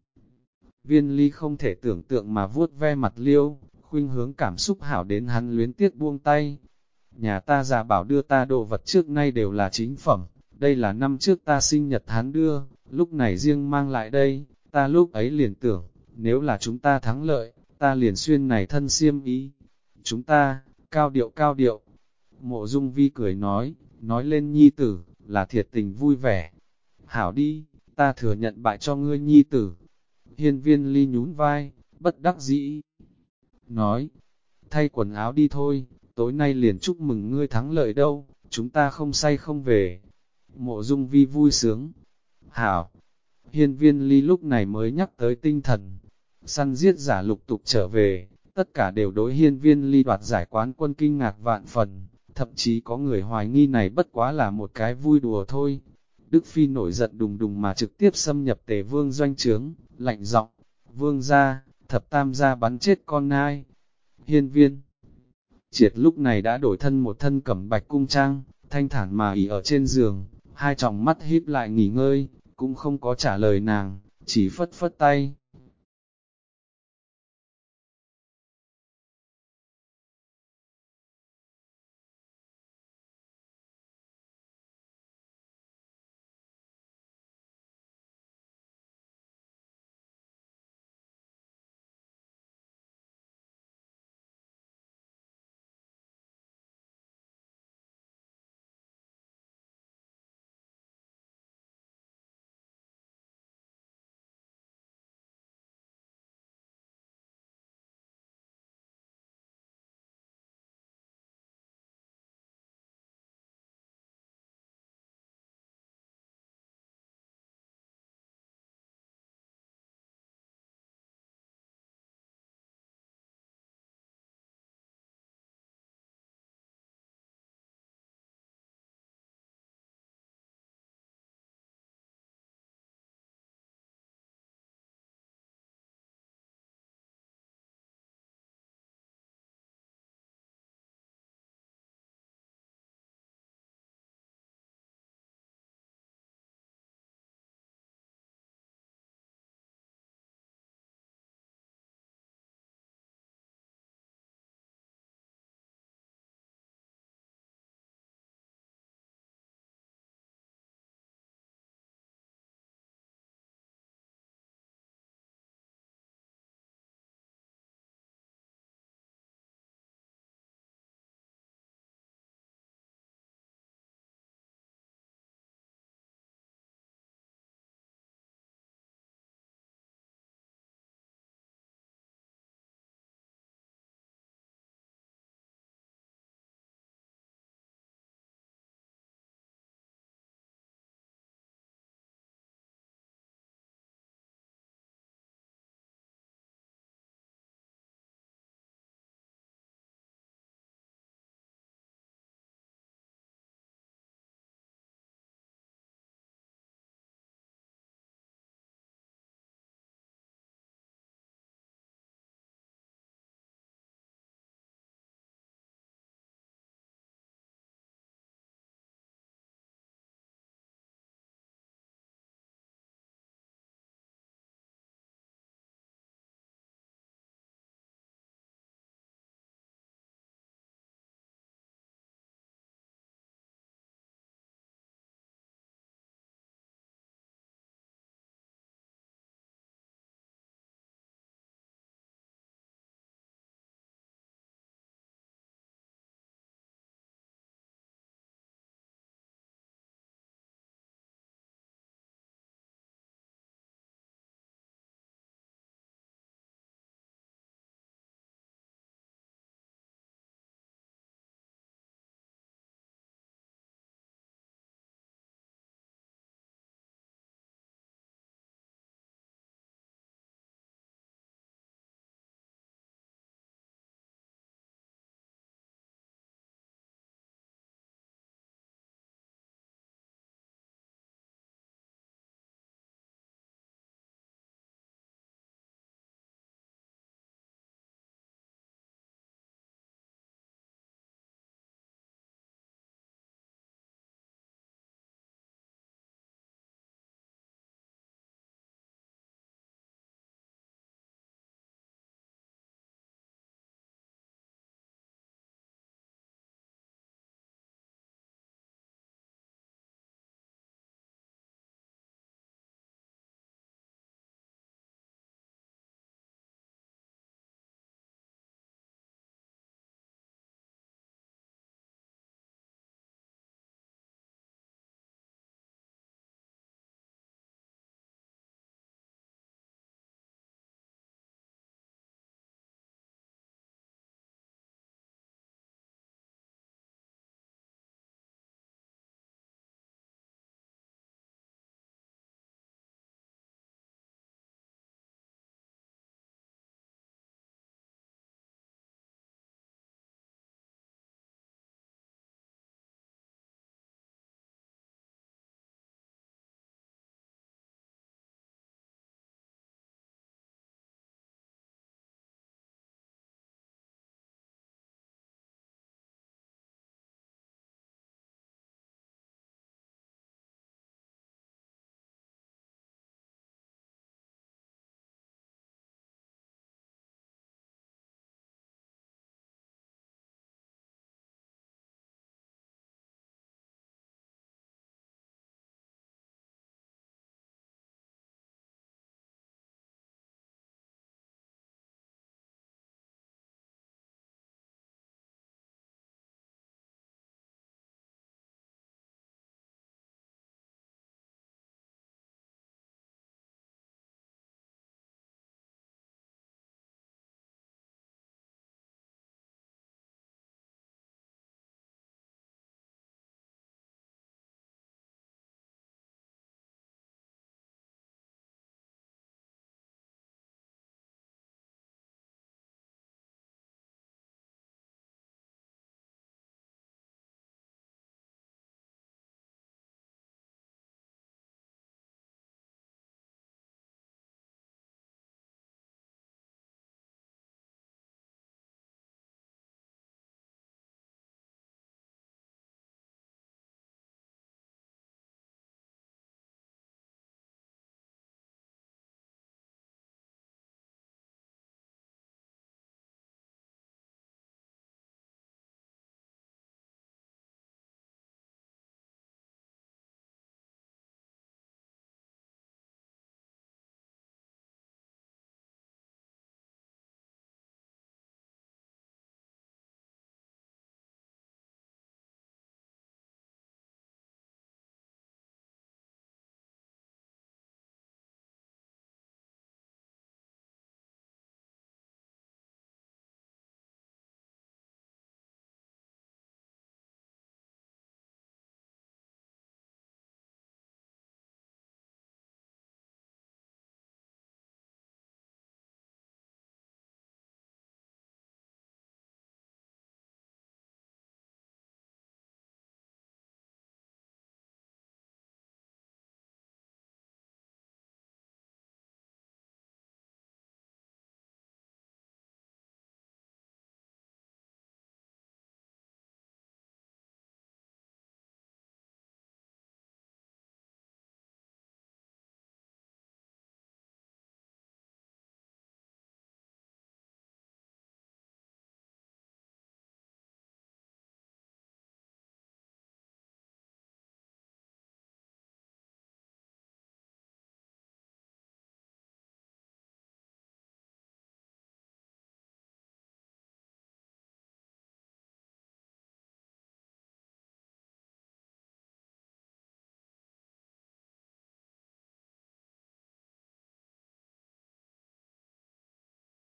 Viên Ly không thể tưởng tượng mà vuốt ve mặt Liêu, khuynh hướng cảm xúc hảo đến hắn luyến tiếc buông tay. Nhà ta già bảo đưa ta đồ vật trước nay đều là chính phẩm, đây là năm trước ta sinh nhật hắn đưa, lúc này riêng mang lại đây, Ta lúc ấy liền tưởng, nếu là chúng ta thắng lợi, ta liền xuyên này thân xiêm y. Chúng ta, cao điệu. Mộ Dung Vi cười nói lên nhi tử, là thiệt tình vui vẻ. Hảo đi, ta thừa nhận bại cho ngươi nhi tử. Hiên Viên Ly nhún vai, bất đắc dĩ. Nói, thay quần áo đi thôi, tối nay liền chúc mừng ngươi thắng lợi đâu, chúng ta không say không về. Mộ Dung Vi vui sướng. Hảo, Hiên Viên Ly lúc này mới nhắc tới tinh thần. Săn giết giả lục tục trở về, tất cả đều đối Hiên Viên Ly đoạt giải quán quân kinh ngạc vạn phần, thậm chí có người hoài nghi này bất quá là một cái vui đùa thôi. Đức Phi nổi giận đùng đùng mà trực tiếp xâm nhập Tề Vương doanh trướng, lạnh giọng, Vương gia, thập tam gia bắn chết con nai. Hiên Viên Triệt lúc này đã đổi thân một thân cẩm bạch cung trang, thanh thản mà ỉ ở trên giường, hai tròng mắt híp lại nghỉ ngơi, cũng không có trả lời nàng, chỉ phất phất tay,